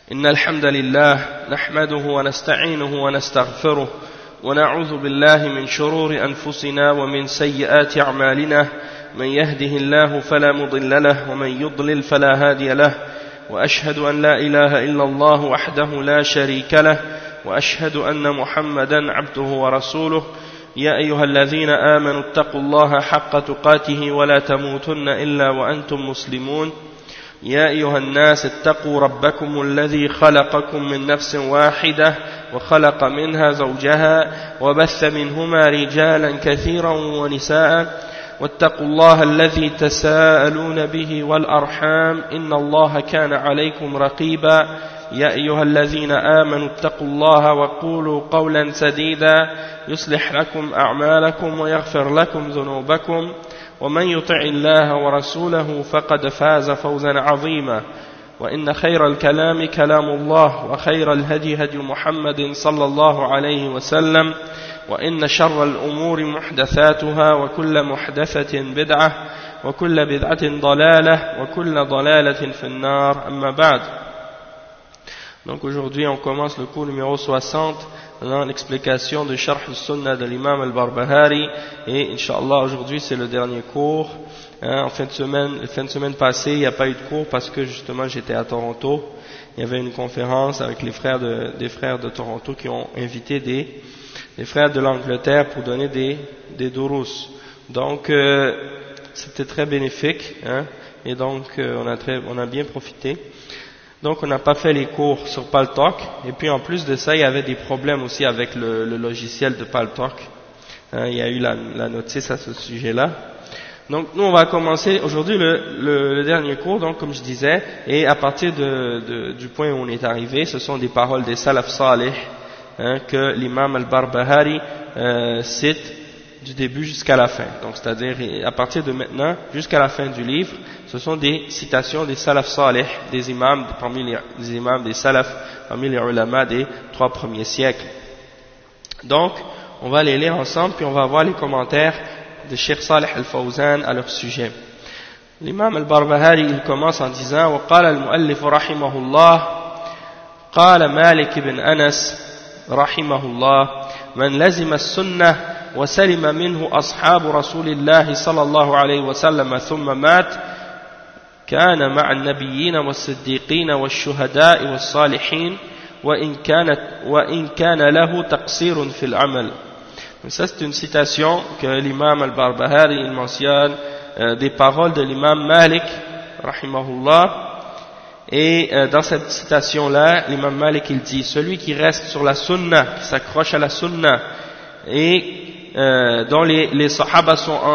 إن الحمد لله نحمده ونستعينه ونستغفره ونعوذ بالله من شرور أنفسنا ومن سيئات أعمالنا من يهده الله فلا مضل له ومن يضلل فلا هادي له وأشهد أن لا إله إلا الله وحده لا شريك له وأشهد أن محمدا عبده ورسوله يا أيها الذين آمنوا اتقوا الله حق تقاته ولا تموتن إلا وأنتم مسلمون يا أيها الناس اتقوا ربكم الذي خلقكم من نفس واحدة وخلق منها زوجها وبث منهما رجالا كثيرا ونساء واتقوا الله الذي تساءلون به والأرحام إن الله كان عليكم رقيبا يا أيها الذين آمنوا اتقوا الله وقولوا قولا سديدا يصلح لكم أعمالكم ويغفر لكم ذنوبكم ومن يطع الله ورسوله فقد فاز فوزا عظيما وإن خير الكلام كلام الله وخير الهدي هدي محمد صلى الله عليه وسلم وإن شر الأمور محدثاتها وكل محدثة بدعة وكل بدعة ضلالة وكل ضلالة في النار أما بعد. Donc aujourd'hui on commence le cours numéro 60 dans l'explication de Sharh al-Sunnah de l'imam al-Barbahari et Inch'Allah aujourd'hui c'est le dernier cours. En fin de semaine passée il n'y a pas eu de cours parce que justement j'étais à Toronto. Il y avait une conférence avec les frères des frères de Toronto qui ont invité des frères de l'Angleterre pour donner des durus. Donc c'était très bénéfique et donc on a bien profité. Donc on n'a pas fait les cours sur Paltalk et puis en plus de ça il y avait des problèmes aussi avec le logiciel de Paltalk. Il y a eu la notice à ce sujet-là. Donc nous on va commencer aujourd'hui le dernier cours, donc comme je disais, et à partir du point où on est arrivé, ce sont des paroles des Salaf Salih que l'imam al-Barbahari cite du début jusqu'à la fin. Donc c'est-à-dire à partir de maintenant jusqu'à la fin du livre, ce sont des citations des Salaf Salih, des imams des imams des Salaf parmi les ulama des 3 premiers siècles. Donc on va les lire ensemble puis on va voir les commentaires de Cheikh Salih al-Fawzan à leur sujet. L'imam al-Barbahari il commence en disant وقال المؤلف رحمه الله قال مالك بن أنس رحمه الله من لزم السنة وسلم منه أصحاب رسول الله صلى الله عليه وسلم ثم مات كان مع النبيين والصديقين والشهداء والصالحين وإن كان له تقصير في العمل. Donc ça c'est une citation que l'imam al-Barbahari il mentionne des paroles de l'imam Malik rahimahullah. Et dans cette citation-là, l'imam Malik il dit celui qui reste sur la sunna, qui s'accroche à la sunna et dont les sahaba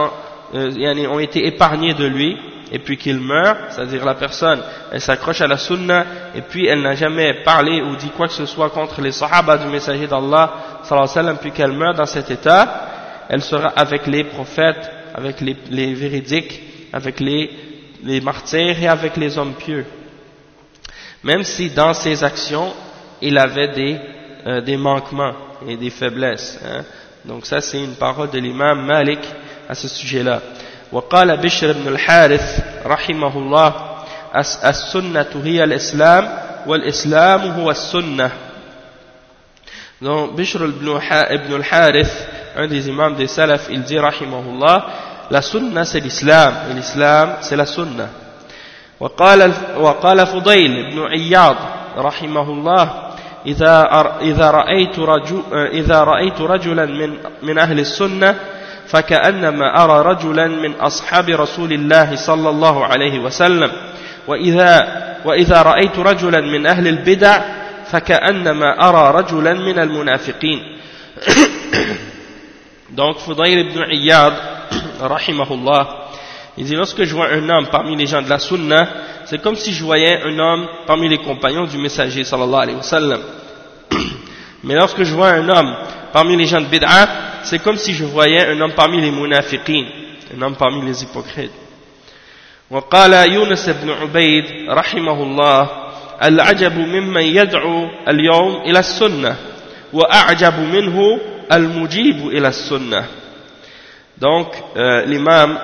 ont été épargnés de lui et puis qu'il meurt, c'est-à-dire la personne elle s'accroche à la sunna et puis elle n'a jamais parlé ou dit quoi que ce soit contre les sahaba du messager d'Allah sallallahu alayhi wa sallam, puis qu'elle meurt dans cet état, elle sera avec les prophètes, avec les véridiques, avec les martyrs et avec les hommes pieux, même si dans ses actions il avait des manquements et des faiblesses. Donc ça c'est une parole de l'imam Malik à ce sujet-là. وقال بشر بن الحارث رحمه الله السنة هي الإسلام والإسلام هو السنة. Donc Bishr ibn al-Harith, un des imams des Salaf, il dit rahimahullah la sunna c'est l'islam et l'islam c'est la sunna. وقال فضيل بن عياض رحمه الله إذا رأيت رجلا من أهل السنة فكأنما أرى رجلا من أصحاب رسول الله صلى الله عليه وسلم وإذا رأيت رجلا من أهل البدع فكأنما أرى رجلا من المنافقين. Donc Fudayl ibn Iyad rahimahullah il dit lorsque je vois un homme parmi les gens de la sunna, c'est comme si je voyais un homme parmi les compagnons du messager sallallahu alayhi wa sallam. Mais lorsque je vois un homme parmi les gens de bid'a, c'est comme si je voyais un homme parmi les munafiqin, un homme parmi les hypocrites. وقال يونس بن عبيد رحمه الله العجب ممن يدعو اليوم إلى السنة وأعجب منه المجيب إلى السنة. Donc l'imam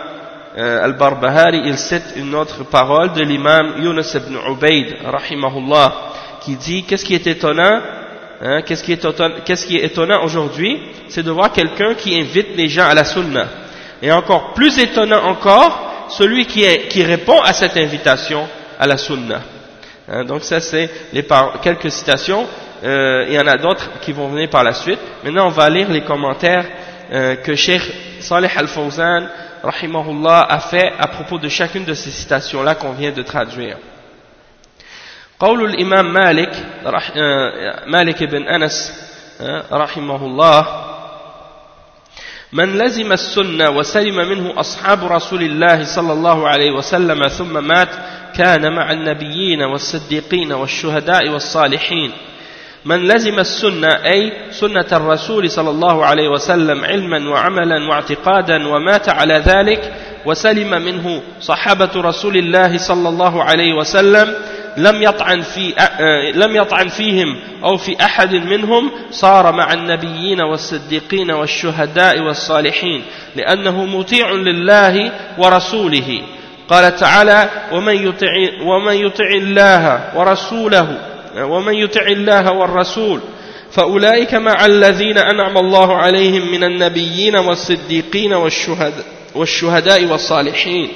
al-Barbahari il cite une autre parole de l'imam Yunus ibn Ubayd rahimahullah qui dit qu'est-ce qui est étonnant, hein, qu'est-ce qui est étonnant aujourd'hui, c'est de voir quelqu'un qui invite les gens à la sunna. Et encore plus étonnant encore, celui qui répond à cette invitation à la sunna. Hein, donc ça c'est quelques citations, il y en a d'autres qui vont venir par la suite. Maintenant on va lire les commentaires que Cheikh Salih Al-Fawzan rahimahullah a fait à propos de chacune de ces citations-là qu'on vient de traduire. قول الإمام مالك بن أنس رحمه الله من لزم السنة وسلم منه أصحاب رسول الله صلى الله عليه وسلم ثم مات كان مع النبيين والصديقين والشهداء والصالحين. من لزم السنة أي سنة الرسول صلى الله عليه وسلم علما وعملا واعتقادا ومات على ذلك وسلم منه صحابة رسول الله صلى الله عليه وسلم لم يطعن فيهم أو في أحد منهم صار مع النبيين والصديقين والشهداء والصالحين لأنه مطيع لله ورسوله. قال تعالى ومن يطع الله ورسوله ومن يطع الله والرسول فأولئك مع الذين أنعم الله عليهم من النبيين والصديقين والشهداء والصالحين.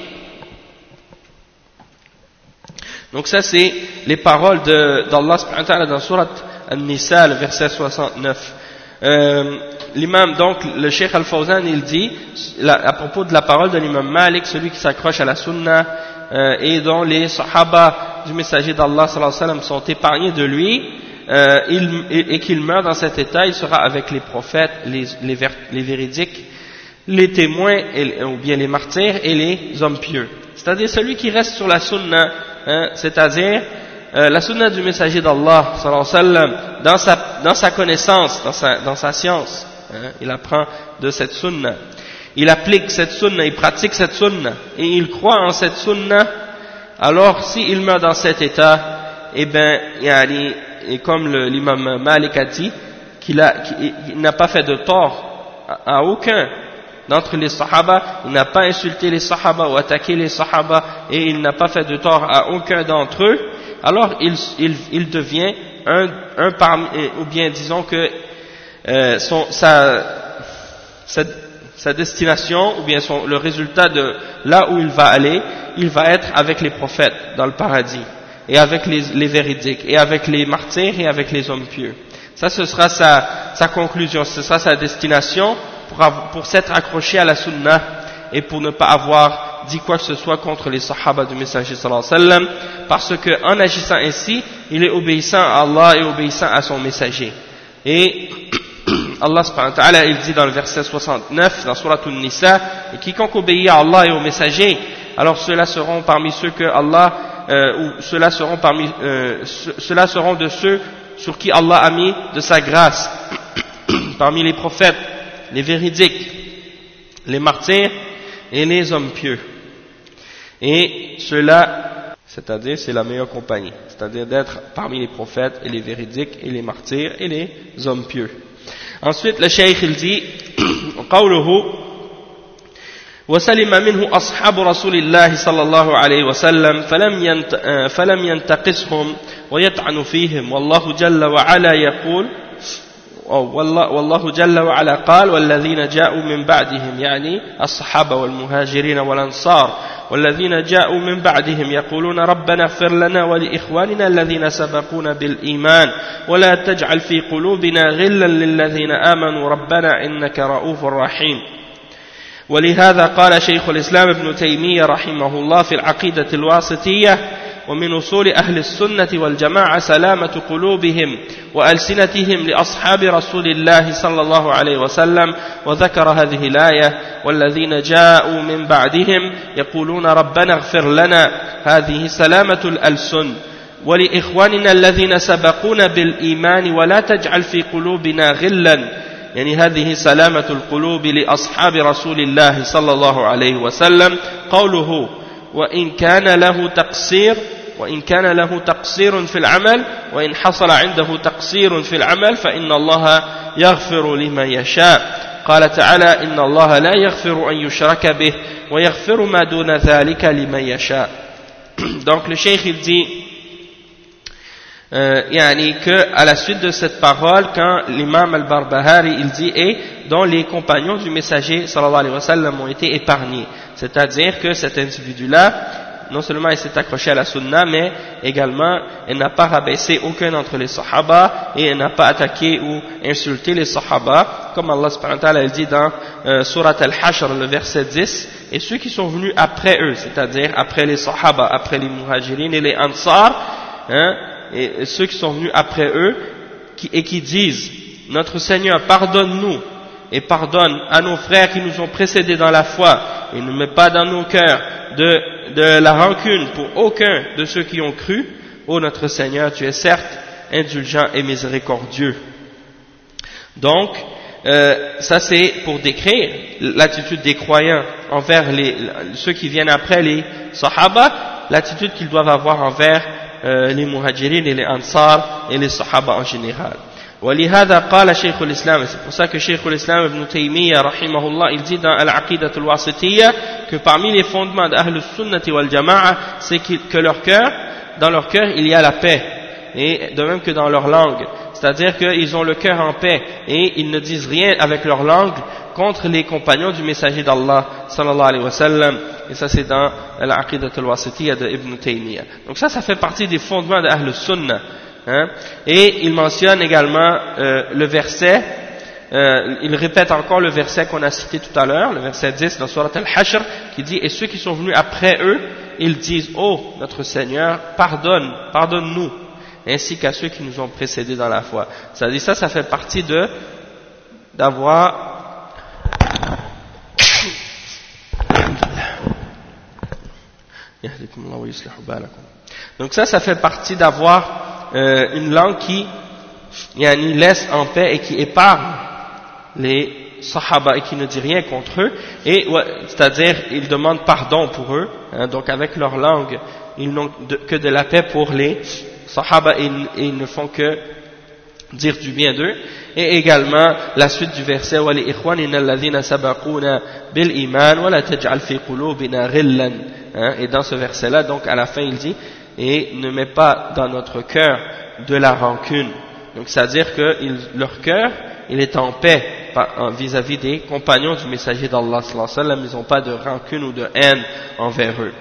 Donc ça c'est les paroles d'Allah subhanahu wa ta'ala dans surat An-Nisa, le verset 69. L'imam, donc le Cheikh Al-Fawzan, il dit à propos de la parole de l'imam Malik, celui qui s'accroche à la sunna et dont les sahaba du messager d'Allah sallallahu alayhi wa sallam sont épargnés de lui, et qu'il meurt dans cet état, il sera avec les prophètes, les véridiques, les témoins ou bien les martyrs et les hommes pieux. C'est-à-dire celui qui reste sur la sunna, hein, c'est-à-dire la sunna du messager d'Allah sallallahu alayhi wa sallam, dans sa connaissance, dans sa science, hein, il apprend de cette sunna, il applique cette sunna, il pratique cette sunna et il croit en cette sunna. Alors s'il meurt dans cet état, eh ben et comme l'imam Malik a dit qu'il n'a pas fait de tort à aucun d'entre les sahaba, il n'a pas insulté les sahaba ou attaqué les sahaba, et il n'a pas fait de tort à aucun d'entre eux, alors il devient un parmi, ou bien disons que sa destination, ou bien le résultat de là où il va aller, il va être avec les prophètes dans le paradis, et avec les véridiques, et avec les martyrs, et avec les hommes pieux. Ça, ce sera sa conclusion, ce sera sa destination, pour s'être accroché à la sunna et pour ne pas avoir dit quoi que ce soit contre les sahaba du messager sallallahu alayhi wa sallam, parce que en agissant ainsi, il est obéissant à Allah et obéissant à son messager. Et Allah subhanahu wa ta'ala, il dit dans le verset 69 dans surat An-Nisa, et quiconque obéit à Allah et au messager, alors ceux-là seront parmi ceux que Allah ou ceux-là seront de ceux sur qui Allah a mis de sa grâce parmi les prophètes, les véridiques, les martyrs et les hommes pieux. Et cela, c'est-à-dire c'est la meilleure compagnie, c'est-à-dire d'être parmi les prophètes et les véridiques et les martyrs et les hommes pieux. Ensuite le cheikh il dit قوله وسلم منه أصحاب رسول الله صلى الله عليه وسلم فلم ينتقصهم ويطعن فيهم والله جل وعلا يقول والله جل وعلا قال والذين جاءوا من بعدهم يعني الصحابة والمهاجرين والأنصار والذين جاءوا من بعدهم يقولون ربنا اغفر لنا ولإخواننا الذين سبقونا بالإيمان ولا تجعل في قلوبنا غلا للذين آمنوا ربنا إنك رؤوف رحيم. ولهذا قال شيخ الإسلام ابن تيمية رحمه الله في العقيدة الواسطية ومن أصول أهل السنة والجماعة سلامة قلوبهم وألسنتهم لأصحاب رسول الله صلى الله عليه وسلم وذكر هذه الآية والذين جاءوا من بعدهم يقولون ربنا اغفر لنا هذه سلامة الألسن ولإخواننا الذين سبقونا بالإيمان ولا تجعل في قلوبنا غلا يعني هذه سلامة القلوب لأصحاب رسول الله صلى الله عليه وسلم. قوله وإن كان له تقصير في العمل وإن حصل عنده تقصير في العمل فإن الله يغفر لمن يشاء. قال تعالى إن الله لا يغفر أن يشرك به ويغفر ما دون ذلك لمن يشاء. Donc le cheikh il dit yani que à la suite de cette parole, quand l'imam al-Barbahari il dit et dont les compagnons du messager sallallahu alayhi wa sallam ont été épargnés, c'est-à-dire que cet individu-là non seulement il s'est accroché à la sunna, mais également il n'a pas rabaissé aucun d'entre les sahaba et il n'a pas attaqué ou insulté les sahaba, comme Allah subhanahu wa ta'ala dit dans Surat al-Hashr, le verset 10, et ceux qui sont venus après eux, c'est-à-dire après les sahaba, après les muhajirin et les ansar, et ceux qui sont venus après eux, et qui disent, notre Seigneur, pardonne-nous, et pardonne à nos frères qui nous ont précédés dans la foi, et ne met pas dans nos cœurs de la rancune pour aucun de ceux qui ont cru. Ô notre Seigneur, tu es certes indulgent et miséricordieux. Donc, ça c'est pour décrire l'attitude des croyants envers ceux qui viennent après les sahaba, l'attitude qu'ils doivent avoir envers les muhajirin et les ansar et les sahaba en général. ولهذا قال شيخ الإسلام, c'est pour ça que Cheikh l'Islam Ibn Taymiyyah rahimahullah il dit dans Al-Aqidah al-Wasitiyya que parmi les fondements d'Ahl al-Sunnati wal-Jama'a c'est que dans leur cœur il y a la paix, et de même que dans leur langue, c'est-à-dire qu'ils ont le cœur en paix et ils ne disent rien avec leur langue contre les compagnons du messager d'Allah sallallahu alayhi wa sallam, et ça c'est dans Al-Aqidah al-Wasitiyya de Ibn Taymiyyah. Donc ça fait partie des fondements d'Ahl al-Sunnah. Et il mentionne également le verset, il répète encore le verset qu'on a cité tout à l'heure, le verset 10 dans Surat al-Hashr, qui dit, et ceux qui sont venus après eux, ils disent, oh notre Seigneur, pardonne-nous, ainsi qu'à ceux qui nous ont précédés dans la foi. C'est-à-dire ça fait partie d'avoir donc ça fait partie d'avoir une langue qui laisse en paix et qui épargne les sahaba et qui ne dit rien contre eux, et c'est-à-dire ils demandent pardon pour eux, donc avec leur langue ils n'ont que de la paix pour les sahaba et ils ne font que dire du bien d'eux. Et également la suite du verset وَلِإِخْوَانِنَا الَّذِينَ سَبَقُونَا بِالْإِيمَانِ وَلَا تَجْعَلْ فِي قُلُوبِنَا غِلًّا, et dans ce verset là donc à la fin il dit, et ne met pas dans notre cœur de la rancune. Donc c'est-à-dire que leur cœur il est en paix vis-à-vis des compagnons du messager d'Allah sallallahu alayhi wa sallam, ils n'ont pas de rancune ou de haine envers eux.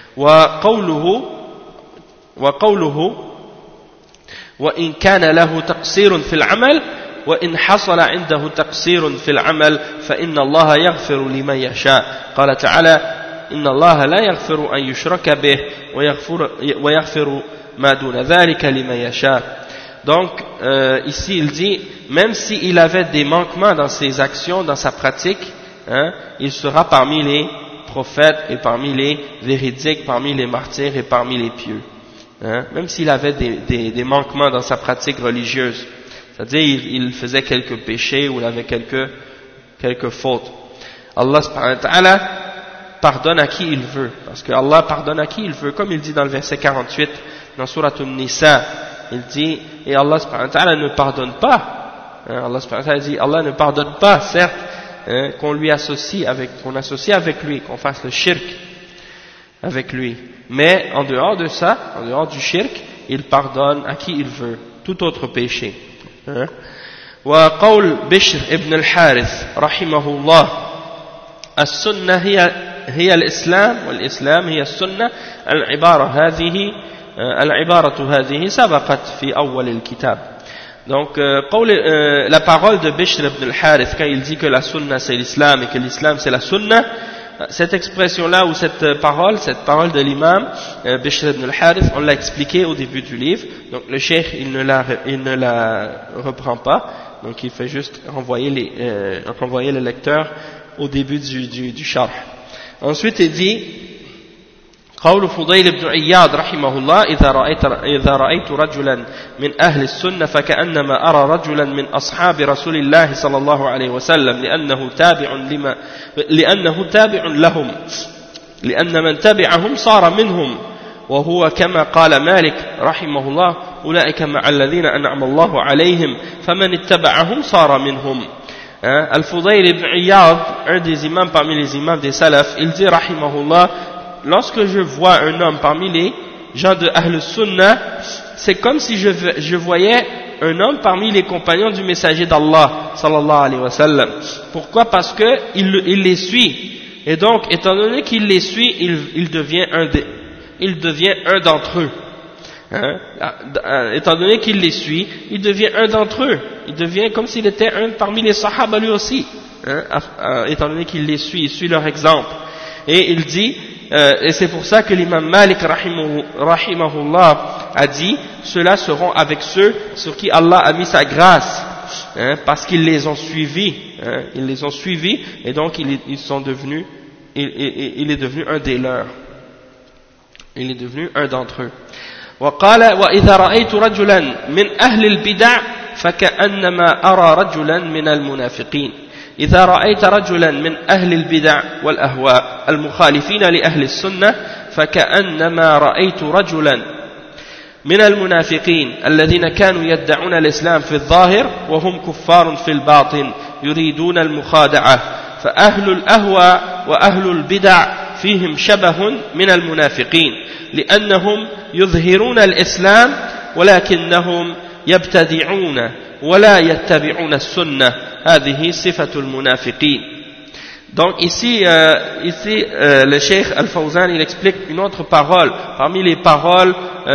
وقوله وإن كان له تقصير في العمل وإن حصل عنده تقصير في العمل فإن الله يغفر لمن يشاء. قال تعالى إن الله لا يغفر أن يشرك به ويغفر ما دون ذلك لمن يشاء. Donc ici il dit, même s'il avait des manquements dans ses actions, dans sa pratique, il sera parmi les prophètes et parmi les véridiques, parmi les martyrs et parmi les pieux. Même s'il avait des manquements dans sa pratique religieuse, c'est-à-dire il faisait quelques péchés ou il avait quelques fautes, Allah subhanahu wa ta'ala pardonne à qui il veut, parce que Allah pardonne à qui il veut, comme il dit dans le verset 48 dans Surat An-Nisa, il dit, et Allah subhanahu wa ta'ala ne pardonne pas, Allah subhanahu wa ta'ala dit, Allah ne pardonne pas, certes, qu'on associe avec lui, qu'on fasse le shirk avec lui, mais en dehors de ça, en dehors du shirk, il pardonne à qui il veut tout autre péché. وقول بشر ابن الحارث رحمه الله السنة هي الإسلام والإسلام هي السنة. العبارة هذه سبقت في أول الكتاب. Donc la parole de Bishr ibn al-Harith quand il dit que la sunna c'est l'islam et que l'islam c'est la sunna, cette expression-là ou cette parole de l'imam Bishr ibn al-Harith, on l'a expliqué au début du livre. Donc le cheikh il ne la reprend pas, donc il fait juste renvoyer le lecteur au début du sharh. Ensuite il dit قول فضيل بن عياض رحمه الله إذا رأيت رجلا من أهل السنة فكأنما أرى رجلا من أصحاب رسول الله صلى الله عليه وسلم لأنه تابع لهم لأن من تبعهم صار منهم وهو كما قال مالك رحمه الله أولئك مع الذين أنعم الله عليهم فمن اتبعهم صار منهم. Al-Fudayl ibn Iyad, un des imams parmi les imams des salafs, il dit rahimahullah, lorsque je vois un homme parmi les gens de Ahl Sunnah, c'est comme si je voyais un homme parmi les compagnons du messager d'Allah sallallahu alayhi wa sallam. Pourquoi? Parce que il les suit, et donc étant donné qu'il les suit, il devient un d'entre eux. Étant donné qu'il les suit, il devient un d'entre eux. Il devient comme s'il était un parmi les sahaba lui aussi, étant donné qu'il les suit, il suit leur exemple. Et il dit, et c'est pour ça que l'imam Malik rahimahullah a dit, ceux-là seront avec ceux sur qui Allah a mis sa grâce, parce qu'ils les ont suivis, ils les ont suivis, et donc ils sont devenus, il est devenu un des leurs, il est devenu un d'entre eux. وقال وإذا رأيت رجلا من أهل البدع فكأنما أرى رجلا من المنافقين. إذا رأيت رجلا من أهل البدع والأهواء المخالفين لأهل السنة فكأنما رأيت رجلا من المنافقين الذين كانوا يدعون الإسلام في الظاهر وهم كفار في الباطن يريدون المخادعة. فأهل الأهواء وأهل البدع فيهم شبه من المنافقين لأنهم يظهرون الإسلام ولكنهم يبتدعون ولا يتبعون السنة. هذه صفة المنافقين. Donc ici le Cheikh Al-Fawzan il explique une autre parole parmi les paroles,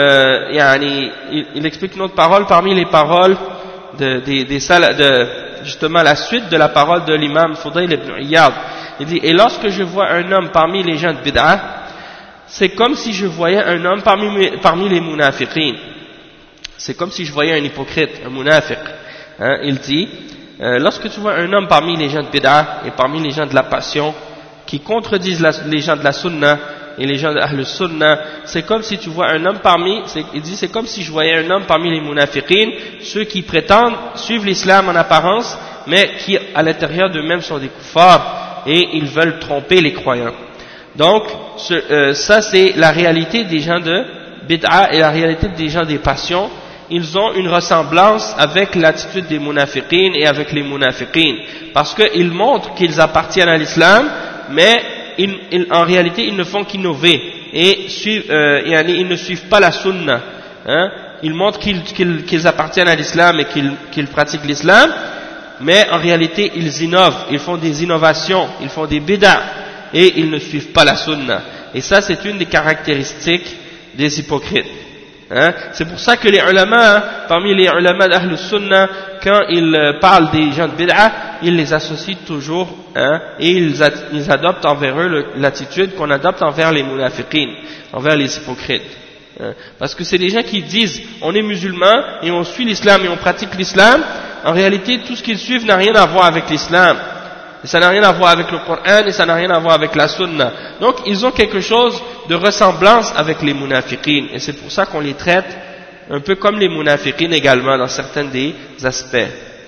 il explique une autre parole parmi les paroles de justement la suite de la parole de l'imam Fudayl ibn Iyad. Il dit, et lorsque je vois un homme parmi les gens de bid'ah, c'est comme si je voyais un homme parmi les munafiqin. C'est comme si je voyais un hypocrite, un munafiq. Il dit, lorsque tu vois un homme parmi les gens de bid'ah et parmi les gens de la passion qui contredisent les gens de la sunna et les gens de Ahl Sunnah, c'est comme si tu vois un homme il dit c'est comme si je voyais un homme parmi les munafiqin, ceux qui prétendent suivre l'islam en apparence, mais qui à l'intérieur d'eux-mêmes sont des kuffars et ils veulent tromper les croyants. Donc ça c'est la réalité des gens de bid'ah et la réalité des gens des passions. Ils ont une ressemblance avec l'attitude des munafiqin et avec les munafiqin, parce qu'ils montrent qu'ils appartiennent à l'islam, mais en réalité ils ne font qu'innover et ils ne suivent pas la sunna. Ils montrent qu'ils appartiennent à l'islam et qu'ils pratiquent l'islam, mais en réalité ils innovent, ils font des innovations, ils font des bid'ah et ils ne suivent pas la sunna. Et ça c'est une des caractéristiques des hypocrites. C'est pour ça que les ulama, parmi les ulama d'Ahl Sunnah, quand ils parlent des gens de bid'ah, ils les associent toujours et ils adoptent envers eux l'attitude qu'on adopte envers les munafiqin, envers les hypocrites. Parce que c'est des gens qui disent on est musulmans et on suit l'islam et on pratique l'islam. En réalité tout ce qu'ils suivent n'a rien à voir avec l'islam, et ça n'a rien à voir avec le Coran et ça n'a rien à voir avec la sunna. Donc ils ont quelque chose de ressemblance avec les munafiqin, et c'est pour ça qu'on les traite un peu comme les munafiqin également dans certains des aspects.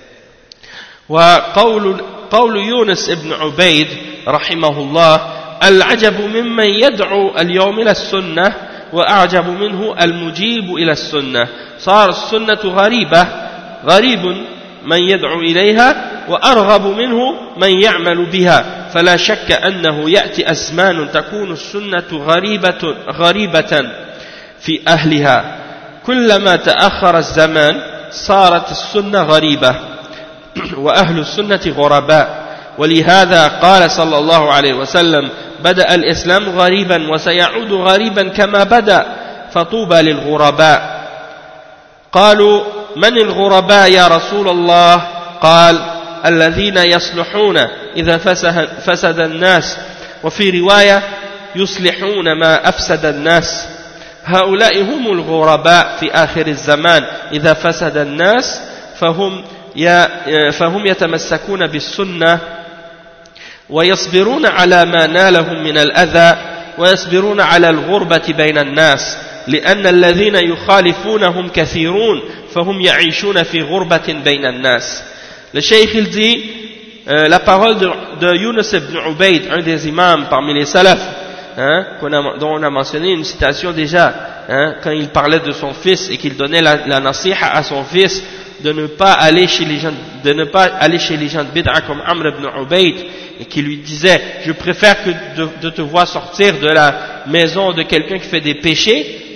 وقول يونس ابن عبيد رحمه الله العجب ممن يدعو اليوم إلى السنة وأعجب منه المجيب إلى السنة صار السنة غريب من يدعو إليها وأرغب منه من يعمل بها فلا شك أنه يأتي أزمان تكون السنة غريبة في أهلها كلما تأخر الزمان صارت السنة غريبة وأهل السنة غرباء ولهذا قال صلى الله عليه وسلم بدأ الإسلام غريبا وسيعود غريبا كما بدأ فطوبى للغرباء قالوا من الغرباء يا رسول الله قال الذين يصلحون إذا فسد الناس وفي رواية يصلحون ما أفسد الناس هؤلاء هم الغرباء في آخر الزمان إذا فسد الناس فهم يتمسكون بالسنة ويصبرون على ما نالهم من الأذى ويصبرون على الغربة بين الناس لأن الذين يخالفونهم كثيرون فهم يعيشون في غربة بين الناس. Le Cheikh il dit la parole de Yunus ibn Ubayd, un des imams parmi les salafs, dont on a mentionné une citation déjà, quand il parlait de son fils et qu'il donnait la nasiha à son fils de ne pas aller chez les gens de bid'a comme Amr ibn Ubayd, et qui lui disait je préfère que de te voir sortir de la maison de quelqu'un qui fait des péchés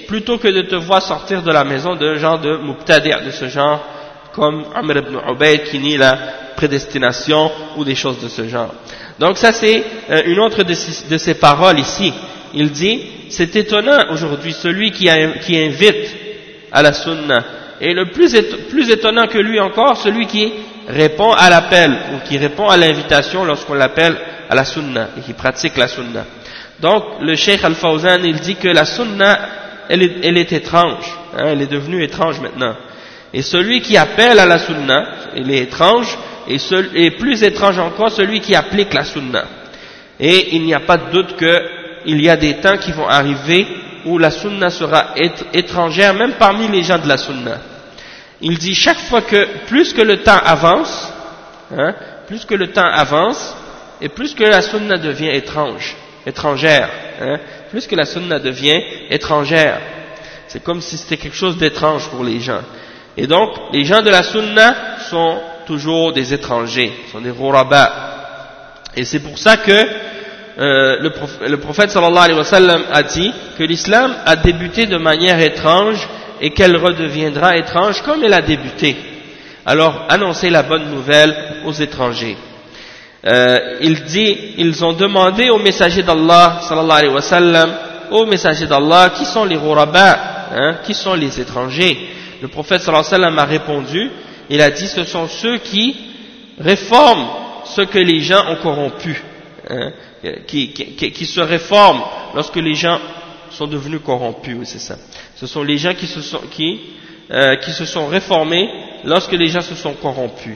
plutôt que de te voir sortir de la maison d'un genre de mubtadi', de ce genre, comme Amr ibn Ubayd qui nie la prédestination ou des choses de ce genre. Donc ça c'est une autre de ses paroles ici. Il dit, c'est étonnant aujourd'hui celui qui invite à la sunna, et le plus étonnant que lui encore, celui qui répond à l'appel ou qui répond à l'invitation lorsqu'on l'appelle à la sunna et qui pratique la sunna. Donc le Cheikh Al-Fawzan il dit que la sunna elle est étrange, hein, elle est devenue étrange maintenant. Et celui qui appelle à la sunna, il est étrange, et plus étrange encore celui qui applique la sunna. Et il n'y a pas de doute qu'il y a des temps qui vont arriver où la sunna sera étrangère, même parmi les gens de la sunna. Il dit chaque fois que, plus que le temps avance, hein, plus que le temps avance, et plus que la sunna devient étrangère, hein, plus que la sunna devient étrangère. C'est comme si c'était quelque chose d'étrange pour les gens. Et donc, les gens de la sunna sont toujours des étrangers, sont des ghuraba. Et c'est pour ça que le prophète sallallahu alayhi wa sallam a dit que l'islam a débuté de manière étrange et qu'elle redeviendra étrange comme elle a débuté. Alors, annoncez la bonne nouvelle aux étrangers. Il dit, ils ont demandé au messager d'Allah sallallahu alayhi wa sallam, au messager d'Allah, qui sont les ghuraba, hein, qui sont les étrangers? Le prophète sallallahu alayhi wa sallam a répondu, il a dit, ce sont ceux qui réforment ce que les gens ont corrompu, hein, qui se réforment lorsque les gens sont devenus corrompus, oui, c'est ça. Ce sont les gens qui se sont réformés lorsque les gens se sont corrompus.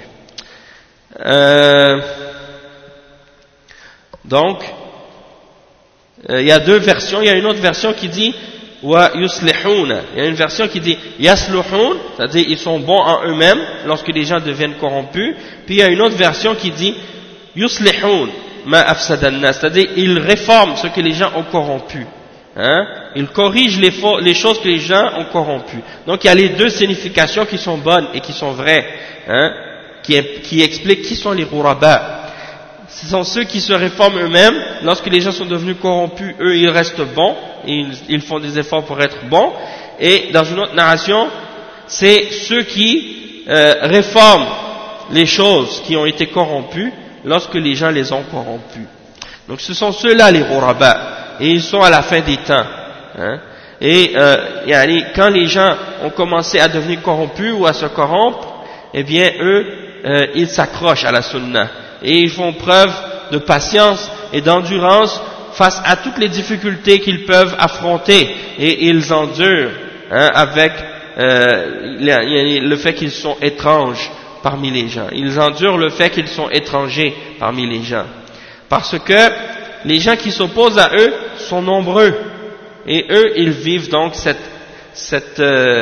Donc, il y a deux versions. Il y a une autre version qui dit wa yuslihun. Il y a une version qui dit yasluhun, c'est-à-dire ils sont bons en eux-mêmes lorsque les gens deviennent corrompus. Puis il y a une autre version qui dit yuslihun ma afsadannas, c'est-à-dire ils réforment ce que les gens ont corrompu. Hein? Ils corrigent les choses que les gens ont corrompues. Donc il y a les deux significations qui sont bonnes et qui sont vraies, hein? qui expliquent qui sont les ghuraba. Ce sont ceux qui se réforment eux-mêmes. Lorsque les gens sont devenus corrompus, eux ils restent bons, et ils font des efforts pour être bons. Et dans une autre narration, c'est ceux qui réforment les choses qui ont été corrompues lorsque les gens les ont corrompus. Donc ce sont ceux-là les ghuraba. Et ils sont à la fin des temps. Hein. Et quand les gens ont commencé à devenir corrompus ou à se corrompre, eh bien eux, ils s'accrochent à la sunna. Et ils font preuve de patience et d'endurance face à toutes les difficultés qu'ils peuvent affronter. Et ils endurent, hein, avec le fait qu'ils sont étranges parmi les gens. Ils endurent le fait qu'ils sont étrangers parmi les gens. Parce que les gens qui s'opposent à eux sont nombreux. Et eux, ils vivent donc cet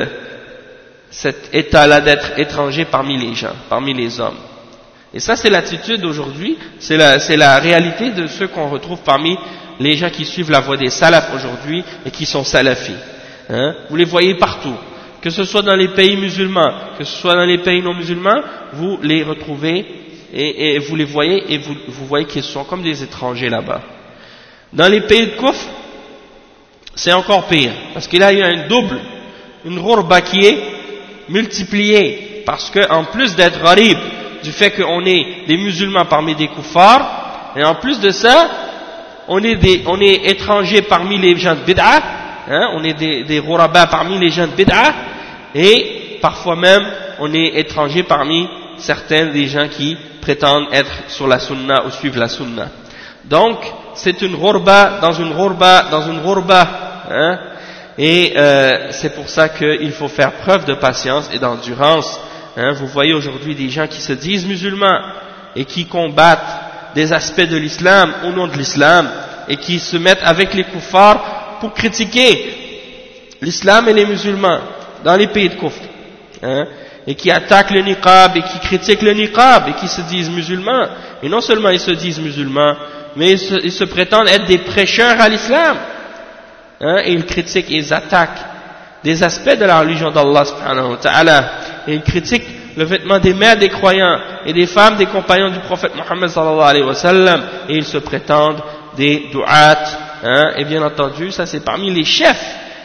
état-là d'être étrangers parmi les gens, parmi les hommes. Et ça, c'est l'attitude aujourd'hui, c'est la réalité de ceux qu'on retrouve parmi les gens qui suivent la voie des salafs aujourd'hui et qui sont salafis. Hein? Vous les voyez partout. Que ce soit dans les pays musulmans, que ce soit dans les pays non musulmans, vous les retrouvez et vous les voyez et vous voyez qu'ils sont comme des étrangers là-bas. Dans les pays de Kufr, c'est encore pire, parce qu'il y a une ghurba qui est multipliée, parce que en plus d'être gharib, du fait qu'on est des musulmans parmi des kuffars, et en plus de ça, on est étrangers parmi les gens de bid'ah, hein, on est des ghuraba parmi les gens de bid'ah, et parfois même on est étrangers parmi certains des gens qui prétendent être sur la sunna ou suivre la sunna. Donc c'est une ghurba dans une ghurba dans une ghurba, hein, et c'est pour ça qu'il faut faire preuve de patience et d'endurance. Hein, vous voyez aujourd'hui des gens qui se disent musulmans et qui combattent des aspects de l'islam au nom de l'islam et qui se mettent avec les kuffars pour critiquer l'islam et les musulmans dans les pays de kufr, hein, et qui attaquent le niqab et qui critiquent le niqab et qui se disent musulmans. Et non seulement ils se disent musulmans, mais ils se prétendent être des prêcheurs à l'islam, hein, et ils critiquent et ils attaquent des aspects de la religion d'Allah subhanahu wa ta'ala, et ils critiquent le vêtement des mères des croyants et des femmes des compagnons du prophète Mohammed sallallahu alayhi wa sallam, et ils se prétendent des du'at, hein, et bien entendu ça c'est parmi les chefs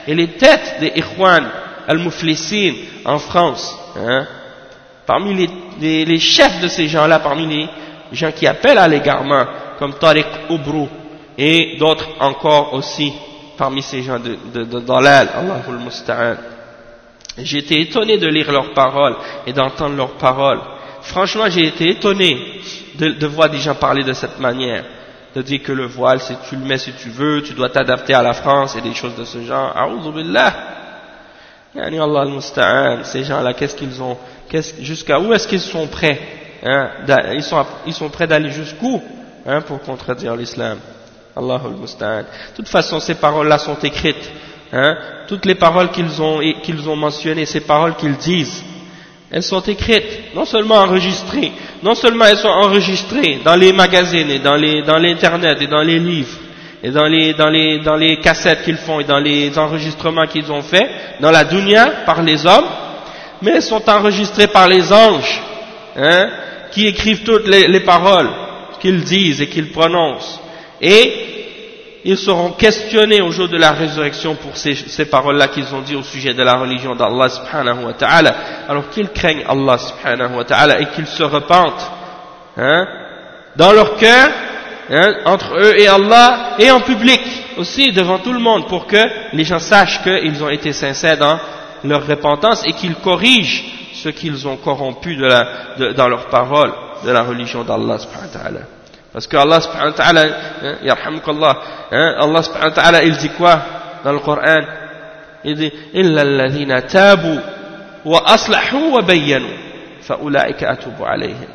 et les têtes des Ikhwan al-Muflisin en France, hein, parmi les chefs de ces gens-là, parmi les gens qui appellent à l'égarement, comme Tariq Oubrou et d'autres encore aussi, parmi ces gens de Dalal, Allahul Musta'an. J'ai été étonné de lire leurs paroles et d'entendre leurs paroles. Franchement, j'ai été étonné de voir des gens parler de cette manière, de dire que le voile, tu le mets si tu veux, tu dois t'adapter à la France et des choses de ce genre. A'udhu billah. Yani Allah al-Musta'an, ces gens-là, jusqu'à où est-ce qu'ils sont prêts, hein, ils sont prêts d'aller jusqu'où, hein, pour contredire l'islam. Allah al-Musta'an. De toute façon, ces paroles-là sont écrites, hein, toutes les paroles qu'ils ont mentionnées, ces paroles qu'ils disent, elles sont écrites, non seulement enregistrées, non seulement elles sont enregistrées dans les magazines et dans l'internet et dans les livres et dans les cassettes qu'ils font et dans les enregistrements qu'ils ont faits dans la dunya par les hommes, mais elles sont enregistrées par les anges, hein, qui écrivent toutes les paroles qu'ils disent et qu'ils prononcent, et ils seront questionnés au jour de la résurrection pour ces paroles-là qu'ils ont dit au sujet de la religion d'Allah subhanahu wa ta'ala, alors qu'ils craignent Allah subhanahu wa ta'ala et qu'ils se repentent, hein, dans leur cœur, hein, entre eux et Allah, et en public aussi devant tout le monde, pour que les gens sachent qu'ils ont été sincères dans leur repentance et qu'ils corrigent ce qu'ils ont corrompu dans leurs paroles de la religion d'Allah subhanahu wa ta'ala. Parce que Allah subhanahu wa ta'ala, yarhamukallah, Allah subhanahu wa ta'ala, il dit quoi dans le Coran? Il dit illa alladhina tabu wa aslahu wa bayyanu fa ulaika atubu alayhim.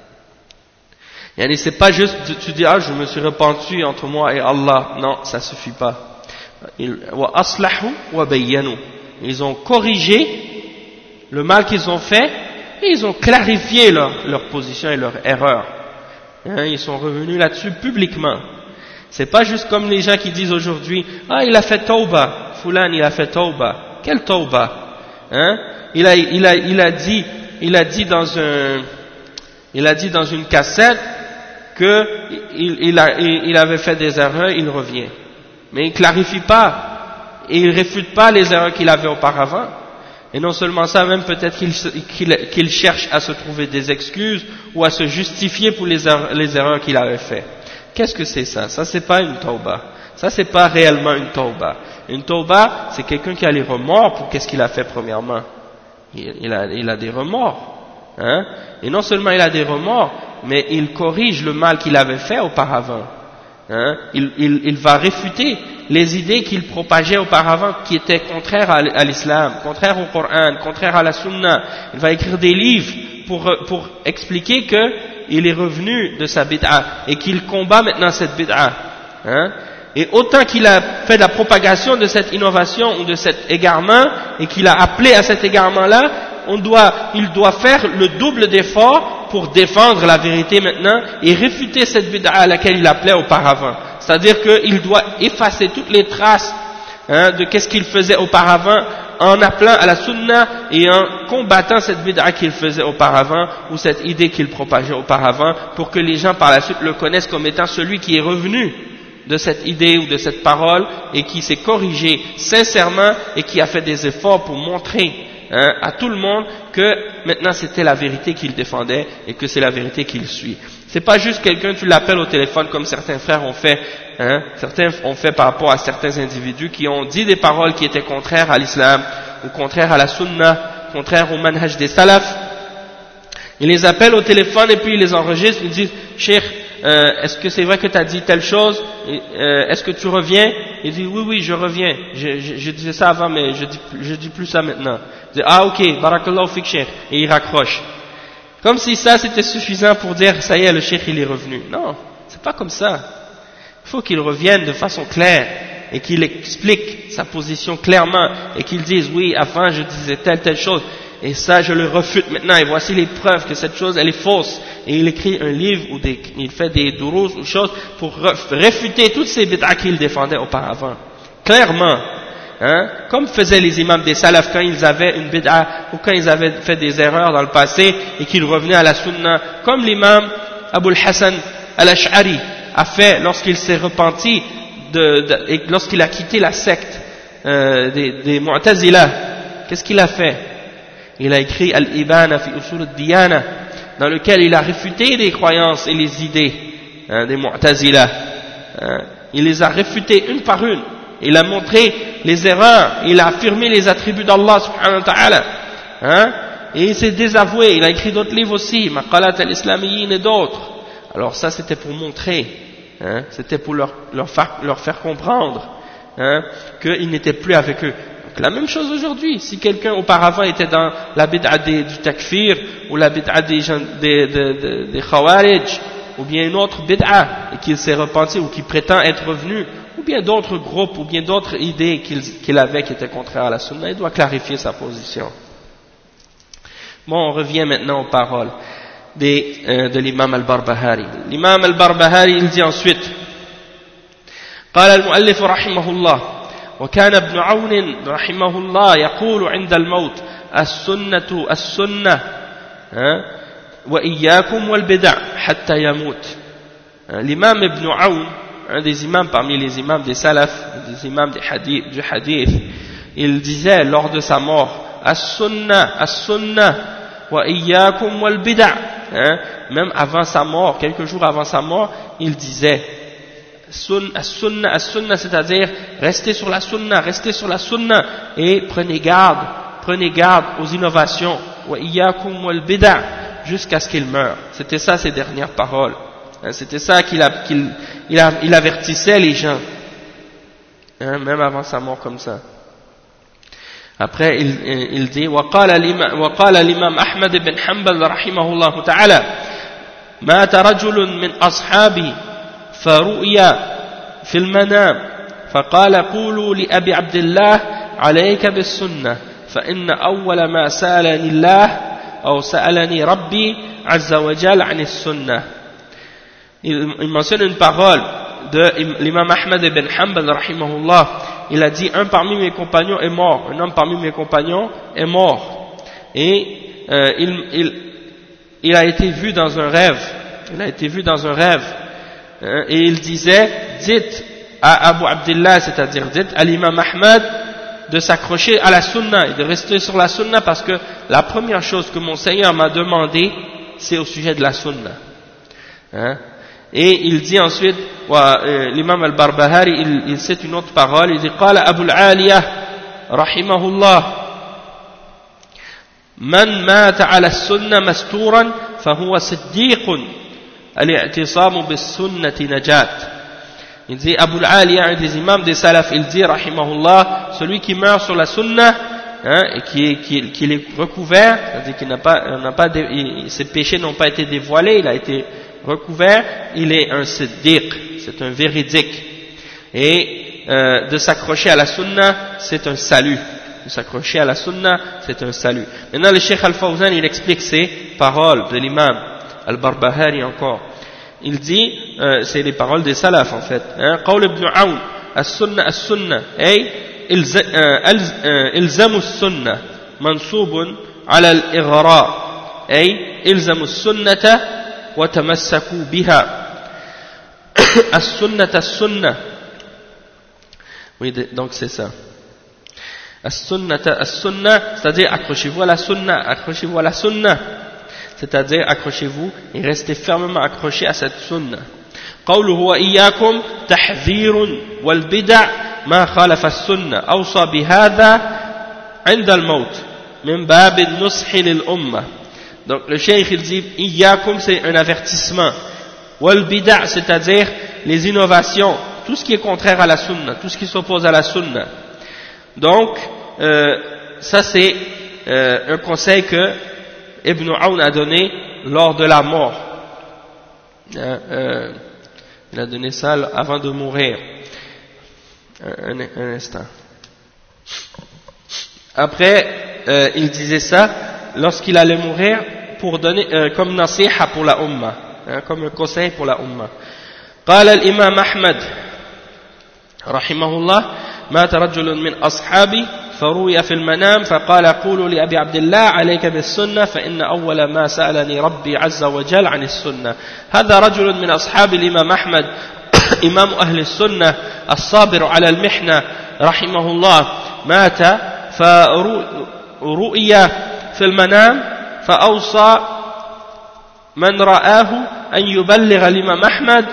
Yani c'est pas juste tu dis je me suis repenti entre moi et Allah, non, ça suffit pas. Wa aslahu wa bayyanu, ils ont corrigé le mal qu'ils ont fait et ils ont clarifié leur position et leur erreur. Ils sont revenus là-dessus publiquement. C'est pas juste comme les gens qui disent aujourd'hui, il a fait tauba, Fulan il a fait tauba. Quel tauba, hein? Il a dit dans une cassette que il avait fait des erreurs, il revient. Mais il clarifie pas et il réfute pas les erreurs qu'il avait auparavant. Et non seulement ça, même peut-être qu'il cherche à se trouver des excuses ou à se justifier pour les erreurs qu'il avait faites. Qu'est-ce que c'est ça? Ça c'est pas une tauba. Ça c'est pas réellement une tauba. Une tauba, c'est quelqu'un qui a les remords pour qu'est-ce qu'il a fait premièrement. Il a des remords, hein? Et non seulement il a des remords, mais il corrige le mal qu'il avait fait auparavant. Hein? Il va réfuter les idées qu'il propageait auparavant qui étaient contraires à l'islam, contraires au Coran, contraires à la Sunna. Il va écrire des livres pour expliquer qu'il est revenu de sa bid'a et qu'il combat maintenant cette bid'a. Hein? Et autant qu'il a fait la propagation de cette innovation ou de cet égarement et qu'il a appelé à cet égarement-là, il doit faire le double d'effort pour défendre la vérité maintenant et réfuter cette bid'a à laquelle il appelait auparavant. C'est-à-dire qu'il doit effacer toutes les traces, hein, de qu'est-ce qu'il faisait auparavant en appelant à la sunna et en combattant cette bid'a qu'il faisait auparavant ou cette idée qu'il propageait auparavant pour que les gens par la suite le connaissent comme étant celui qui est revenu de cette idée ou de cette parole et qui s'est corrigé sincèrement et qui a fait des efforts pour montrer, hein, à tout le monde que maintenant c'était la vérité qu'il défendait et que c'est la vérité qu'il suit. C'est pas juste quelqu'un, tu l'appelles au téléphone comme certains frères ont fait, hein, certains ont fait par rapport à certains individus qui ont dit des paroles qui étaient contraires à l'islam ou contraires à la sunna, contraires au manhaj des salafs. Ils les appellent au téléphone et puis ils les enregistrent, ils disent « Cheikh, est-ce que c'est vrai que tu as dit telle chose? Est-ce que tu reviens? » Il dit oui, je reviens. Je disais ça avant, mais je dis plus ça maintenant. Il dit ok, barakallahu fik cheikh. Et il raccroche. Comme si ça c'était suffisant pour dire ça y est, le cheikh il est revenu. Non, c'est pas comme ça. Il faut qu'il revienne de façon claire et qu'il explique sa position clairement et qu'il dise oui, avant je disais telle chose. Et ça, je le refute maintenant, et voici les preuves que cette chose, elle est fausse. Et il écrit un livre, ou il fait des durous ou choses, pour réfuter toutes ces bid'a qu'il défendait auparavant. Clairement, hein, comme faisaient les imams des salafs quand ils avaient une bid'a, ou quand ils avaient fait des erreurs dans le passé, et qu'ils revenaient à la sunna, comme l'imam Abul Hassan al-Ash'ari a fait lorsqu'il s'est repenti, et lorsqu'il a quitté la secte des Mu'tazila, qu'est-ce qu'il a fait? Il a écrit Al-Ibana fi Usul al-Diyana, dans lequel il a réfuté les croyances et les idées des Mu'tazila. Il les a réfutées une par une. Il a montré les erreurs, il a affirmé les attributs d'Allah subhanahu wa ta'ala. Et il s'est désavoué, il a écrit d'autres livres aussi, Maqalat al-Islamiyyin et d'autres. Alors ça c'était pour montrer, c'était pour leur faire comprendre qu'il n'était plus avec eux. Donc, la même chose aujourd'hui, si quelqu'un auparavant était dans la bid'a du takfir, ou la bid'a des khawarij, ou bien une autre bid'a, et qu'il s'est repenti, ou qu'il prétend être revenu, ou bien d'autres groupes, ou bien d'autres idées qu'il avait qui étaient contraires à la sunna, il doit clarifier sa position. Bon, on revient maintenant aux paroles de l'imam al-Barbahari. L'imam al-Barbahari, il dit ensuite, قال المؤلف رحمه الله وكان ابن عون رحمه الله يقول عند الموت السنة وإياكم والبدع حتى يموت. L'imam Ibn Aoun, un des imams parmi les imams des salaf, des imams du hadith, il disait lors de sa mort, as-sunnah wa iyyakum wal bid'a. Même avant sa mort, quelques jours avant sa mort, il disait as-sunnah, c'est-à-dire restez sur la sunna et prenez garde aux innovations, wa iyyakum wal bid'a, jusqu'à ce qu'il meure. C'était ça ses dernières paroles. C'était ça qu'il avertissait les gens, même avant sa mort comme ça. Après il dit وقال الإمام أحمد بن حنبل رحمه الله تعالى مات رجل من أصحابي فرؤيا في المنام فقال قولوا لأبي عبد الله عليك بالسنة فإن أول ما سألني الله أو سألني ربي عز وجل عن السنة. Il mentionne une parole de l'imam Ahmad ibn Hanbal rahimahullah. Il a dit, un homme parmi mes compagnons est mort, et il a été vu dans un rêve, et il disait, dites à Abu Abdillah, c'est-à-dire dites à l'imam Ahmad de s'accrocher à la sunna et de rester sur la sunna, parce que la première chose que mon Seigneur m'a demandé, c'est au sujet de la sunna. Et il dit ensuite, l'imam al-Barbahari, il cite une autre parole, il dit, قال أبو العالية رحمه الله من مات على السنة مستورا فهو صديق الاعتصام بالسنة نجاة. Il dit, Abu al-Aliya, un des imams des salaf, il dit, rahimahullah, celui qui meurt sur la sunna, et qui est recouvert, c'est-à-dire qu'il ses péchés n'ont pas été dévoilés, il a été recouvert, il est un siddiq, c'est un véridique. Et de s'accrocher à la sunna, c'est un salut. De s'accrocher à la sunna, c'est un salut. Maintenant, le Cheikh Al-Fawzan, il explique ces paroles de l'imam Al-Barbahari encore. Il dit, c'est les paroles des salaf en fait. قول ابن عون السنة أي إلزام السنة منصوب على الإغراء أي إلزام السنة وتمسكوا بها. السنة oui, donc c'est ça. السنة c'est-à-dire accrochez-vous à la sunna, c'est-à-dire accrochez-vous et restez fermement accrochés à cette sunna. قوله وإياكم تحذير والبدع ما خالف السنة أوصى بهذا عند الموت من باب النصح للأمة. Donc le cheikh il dit إياكم c'est un avertissement, والبدع c'est-à-dire les innovations, tout ce qui est contraire à la sunna, tout ce qui s'oppose à la sunna. Donc ça c'est un conseil que Ibn Aoun a donné lors de la mort. Il a donné ça avant de mourir. Un instant. Après, il disait ça lorsqu'il allait mourir pour donner comme nasiha pour la umma, comme un conseil pour la umma. قال الإمام أحمد رحمه الله مات رجل من أصحابي فروي في المنام فقال قولوا لأبي عبد الله عليك بالسنة فإن أول ما سألني ربي عز وجل عن السنة. هذا رجل من أصحاب الإمام أحمد إمام أهل السنة الصابر على المحنة رحمه الله مات فرؤي في المنام فأوصى من رآه أن يبلغ الإمام أحمد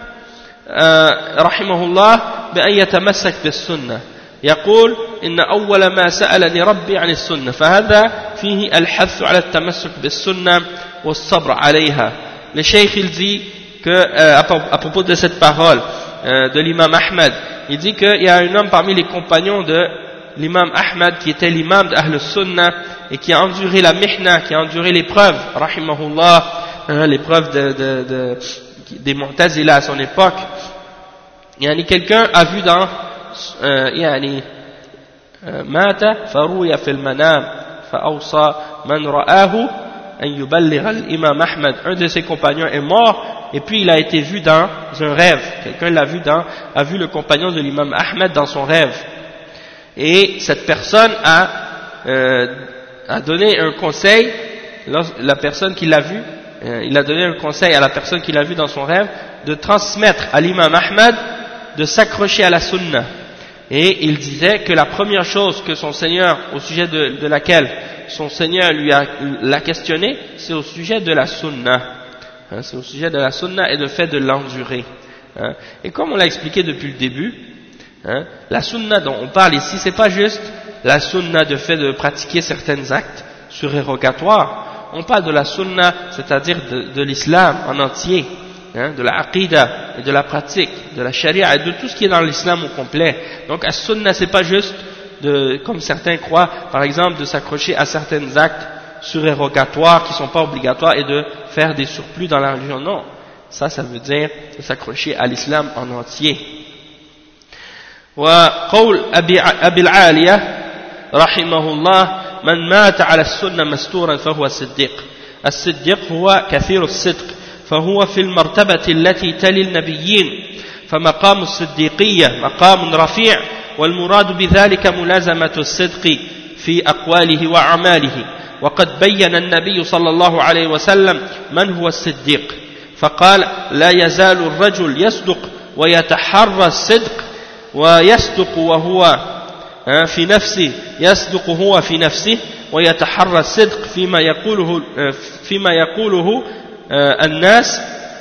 رحمه الله بأن يتمسك بالسنة. يقول إن أول ما سألني ربي عن السنة، فهذا فيه الحث على التمسك بالسنة والصبر عليها. Le cheikh il dit que à propos de cette parole de l'imam Ahmad, il dit qu'il y a un homme parmi les compagnons de l'imam Ahmad qui était l'imam d'Ahl Sunnah et qui a enduré la mihna, qui a enduré l'épreuve, rahimahullah, l'épreuve des Mu'tazila à son époque. Yani quelqu'un a vu dans يعني مات فروي في المنام فأوصى من رآه أن يبلغ الإمام أحمد. Un de ses compagnons est mort et puis il a été vu dans un rêve. Quelqu'un l'a vu a vu le compagnon de l'imam Ahmed dans son rêve. Et cette personne a donné un conseil, la personne qui l'a vu, il a donné un conseil à la personne qui l'a vu dans son rêve de transmettre à l'imam Ahmed de s'accrocher à la sunna. Et il disait que la première chose que son Seigneur, au sujet de laquelle son Seigneur l'a questionné, c'est au sujet de la sunna. C'est au sujet de la sunna et le fait de l'endurer. Et comme on l'a expliqué depuis le début, la sunna dont on parle ici, c'est pas juste la sunna de fait de pratiquer certains actes surérogatoires. On parle de la sunna, c'est-à-dire de l'islam en entier, de la aqidah et de la pratique, de la sharia et de tout ce qui est dans l'islam au complet. Donc la sunna, c'est pas juste comme certains croient, par exemple, de s'accrocher à certains actes surérogatoires qui sont pas obligatoires et de faire des surplus dans la religion. Non, ça veut dire de s'accrocher à l'islam en entier. وقول أبي العالية رحمه الله من مات على السنة مستورا فهو الصديق. الصديق هو كثير الصدق، فهو في المرتبة التي تلي النبيين، فمقام الصديقية مقام رفيع، والمراد بذلك ملازمة الصدق في أقواله وأعماله. وقد بين النبي صلى الله عليه وسلم من هو الصديق، فقال لا يزال الرجل يصدق ويتحرى الصدق ويصدق وهو في نفسه، يصدق هو في نفسه ويتحرى الصدق فيما يقوله الناس،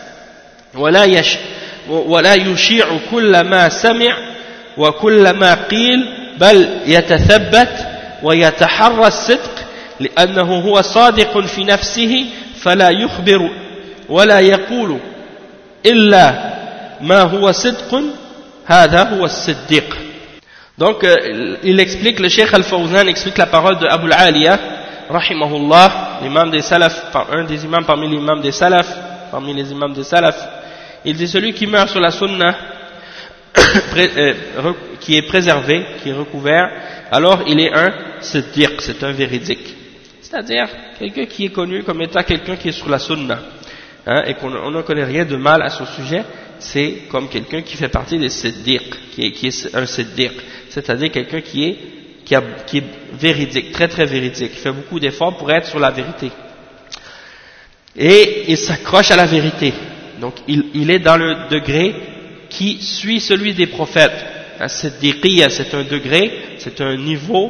ولا يشيع كل ما سمع وكل ما قيل، بل يتثبت ويتحرى الصدق لأنه هو صادق في نفسه فلا يخبر ولا يقول إلا ما هو صدق، هذا هو الصديق. Donc il explique, le Cheikh Al-Fawzan explique la parole de Abu al-Aliya rahimahullah, l'imam des salaf, un des imams parmi les imams des salaf, il dit celui qui meurt sur la sunna qui est préservé, qui est recouvert, alors il est un siddiq, c'est un véridique, c'est-à-dire quelqu'un qui est connu comme étant quelqu'un qui est sur la sunna, et qu'on ne connaît rien de mal à ce sujet. C'est comme quelqu'un qui fait partie des siddiq, qui est un siddiq, c'est-à-dire quelqu'un qui est véridique, très très véridique, qui fait beaucoup d'efforts pour être sur la vérité. Et il s'accroche à la vérité. Donc il est dans le degré qui suit celui des prophètes. Siddiqiyya, c'est un degré, c'est un niveau,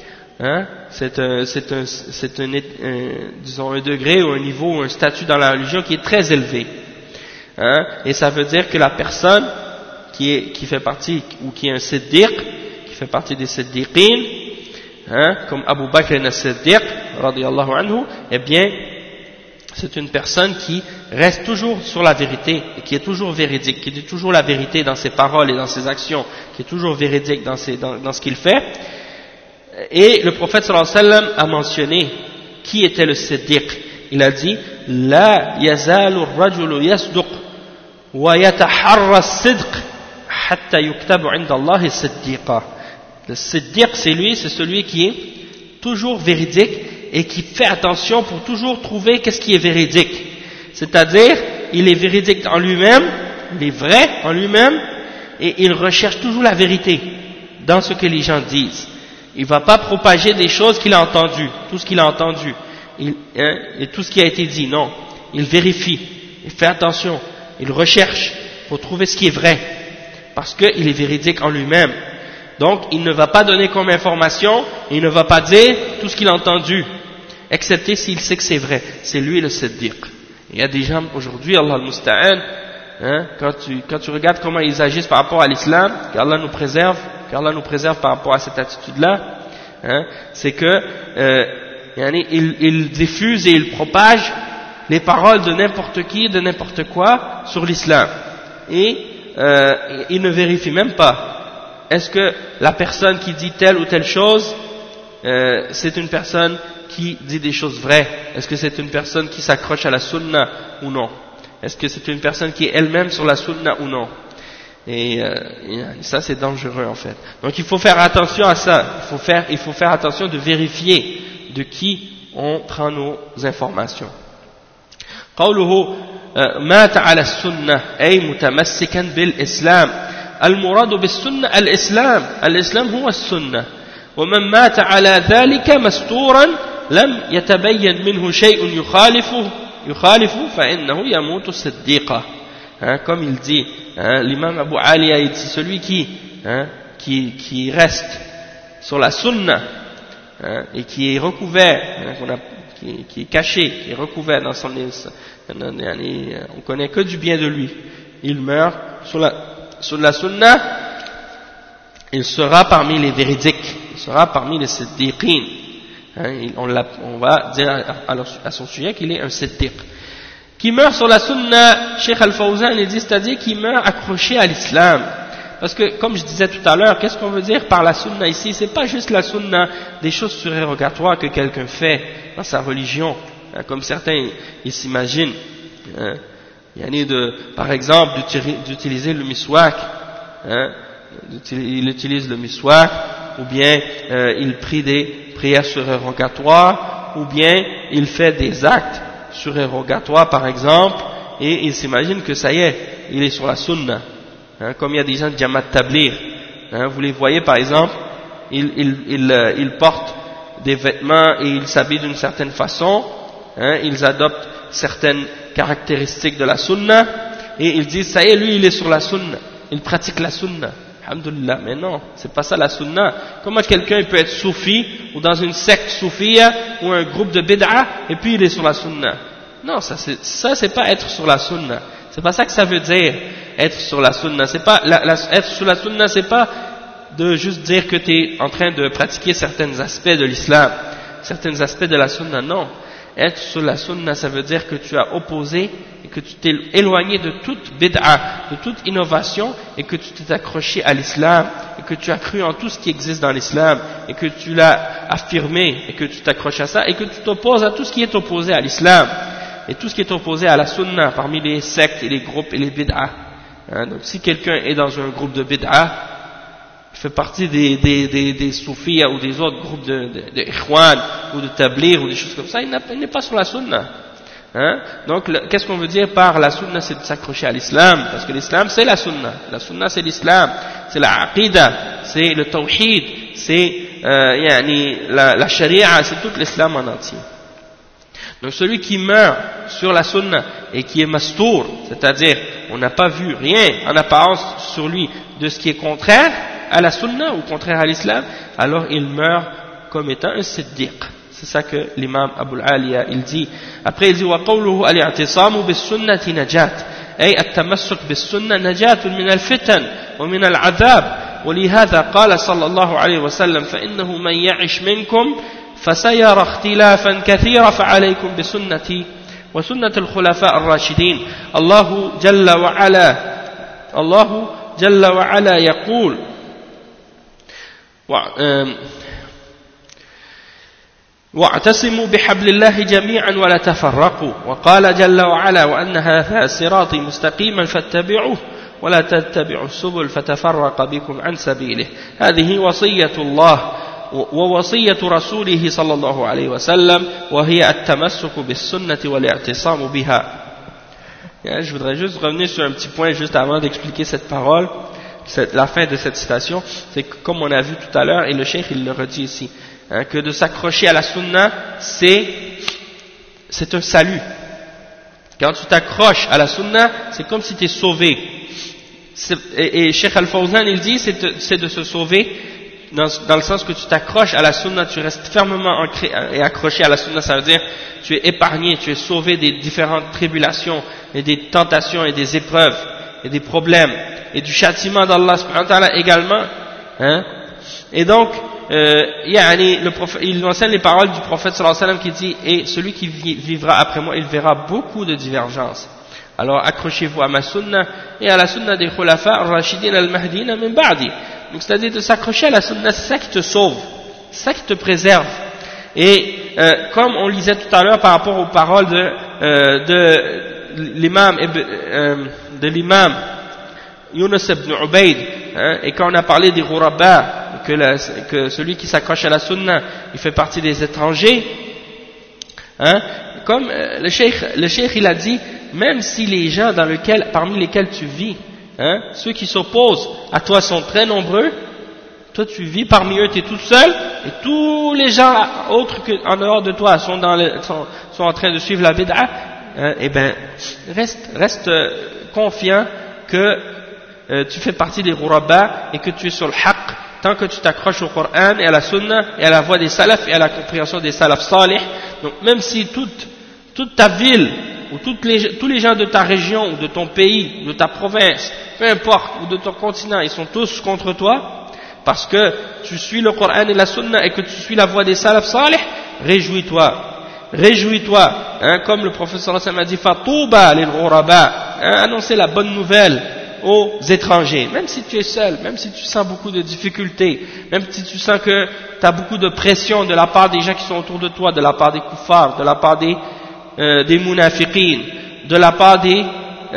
disons un degré ou un niveau ou un statut dans la religion qui est très élevé. Et ça veut dire que la personne qui fait partie, ou qui est un siddiq, qui fait partie des siddiqin, comme Abu Bakr as-Siddiq, radiyallahu anhu, eh bien, c'est une personne qui reste toujours sur la vérité, et qui est toujours véridique, qui dit toujours la vérité dans ses paroles et dans ses actions, qui est toujours véridique dans ce qu'il fait. Et le prophète sallallahu alayhi wa sallam a mentionné qui était le siddiq. Il a dit La yazalu ar-rajulu yasduq wa yataharra as-sidq hatta yuktabu 'inda Allahi siddiqa. Le siddiq, c'est celui qui est toujours véridique et qui fait attention pour toujours trouver qu'est-ce qui est véridique. C'est-à-dire, il est véridique en lui-même, il est vrai en lui-même, et il recherche toujours la vérité dans ce que les gens disent. Il ne va pas propager des choses qu'il a entendues, tout ce qu'il a entendu, et tout ce qui a été dit, non. Il vérifie, il fait attention, il recherche faut trouver ce qui est vrai, parce qu'il est véridique en lui-même. Donc, il ne va pas donner comme information, et il ne va pas dire tout ce qu'il a entendu, excepté s'il sait que c'est vrai. C'est lui le siddiq. Il y a des gens aujourd'hui, Allah al-Musta'an, hein, quand tu regardes comment ils agissent par rapport à l'islam, qu'Allah nous préserve par rapport à cette attitude-là, hein, c'est que ils diffusent et ils propagent les paroles de n'importe qui, de n'importe quoi sur l'islam. Et ils ne vérifient même pas. Est-ce que la personne qui dit telle ou telle chose, c'est une personne qui dit des choses vraies? Est-ce que c'est une personne qui s'accroche à la sunna ou non? Est-ce que c'est une personne qui est elle-même sur la sunna ou non? Et ça c'est dangereux en fait. Donc il faut faire attention à ça. Il faut faire attention de vérifier de qui on prend nos informations. قوله مات على السنة أي متمسكا بالإسلام. المراد بالسنة الإسلام هو السنة. ومن مات على ذلك مستورا لم يتبين منه شيء يخالفه فإنه يموت صديقا. Comme il dit, l'imam Abu Aliya, il dit celui qui reste sur la sunna et qui est recouvert, qui est caché, qui est recouvert dans son on connaît que du bien de lui, il meurt sur la sunna, il sera parmi les véridiques, il sera parmi les siddiqin. On va dire à son sujet qu'il est un siddiq. Qui meurt sur la sunna, Cheikh Al-Fawzan dit, c'est-à-dire qui meurt accroché à l'islam. Parce que, comme je disais tout à l'heure, qu'est-ce qu'on veut dire par la sunna ici? C'est pas juste la sunna des choses surérogatoires que quelqu'un fait dans sa religion, comme certains ils s'imaginent. Par exemple, d'utiliser le miswak. Il utilise le miswak, ou bien il prie des prières surérogatoires, ou bien il fait des actes surérogatoires par exemple, et il s'imagine que ça y est, il est sur la sunna. Comme il y a des gens de Jamaat Tabligh, vous les voyez par exemple, ils portent des vêtements et ils s'habillent d'une certaine façon, ils adoptent certaines caractéristiques de la sunna, et ils disent ça y est, lui il est sur la sunna, il pratique la sunna. Alhamdulillah, mais non, c'est pas ça la sunna. Comment quelqu'un peut être soufi, ou dans une secte soufia, ou un groupe de bid'a, et puis il est sur la sunna? Non, ça c'est pas être sur la sunna. C'est pas ça que ça veut dire, être sur la sunna. C'est pas, être sur la sunna, c'est pas de juste dire que tu es en train de pratiquer certains aspects de l'islam, certains aspects de la sunna, non. Être sur la sunna, ça veut dire que tu as opposé et que tu t'es éloigné de toute bid'a, de toute innovation, et que tu t'es accroché à l'islam, et que tu as cru en tout ce qui existe dans l'islam, et que tu l'as affirmé, et que tu t'accroches à ça, et que tu t'opposes à tout ce qui est opposé à l'islam, et tout ce qui est opposé à la sunna, parmi les sectes et les groupes et les bid'a. Donc si quelqu'un est dans un groupe de bid'a, fait partie des soufis ou des autres groupes de ikhwan ou de tablir ou des choses comme ça, il n'est pas sur la sunna. Donc qu'est-ce qu'on veut dire par la sunna? C'est de s'accrocher à l'islam, parce que l'islam c'est la sunna. La sunna c'est l'islam, c'est la aqida, c'est le tawhid, c'est la sharia, c'est tout l'islam en entier. Donc celui qui meurt sur la sunna et qui est mastour, c'est-à-dire on n'a pas vu rien en apparence sur lui de ce qui est contraire à la sunna ou contraire à l'islam, alors il meurt comme étant un siddiq. C'est ça que l'imam Abu Aliya il dit. Après il dit وَقَوْلُهُ الْاعْتِصَامُ بِالسُّنَّةِ نَجَاةٌ أي التمسك بالسنة نجاة من الفتن ومن العذاب ولهذا قال صلى الله عليه وسلم فإنه من يعش منكم فسيرى اختلافا كثيرا فعليكم بسنتي وسنة الخلفاء الراشدين. الله جل وعلا يقول واعتصموا بحبل الله جميعا ولا تفرقوا وقال جل وعلا وأن هذا صراطي مستقيما فاتبعوه ولا تتبعوا السبل فتفرق بكم عن سبيله. هذه وصية الله ووصية رسوله صلى الله عليه وسلم وهي التمسك بالسنة والاعتصام بها. Je voudrais juste revenir sur un petit point juste avant d'expliquer cette parole. La fin de cette citation, c'est que, comme on a vu tout à l'heure, et le cheikh il le redit ici, que de s'accrocher à la sunna, c'est un salut. Quand tu t'accroches à la sunna, c'est comme si tu es sauvé. et Cheikh Al-Fawzan il dit c'est de se sauver dans le sens que tu t'accroches à la sunna, tu restes fermement ancré et accroché à la sunna, ça veut dire tu es épargné, tu es sauvé des différentes tribulations et des tentations et des épreuves et des problèmes et du châtiment d'Allah subhanahu wa ta'ala également, hein. Et donc il enseigne les paroles du prophète sallallahu alayhi wa sallam qui dit et celui qui vivra après moi il verra beaucoup de divergences. Alors accrochez-vous à ma sunna et à la sunna des khulafa ar-rashidin al-mahdina min ba'di. Donc c'est-à-dire de s'accrocher à la sunna, c'est ça qui te sauve, c'est ça qui te préserve. Et comme on lisait tout à l'heure par rapport aux paroles de l'imam Yunus ibn Ubayd, hein, et quand on a parlé des ghuraba, que celui qui s'accroche à la sunna il fait partie des étrangers, hein, comme le cheikh il a dit, même si les gens parmi lesquels tu vis, hein, ceux qui s'opposent à toi sont très nombreux, toi tu vis parmi eux, tu es tout seul, et tous les gens autres en dehors de toi sont en train de suivre la bid'a, hein, et ben reste confiant que tu fais partie des ghuraba et que tu es sur le haqq tant que tu t'accroches au Coran et à la sunna et à la voix des salafs et à la compréhension des salafs salih. Donc même si toute ta ville ou tous les gens de ta région ou de ton pays, de ta province, peu importe, ou de ton continent, ils sont tous contre toi, parce que tu suis le Coran et la sunna et que tu suis la voie des salaf salih, réjouis-toi, hein, comme le prophète sallallahu alayhi wa sallam a dit, fatouba lil ghuraba, hein, annoncer la bonne nouvelle aux étrangers, même si tu es seul, même si tu sens beaucoup de difficultés, même si tu sens que tu as beaucoup de pression de la part des gens qui sont autour de toi, de la part des kuffars, de la part des munafiqin, de la part des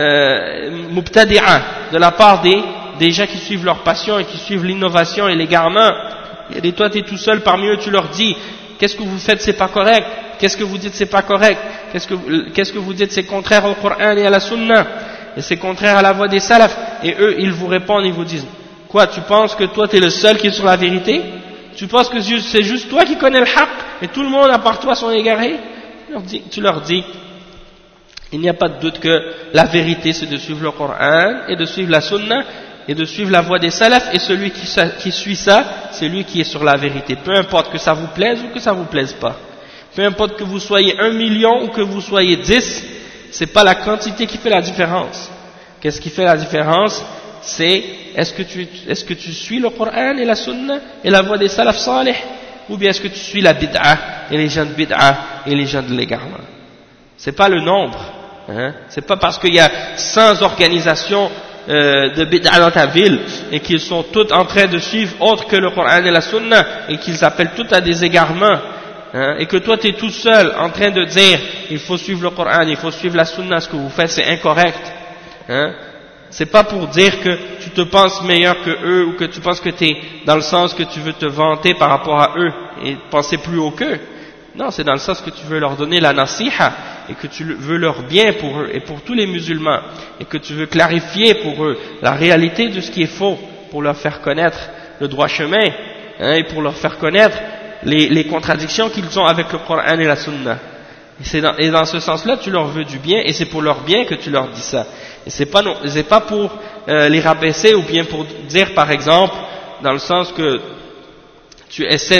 mubtadi'a, de la part des gens qui suivent leur passion et qui suivent l'innovation et l'égarement. Et toi tu es tout seul parmi eux, tu leur dis qu'est-ce que vous faites, c'est pas correct, qu'est-ce que vous dites, c'est pas correct, qu'est-ce que vous dites, c'est contraire au Coran et à la sunna, et c'est contraire à la voix des salafs. Et eux ils vous répondent, ils vous disent quoi, tu penses que toi tu es le seul qui est sur la vérité, tu penses que c'est juste toi qui connais le haqq et tout le monde à part toi sont égarés? Tu leur dis, il n'y a pas de doute que la vérité c'est de suivre le Coran et de suivre la sunna et de suivre la voie des salafs, et celui qui suit ça, c'est lui qui est sur la vérité, peu importe que ça vous plaise ou que ça vous plaise pas, peu importe que vous soyez 1 million ou que vous soyez 10, c'est pas la quantité qui fait la différence. Qu'est-ce qui fait la différence? C'est est-ce que tu suis le Coran et la sunna et la voie des salaf salih, ou bien est-ce que tu suis la bid'a et les gens de bid'a et les gens de l'égarement? C'est pas le nombre, hein? C'est pas parce qu'il y a 100 organisations de bid'a dans ta ville et qu'ils sont toutes en train de suivre autre que le Coran et la sunna et qu'ils appellent toutes à des égarements, hein? Et que toi tu es tout seul en train de dire il faut suivre le Coran, il faut suivre la sunna, ce que vous faites c'est incorrect, hein? C'est pas pour dire que tu te penses meilleur que eux ou que tu penses que tu es dans le sens que tu veux te vanter par rapport à eux et penser plus haut qu'eux. Non, c'est dans le sens que tu veux leur donner la nasiha et que tu veux leur bien pour eux et pour tous les musulmans, et que tu veux clarifier pour eux la réalité de ce qui est faux, pour leur faire connaître le droit chemin, hein, et pour leur faire connaître les contradictions qu'ils ont avec le Coran et la sunna. Et dans ce sens-là, tu leur veux du bien, et c'est pour leur bien que tu leur dis ça. Et c'est pas pour les rabaisser, ou bien pour dire, par exemple, dans le sens que tu essaies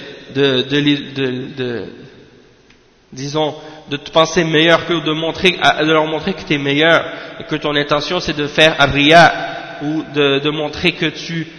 disons, de te penser meilleur qu'eux, de leur montrer que tu es meilleur, et que ton intention c'est de faire ar-riya, ou de montrer que tu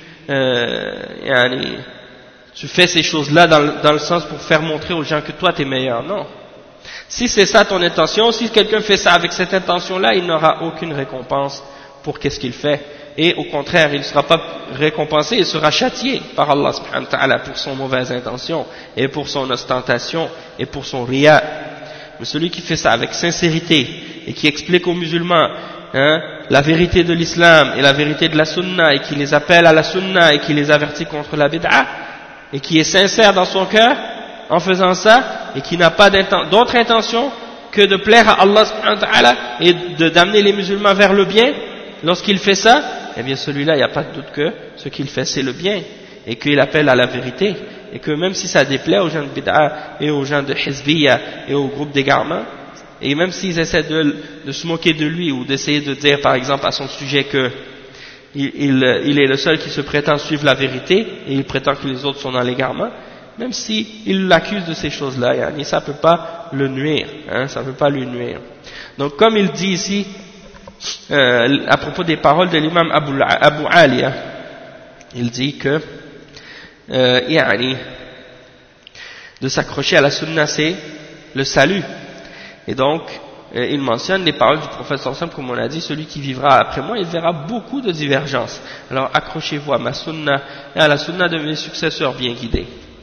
fais ces choses-là dans le sens pour faire montrer aux gens que toi tu es meilleur. Non. Si c'est ça ton intention, si quelqu'un fait ça avec cette intention-là, il n'aura aucune récompense pour qu'est-ce qu'il fait. Et au contraire, il ne sera pas récompensé, il sera châtié par Allah subhanahu wa ta'ala pour son mauvaise intention, et pour son ostentation, et pour son riya. Mais celui qui fait ça avec sincérité, et qui explique aux musulmans, hein, la vérité de l'islam, et la vérité de la sunna, et qui les appelle à la sunna, et qui les avertit contre la bid'a, et qui est sincère dans son cœur, en faisant ça, et qui n'a pas d'autre intention que de plaire à Allah subhanahu wa ta'ala, et d'amener les musulmans vers le bien, lorsqu'il fait ça, eh bien celui-là, il n'y a pas de doute que ce qu'il fait c'est le bien, et qu'il appelle à la vérité, et que même si ça déplaît aux gens de bid'a, et aux gens de hizbiyya, et aux groupes d'égarement, et même s'ils essaient de se moquer de lui, ou d'essayer de dire par exemple à son sujet que il est le seul qui se prétend suivre la vérité et il prétend que les autres sont dans l'égarement, même si il l'accuse de ces choses-là, yani, ça peut pas le nuire, hein, ça peut pas lui nuire. Donc comme il dit ici à propos des paroles de l'imam Abu Aliya, il dit que yani, de s'accrocher à la sunna c'est le salut, et donc il mentionne les paroles du prophète sallallahu alayhi wa sallam, comme on a dit, celui qui vivra après moi, il verra beaucoup de divergences. Alors accrochez-vous à ma sunna et à la sunna de mes successeurs bien guidés.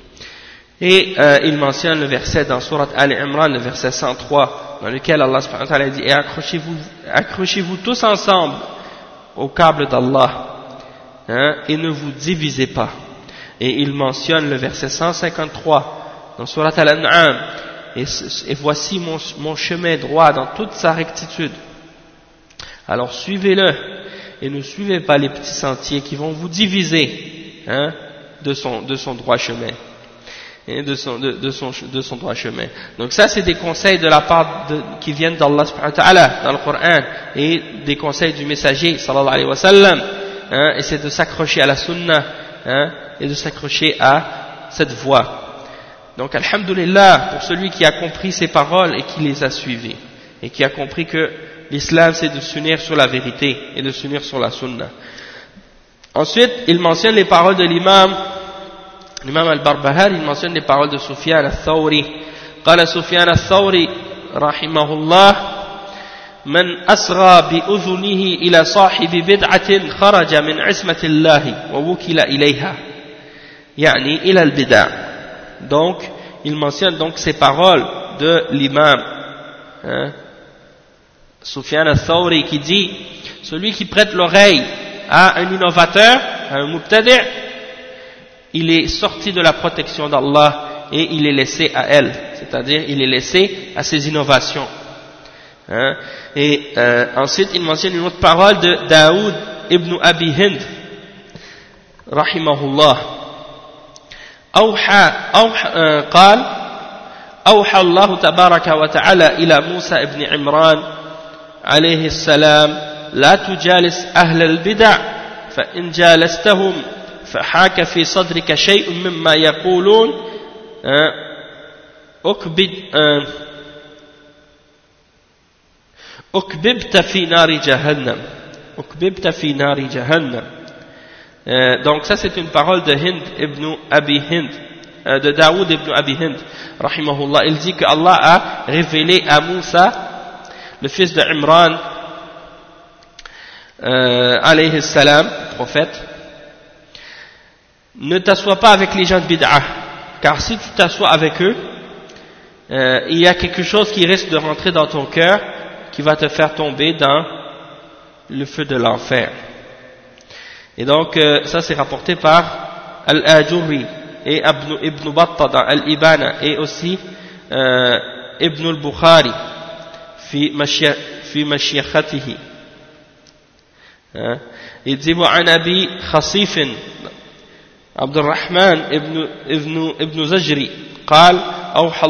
Et il mentionne le verset dans Surat Al-Imran, le verset 103, dans lequel Allah subhanahu wa ta'ala dit: et accrochez-vous tous ensemble au câble d'Allah, hein, et ne vous divisez pas. Et il mentionne le verset 153 dans Surat Al-An'am: et voici mon chemin droit dans toute sa rectitude. Alors suivez-le et ne suivez pas les petits sentiers qui vont vous diviser, hein, de son droit chemin. Et de son droit chemin. Donc ça c'est des conseils de la part qui viennent d'Allah subhanahu wa ta'ala dans le Coran, et des conseils du messager sallallahu alayhi wa sallam, hein, et c'est de s'accrocher à la sunna, hein, et de s'accrocher à cette voie. Donc alhamdulillah pour celui qui a compris ces paroles et qui les a suivies, et qui a compris que l'islam c'est de s'unir sur la vérité et de s'unir sur la sunna. Ensuite il mentionne les paroles de l'imam al-Barbahari, il mentionne les paroles de Sufyan al-Thawri. قال سفيان الثوري رحمه الله: من أصغى بأذنه إلى صاحب بدعة خرج من عصمة الله ووكل إليها يعني إلى البدع. Donc il mentionne donc ces paroles de l'imam, hein, Sufyan al-Thawri, qui dit: celui qui prête l'oreille à un innovateur, à un mubtadi', il est sorti de la protection d'Allah et il est laissé à elle, c'est-à-dire il est laissé à ses innovations, hein. Et ensuite il mentionne une autre parole de Daoud ibn Abi Hind rahimahullah: قال أوحى الله تبارك وتعالى إلى موسى ابن عمران عليه السلام: لا تجالس أهل البدع فإن جالستهم فحاك في صدرك شيء مما يقولون أكببت في نار جهنم. أكببت في نار جهنم. Donc ça c'est une parole de Hind ibn Abi Hind, de Daoud ibn Abi Hind rahimahullah. Il dit que Allah a révélé à Moussa, le fils de Imran alayhi salam, prophète: ne t'assois pas avec les gens de bid'ah, car si tu t'assois avec eux, il y a quelque chose qui risque de rentrer dans ton cœur, qui va te faire tomber dans le feu de l'enfer. Et donc ça c'est rapporté par Al-Ajurri et Ibn Battah dans Al-Ibana, et aussi Ibn al-Bukhari fi mashiakhatihi. Il dit: وعن أبي خصيف عبد الرحمن ابن زجري قال: أوحى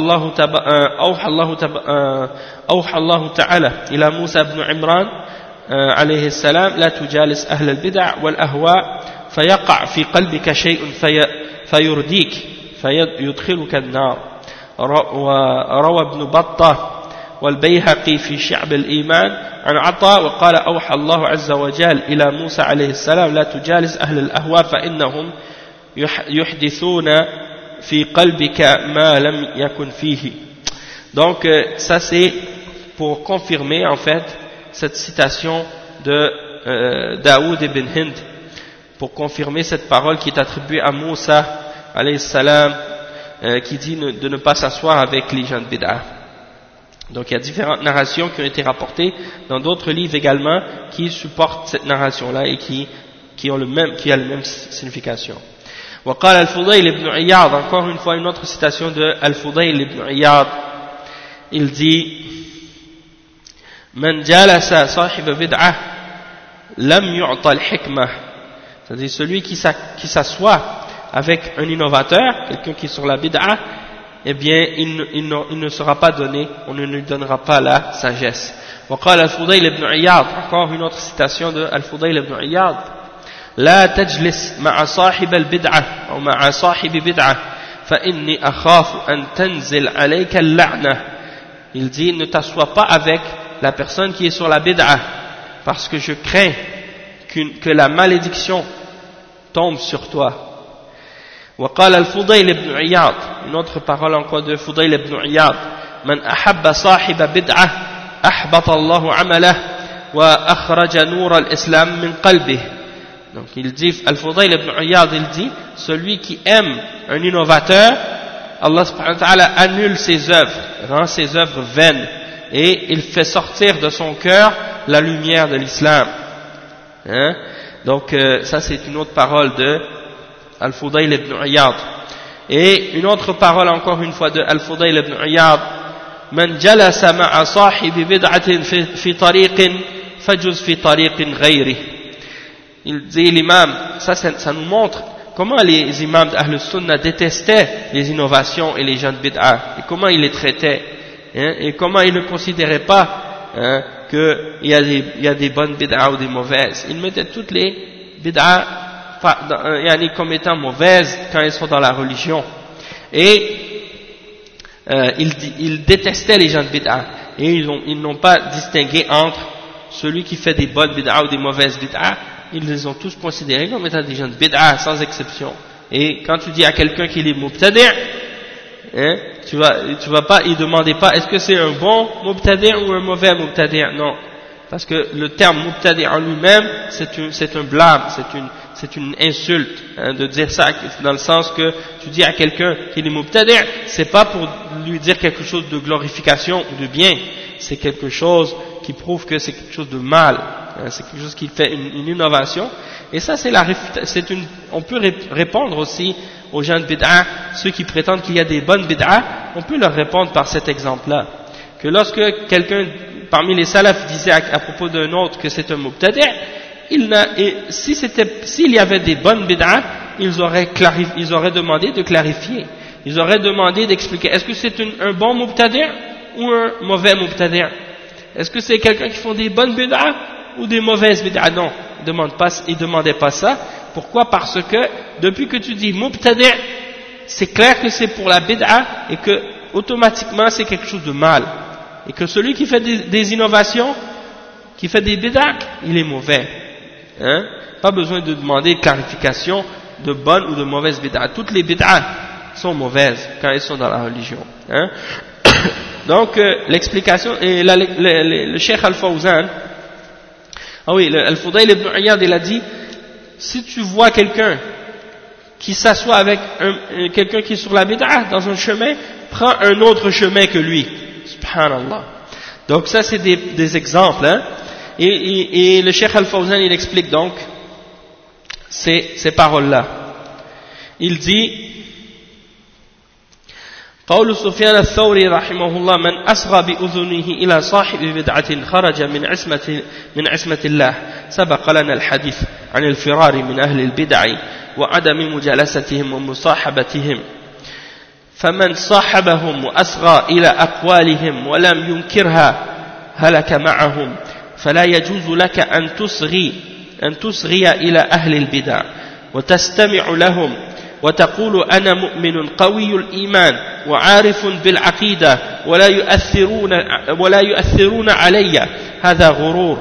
الله تعالى إلى موسى بن عمران عليه السلام: لا تجالس أهل البدع والأهواء فيقع في قلبك شيء فيرديك فيدخلك النار. وروى ابن بطة والبيهقي في شعب الإيمان عن عطاء وقال: أوحى الله عز وجل إلى موسى عليه السلام: لا تجالس أهل الأهواء فإنهم يحدثون في قلبك ما لم يكن فيه. Donc ça c'est pour confirmer en fait cette citation de Daoud ibn Hind, pour confirmer cette parole qui est attribuée à Moussa alayhi salam, qui dit de ne pas s'asseoir avec les gens de bid'ah. Donc il y a différentes narrations qui ont été rapportées dans d'autres livres également qui supportent cette narration là et qui a la même signification. وقال الفضيل ibn Iyad, encore une fois une autre citation de Al-Fudayl ibn Iyad, il dit: من جالس صاحب بدعة لم يعطى الحكمة, c'est-à-dire celui qui s'assoit avec un innovateur, quelqu'un qui est sur la bid'a, eh bien il ne sera pas donné, on ne lui donnera pas la sagesse. وقال الفضيل ibn Iyad, encore une autre citation de Al-Fudayl ibn Iyad, لا تجلس مع صاحب البدعة أو مع صاحب بدعة فإني أخاف أن تنزل عليك اللعنة. Il dit ne t'assois pas avec la personne qui est sur la bid'ah parce que je crains que la malédiction tombe sur toi. وقال الفضيل بن عياض, une autre parole encore de Fudayl ibn Iyad, من أحب صاحب بدعة أحبط الله عمله وأخرج نور الإسلام من قلبه. Donc il dit, Al-Fudayl ibn Iyad, il dit, celui qui aime un innovateur, Allah subhanahu wa ta'ala annule ses œuvres, rend ses œuvres vaines, et il fait sortir de son cœur la lumière de l'islam. Hein? Donc ça c'est une autre parole de Al-Fudayl ibn Iyad. Et une autre parole encore une fois de Al-Fudayl ibn Iyad, من جلس مع صاحب بدعة في طريق فجز في طريق غيره. Il dit l'imam, ça nous montre comment les imams d'Ahl Sunnah détestaient les innovations et les gens de bid'ah, et comment ils les traitaient, hein, et comment ils ne considéraient pas, hein, qu'il y a des bonnes bid'ah ou des mauvaises. Ils mettaient toutes les bid'ah comme étant mauvaises quand elles sont dans la religion. Et ils détestaient les gens de bid'ah, et ils n'ont pas distingué entre celui qui fait des bonnes bid'ah ou des mauvaises bid'ah. Ils les ont tous considérés comme étant des gens de bid'ah sans exception. Et quand tu dis à quelqu'un qu'il est mubtadi', hein, tu vas pas, il demandait pas est-ce que c'est un bon mubtadi' ou un mauvais mubtadi', non. Parce que le terme mubtadi' en lui-même, c'est un blâme, c'est une insulte, hein, de dire ça, dans le sens que tu dis à quelqu'un qu'il est mubtadi', c'est pas pour lui dire quelque chose de glorification ou de bien, c'est quelque chose qui prouve que c'est quelque chose de mal, hein, c'est quelque chose qui fait une innovation. Et ça on peut répondre aussi aux gens de bid'ah, ceux qui prétendent qu'il y a des bonnes bid'ah, on peut leur répondre par cet exemple-là, que lorsque quelqu'un parmi les salafs disait à propos d'un autre que c'est un mubtadi', s'il y avait des bonnes bid'ah, ils auraient demandé de clarifier, ils auraient demandé d'expliquer, est-ce que c'est un bon mubtadi' ou un mauvais mubtadi'? Est-ce que c'est quelqu'un qui font des bonnes bid'ah ou des mauvaises bid'ah? Non, ils ne demandaient pas ça. Pourquoi? Parce que depuis que tu dis mubtadi', c'est clair que c'est pour la bid'ah et que automatiquement c'est quelque chose de mal. Et que celui qui fait des innovations, qui fait des bid'ah, il est mauvais. Hein? Pas besoin de demander clarification de bonnes ou de mauvaises bid'ah. Toutes les bid'ah sont mauvaises quand elles sont dans la religion. Hein? Donc l'explication, et le Cheikh Al-Fawzan, Al-Fudayl ibn Iyad, il a dit, si tu vois quelqu'un qui s'assoit avec quelqu'un qui est sur la bid'ah dans un chemin, prends un autre chemin que lui. Subhanallah. Donc ça c'est des exemples, hein. Et le Cheikh Al-Fawzan il explique donc ces paroles-là. Il dit, قول سفيان الثوري رحمه الله من أصغى بأذنه إلى صاحب بدعة خرج من عصمة الله. سبق لنا الحديث عن الفرار من أهل البدع وعدم مجالستهم ومصاحبتهم. فمن صاحبهم وأصغى إلى أقوالهم ولم ينكرها هلك معهم. فلا يجوز لك أن تصغي إلى أهل البدع وتستمع لهم وتقول أنا مؤمن قوي الإيمان وعارف بالعقيدة ولا يؤثرون علي. هذا غرور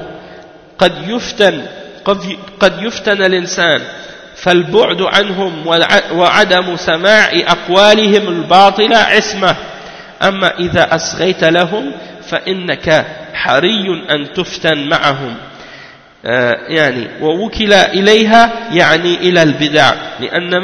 قد يفتن الإنسان. فالبعد عنهم وعدم سماع أقوالهم الباطلة عصمة. أما إذا أصغيت لهم فإنك حري أن تفتن معهم. يعني ووكل إليها يعني إلى البدع لأن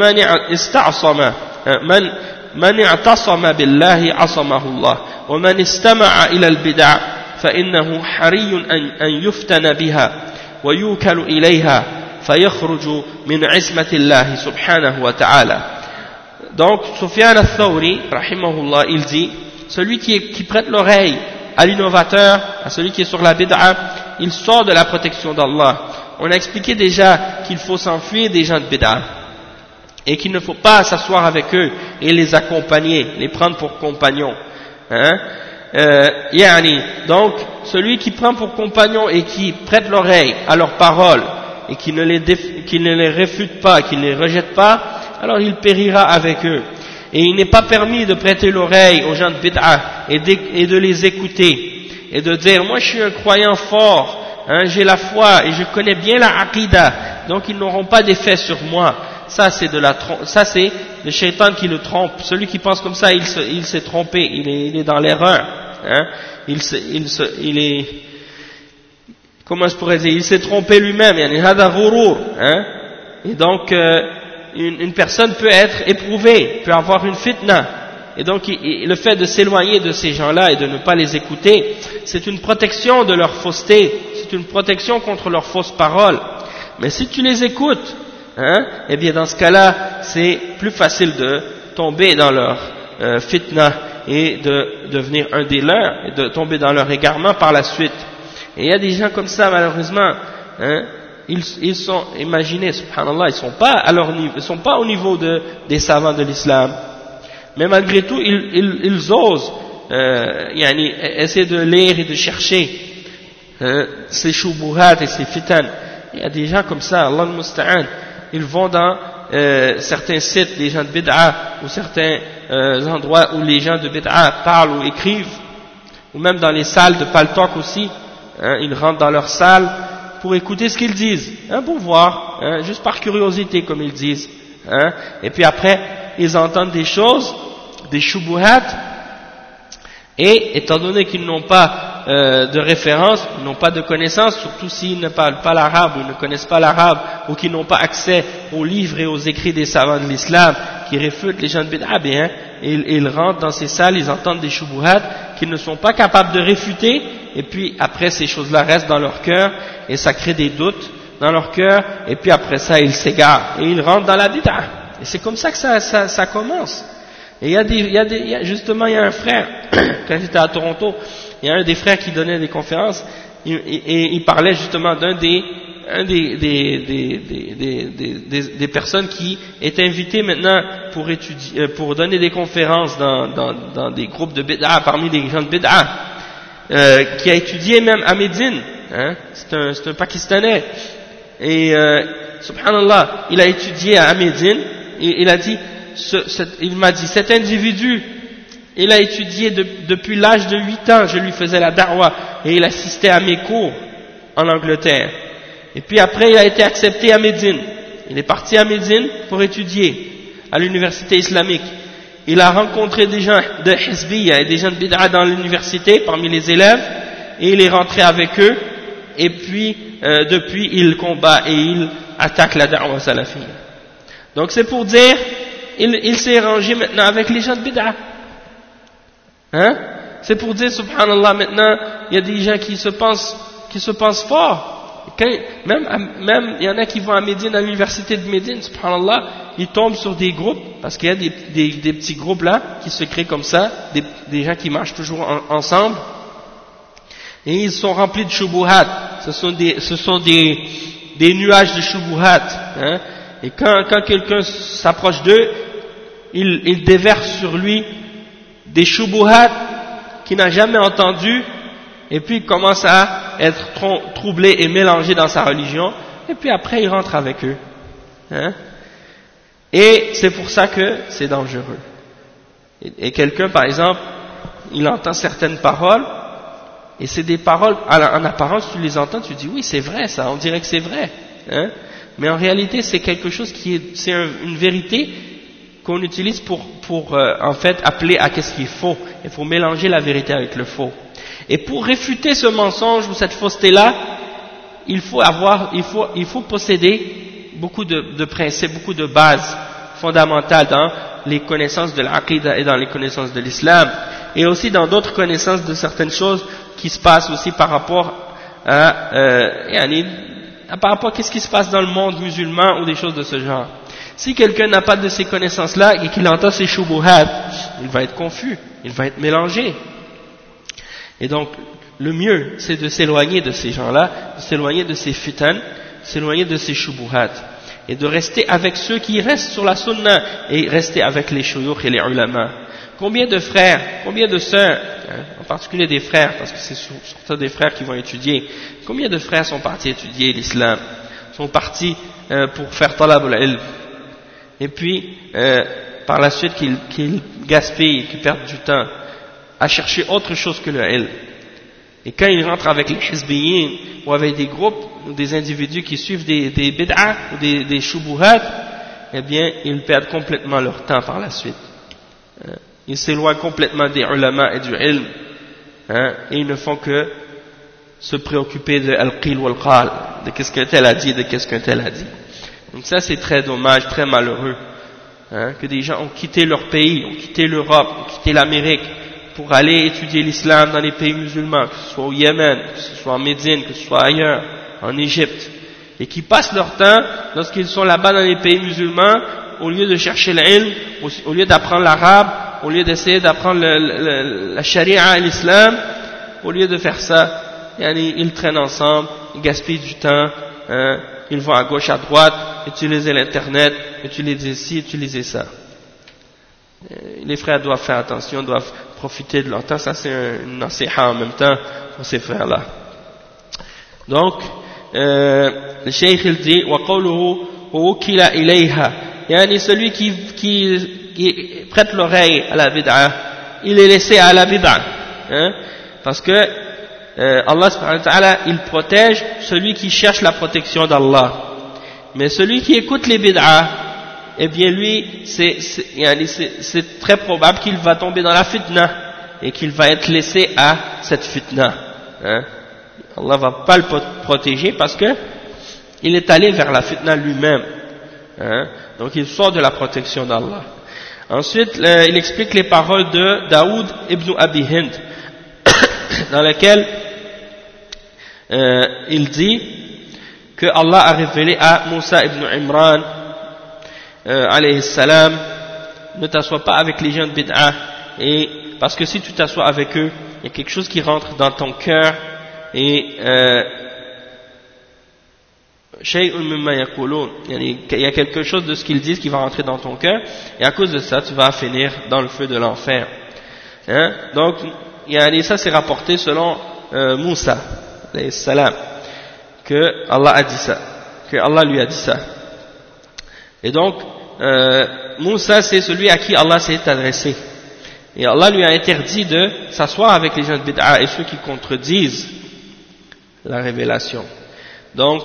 من اعتصم بالله عصمه الله ومن استمع إلى البدع فإنه حري أن يفتن بها ويوكل إليها فيخرج من عصمة الله سبحانه وتعالى. Donc Sufyan al-Thawri rahimahullah, il dit, celui qui prête l'oreille à l'innovateur, à celui qui est sur la bid'a, il sort de la protection d'Allah. On a expliqué déjà qu'il faut s'enfuir des gens de bid'a et qu'il ne faut pas s'asseoir avec eux et les accompagner, les prendre pour compagnons, hein? Donc celui qui prend pour compagnon et qui prête l'oreille à leurs paroles et qui ne les réfute pas, qui ne les rejette pas, alors il périra avec eux. Et il n'est pas permis de prêter l'oreille aux gens de bid'a et de les écouter et de dire moi je suis un croyant fort, hein, j'ai la foi et je connais bien la aqidah, donc ils n'auront pas d'effet sur moi. Ça c'est le shaitan qui le trompe. Celui qui pense comme ça, il s'est trompé, il est dans l'erreur, hein. Il est, comment je pourrais dire, il s'est trompé lui-même, yani hada ghurur, hein. Et donc une personne peut être éprouvée, peut avoir une fitna, et donc le fait de s'éloigner de ces gens-là et de ne pas les écouter, c'est une protection de leur fausseté, c'est une protection contre leurs fausses paroles. Mais si tu les écoutes, hein, eh bien dans ce cas-là, c'est plus facile de tomber dans leur fitna et de devenir un des leurs, et de tomber dans leur égarement par la suite. Et il y a des gens comme ça, malheureusement, hein, ils sont, imaginez, subhanallah, ils sont pas à leur niveau, ils sont pas au niveau des savants de l'islam, mais malgré tout, ils osent essayer de lire et de chercher ces shubuhat et ces fitan. Il y a des gens comme ça, Allah al-Musta'an, ils vont dans certains sites, des gens de bid'a, ou certains endroits où les gens de bid'a parlent ou écrivent, ou même dans les salles de Paltalk aussi, hein, ils rentrent dans leur salle pour écouter ce qu'ils disent, hein, pour voir, hein, juste par curiosité comme ils disent, hein, et puis après ils entendent des choses, des shubuhat, et étant donné qu'ils n'ont pas de référence, ils n'ont pas de connaissances, surtout s'ils ne parlent pas l'arabe ou ne connaissent pas l'arabe, ou qu'ils n'ont pas accès aux livres et aux écrits des savants de l'islam qui réfutent les gens de bid'a, bien, ils rentrent dans ces salles, ils entendent des shubuhat qu'ils ne sont pas capables de réfuter, et puis après ces choses-là restent dans leur cœur, et ça crée des doutes dans leur cœur, et puis après ça ils s'égarent, et ils rentrent dans la bid'a. Et c'est comme ça que ça commence. Et justement il y a un frère, quand j'étais à Toronto, il y a un des frères qui donnait des conférences, et il parlait justement des personnes qui étaient invitées maintenant pour étudier, pour donner des conférences dans des groupes de bid'a, parmi les gens de bid'a, qui a étudié même à Médine, hein, c'est un Pakistanais, et subhanallah, il a étudié à Médine, et il a dit, il m'a dit, cet individu, il a étudié depuis l'âge de 8 ans, je lui faisais la da'wa, et il assistait à mes cours en Angleterre. Et puis après, il a été accepté à Médine. Il est parti à Médine pour étudier à l'université islamique. Il a rencontré des gens de Hizbiyya et des gens de Bid'a dans l'université, parmi les élèves, et il est rentré avec eux, et puis depuis, il combat et il attaque la da'wa salafiyya. Donc c'est pour dire, il s'est rangé maintenant avec les gens de Bid'a. Hein? C'est pour dire, subhanallah, maintenant, il y a des gens qui se pensent forts. Même, il y en a qui vont à Médine, à l'université de Médine, subhanallah, ils tombent sur des groupes, parce qu'il y a des petits groupes là, qui se créent comme ça, des gens qui marchent toujours ensemble, et ils sont remplis de shubuhat. Ce sont des nuages de shubuhat, hein? Et quand quelqu'un s'approche d'eux, il déverse sur lui des shubuhat qu'il n'a jamais entendu, et puis il commence à être troublé et mélangé dans sa religion, et puis après il rentre avec eux, hein? Et c'est pour ça que c'est dangereux. Et quelqu'un, par exemple, il entend certaines paroles, et c'est des paroles, en apparence tu les entends, tu dis oui c'est vrai ça, on dirait que c'est vrai, hein? Mais en réalité c'est quelque chose c'est une vérité qu'on utilise pour en fait appeler à qu'est-ce qu'il faut. Il faut mélanger la vérité avec le faux. Et pour réfuter ce mensonge ou cette fausseté-là, il faut posséder beaucoup de principes, beaucoup de bases fondamentales dans les connaissances de l'aqida et dans les connaissances de l'islam, et aussi dans d'autres connaissances de certaines choses qui se passent aussi par rapport par rapport à qu'est-ce qui se passe dans le monde musulman ou des choses de ce genre. Si quelqu'un n'a pas de ces connaissances-là et qu'il entend ces shubuhat, il va être confus, il va être mélangé. Et donc, le mieux, c'est de s'éloigner de ces gens-là, de s'éloigner de ces fitan, de s'éloigner de ces shubuhat, et de rester avec ceux qui restent sur la sunna, et rester avec les shuyukh et les ulama. Combien de frères, combien de sœurs, hein, en particulier des frères, parce que c'est surtout des frères qui vont étudier, combien de frères sont partis étudier l'islam, sont partis pour faire talab al-ilm. Et puis, par la suite, qu'ils gaspillent, qu'ils perdent du temps à chercher autre chose que le ilm. Et quand ils rentrent avec les hizbiyin ou avec des groupes ou des individus qui suivent des bid'ah ou des shubuhat, eh bien, ils perdent complètement leur temps par la suite. Ils s'éloignent complètement des ulama et du ilm, et ils ne font que se préoccuper de al-qil wal-qal, de qu'est-ce qu'un tel a dit, de qu'est-ce qu'un tel a dit. Donc ça, c'est très dommage, très malheureux, que des gens ont quitté leur pays, ont quitté l'Europe, ont quitté l'Amérique, pour aller étudier l'islam dans les pays musulmans, que ce soit au Yémen, que ce soit en Médine, que ce soit ailleurs, en Égypte, et qui passent leur temps, lorsqu'ils sont là-bas dans les pays musulmans, au lieu de chercher l'ilm, au lieu d'apprendre l'arabe, au lieu d'essayer d'apprendre la charia et l'islam, au lieu de faire ça, ils traînent ensemble, ils gaspillent du temps, ils vont à gauche, à droite, utiliser l'internet, utiliser ci, utiliser ça. Les frères doivent faire attention, doivent profiter de leur temps. Ça, c'est une nasiha en même temps pour ces frères-là. Donc, le cheikh il dit وَقَوْلُهُ وَوُكِّلَ إِلَيْهَا, yani celui qui prête l'oreille à la bid'a, il est laissé à la bid'a, parce que Allah subhanahu wa ta'ala, il protège celui qui cherche la protection d'Allah. Mais celui qui écoute les bid'a, eh bien lui, c'est très probable qu'il va tomber dans la fitna et qu'il va être laissé à cette fitna. Allah va pas le protéger parce que il est allé vers la fitna lui-même. Donc il sort de la protection d'Allah. Ensuite, il explique les paroles de Daoud ibn Abi Hind, dans lesquelles il dit que Allah a révélé à Moussa ibn Imran alayhi salam, ne t'assois pas avec les gens de bid'a, et parce que si tu t'assois avec eux, il y a quelque chose qui rentre dans ton cœur, et shay'un mimma yaqulun, il y a quelque chose de ce qu'ils disent qui va rentrer dans ton cœur, et à cause de ça tu vas finir dans le feu de l'enfer. Donc ça c'est rapporté selon Moussa alayhi salam, que Allah a dit ça, que Allah lui a dit ça. Et donc, Moussa, c'est celui à qui Allah s'est adressé. Et Allah lui a interdit de s'asseoir avec les gens de bid'a et ceux qui contredisent la révélation. Donc,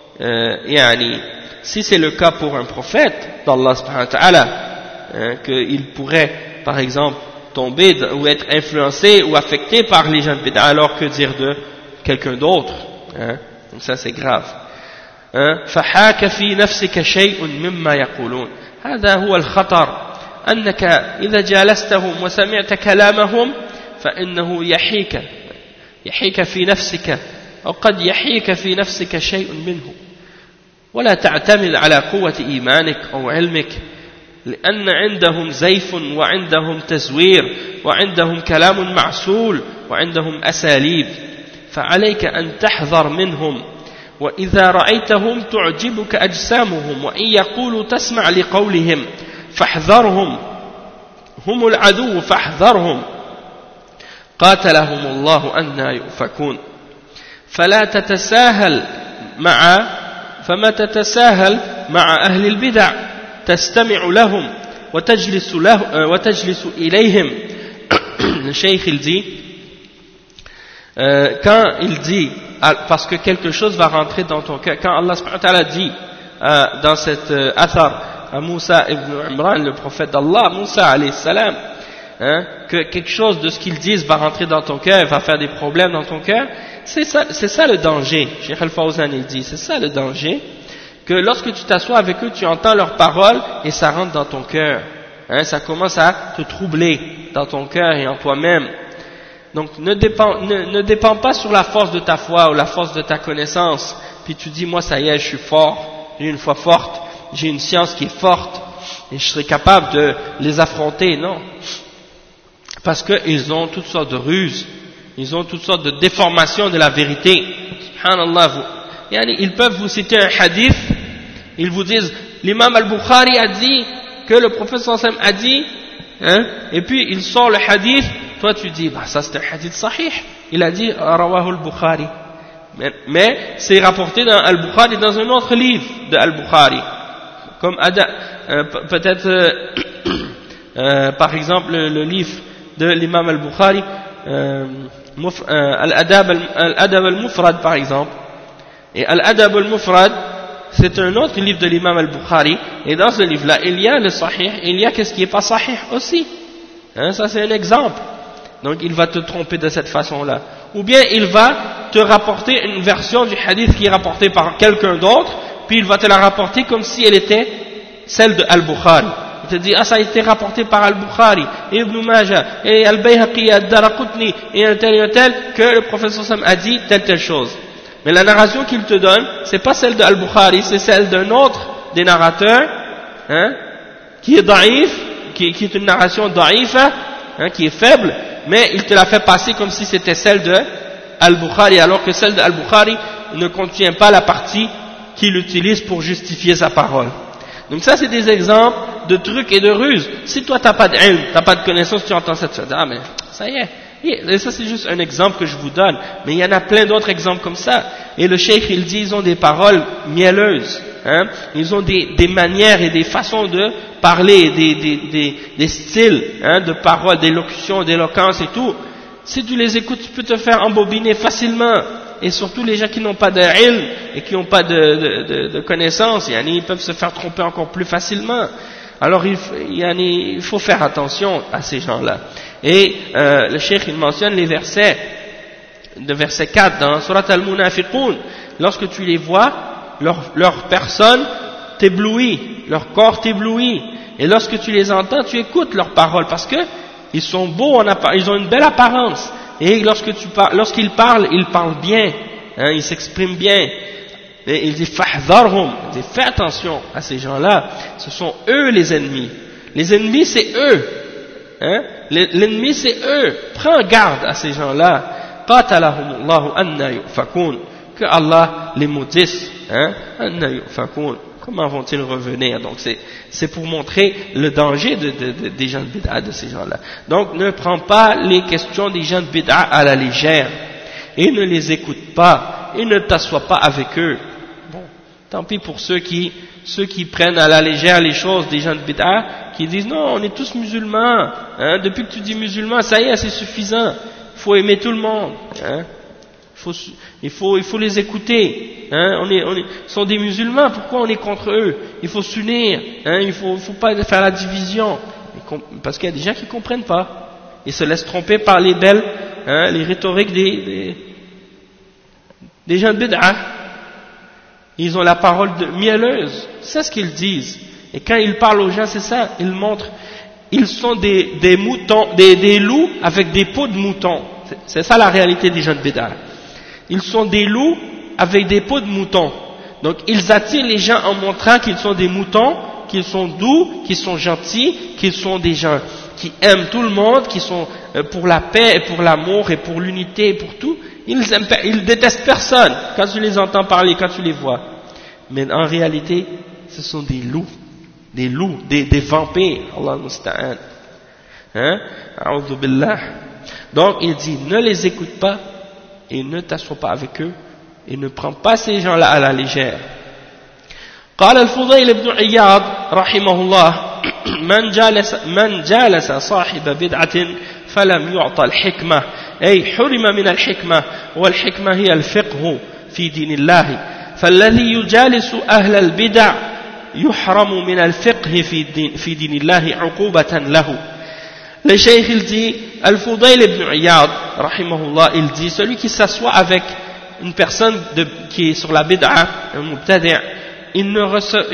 si c'est le cas pour un prophète d'Allah subhanahu wa ta'ala, qu'il pourrait, par exemple, tomber ou être influencé ou affecté par les gens de bid'a, alors que dire de quelqu'un d'autre. Donc ça, c'est grave. فحاك في نفسك شيء مما يقولون, هذا هو الخطر, أنك إذا جالستهم وسمعت كلامهم فإنه يحيك في نفسك, أو قد يحيك في نفسك شيء منه, ولا تعتمد على قوة إيمانك أو علمك, لأن عندهم زيف وعندهم تزوير وعندهم كلام معسول وعندهم أساليب, فعليك أن تحذر منهم. وإذا رأيتهم تعجبك أجسامهم, وإن يقولوا تسمع لقولهم فاحذرهم, هم العدو فاحذرهم, قاتلهم الله أنى يؤفكون. فما تتساهل مع أهل البدع تستمع لهم وتجلس إليهم. Le cheikh il dit, quand il dit, parce que quelque chose va rentrer dans ton cœur, quand Allah subhanahu wa ta'ala dit dans cet athar à Moussa ibn Imran, le prophète d'Allah, Moussa alayhi salam, que quelque chose de ce qu'ils disent va rentrer dans ton cœur et va faire des problèmes dans ton cœur, c'est ça le danger. Cheikh Al-Fawzan il dit, c'est ça le danger, que lorsque tu t'assois avec eux, tu entends leurs paroles et ça rentre dans ton cœur, ça commence à te troubler dans ton cœur et en toi-même. Donc ne dépends pas sur la force de ta foi ou la force de ta connaissance, puis tu dis moi ça y est, je suis fort, j'ai une foi forte, j'ai une science qui est forte et je serai capable de les affronter. Non, parce qu'ils ont toutes sortes de ruses, ils ont toutes sortes de déformations de la vérité. Subhanallah, ils peuvent vous citer un hadith, ils vous disent l'imam al-Bukhari a dit que le prophète sallallahu alayhi wa sallam a dit, et puis il sort le hadith. Toi tu dis, ça c'est un hadith sahih, il a dit rawahu al-Bukhari. Mais c'est rapporté dans Al-Bukhari dans un autre livre de Al-Bukhari. Comme peut-être par exemple le livre de l'imam Al-Bukhari, Al-Adab Al-Mufrad par exemple. Et Al-Adab Al-Mufrad, c'est un autre livre de l'imam Al-Bukhari, et dans ce livre-là, il y a le sahih, et il y a qu'est-ce qui est pas sahih aussi. Hein, ça c'est un exemple. Donc il va te tromper de cette façon-là. Ou bien il va te rapporter une version du hadith qui est rapportée par quelqu'un d'autre, puis il va te la rapporter comme si elle était celle de Al-Bukhari. Il te dit, ah ça a été rapporté par Al-Bukhari, et Ibn Majah, et Al-Bayhaqi, et Ad-Daraqutni, et un tel, que le prophète sallam a dit telle chose. Mais la narration qu'il te donne, c'est pas celle de Al-Bukhari, c'est celle d'un autre des narrateurs, hein, qui est daïf, qui est une narration daïfa, hein, qui est faible, mais il te la fait passer comme si c'était celle de Al-Bukhari, alors que celle de Al-Bukhari ne contient pas la partie qu'il utilise pour justifier sa parole. Donc ça c'est des exemples de trucs et de ruses. Si toi t'as pas d'ilm, t'as pas de connaissance, tu entends ça, tu dis, ah mais ça y est. Et ça c'est juste un exemple que je vous donne, mais il y en a plein d'autres exemples comme ça. Et le cheikh il dit, ils ont des paroles mielleuses, hein? Ils ont des manières et des façons de parler, des styles, hein, de paroles, d'élocution, d'éloquence et tout. Si tu les écoutes, tu peux te faire embobiner facilement. Et surtout les gens qui n'ont pas d'ilm et qui n'ont pas de connaissances, ils peuvent se faire tromper encore plus facilement. Alors il faut faire attention à ces gens-là. Et le cheikh il mentionne les versets, le verset 4 dans Surat Al-Munafiqun. Lorsque tu les vois, leur personne t'éblouit, leur corps t'éblouit. Et lorsque tu les entends, tu écoutes leurs paroles parce que ils sont beaux, ils ont une belle apparence. Et lorsqu'ils parlent, ils parlent bien, hein, ils s'expriment bien. Et il dit fahdharhum, il dit fais attention à ces gens-là, ce sont eux les ennemis. Les ennemis c'est eux, hein? L'ennemi c'est eux. Prends garde à ces gens-là. Qatalahumullahu anna yufakun, que Allah les maudisse, hein? Anna yufakun. Comment vont-ils revenir? Donc c'est pour montrer le danger des gens de bid'a, de ces gens-là. Donc ne prends pas les questions des gens de bid'a à la légère et ne les écoute pas et ne t'assois pas avec eux. Bon, tant pis pour ceux qui prennent à la légère les choses des gens de bid'a, qui disent non, on est tous musulmans, hein, depuis que tu dis musulman, ça y est, c'est suffisant, il faut aimer tout le monde, hein. Il faut les écouter, hein, ils sont des musulmans, pourquoi on est contre eux? Il faut s'unir, hein, il faut pas faire la division, parce qu'il y a des gens qui comprennent pas, ils se laissent tromper par les belles, hein, les rhétoriques des gens de bid'a. Ils ont la parole mielleuse, c'est ce qu'ils disent, et quand ils parlent aux gens, c'est ça, ils montrent, ils sont des moutons, des loups avec des peaux de moutons, c'est ça la réalité des gens de bid'a. Ils sont des loups avec des peaux de moutons. Donc ils attirent les gens en montrant qu'ils sont des moutons, qu'ils sont doux, qu'ils sont gentils, qu'ils sont des gens qui aiment tout le monde, qui sont pour la paix et pour l'amour et pour l'unité et pour tout. Ils détestent personne quand tu les entends parler, quand tu les vois. Mais en réalité, ce sont des loups, des vampires. Allah musta'an. Hein? A'udhu billah. Donc il dit, ne les écoute pas et ne t'assois pas avec eux et ne prends pas ces gens-là à la légère. قال الفضيل بن عياض رحمه الله من جالس صاحب بدعة فلم يعطى الحكمة أي حرم من الحكمة والحكمة هي الفقه في دين الله فالذي يجالس أهل البدع يحرم من الفقه في دين الله عقوبة له. Le cheikh il dit, Al-Fudayl ibn Iyad, rahimahullah, il dit, celui qui s'assoit avec une personne qui est sur la bid'a, un mubtadi', il ne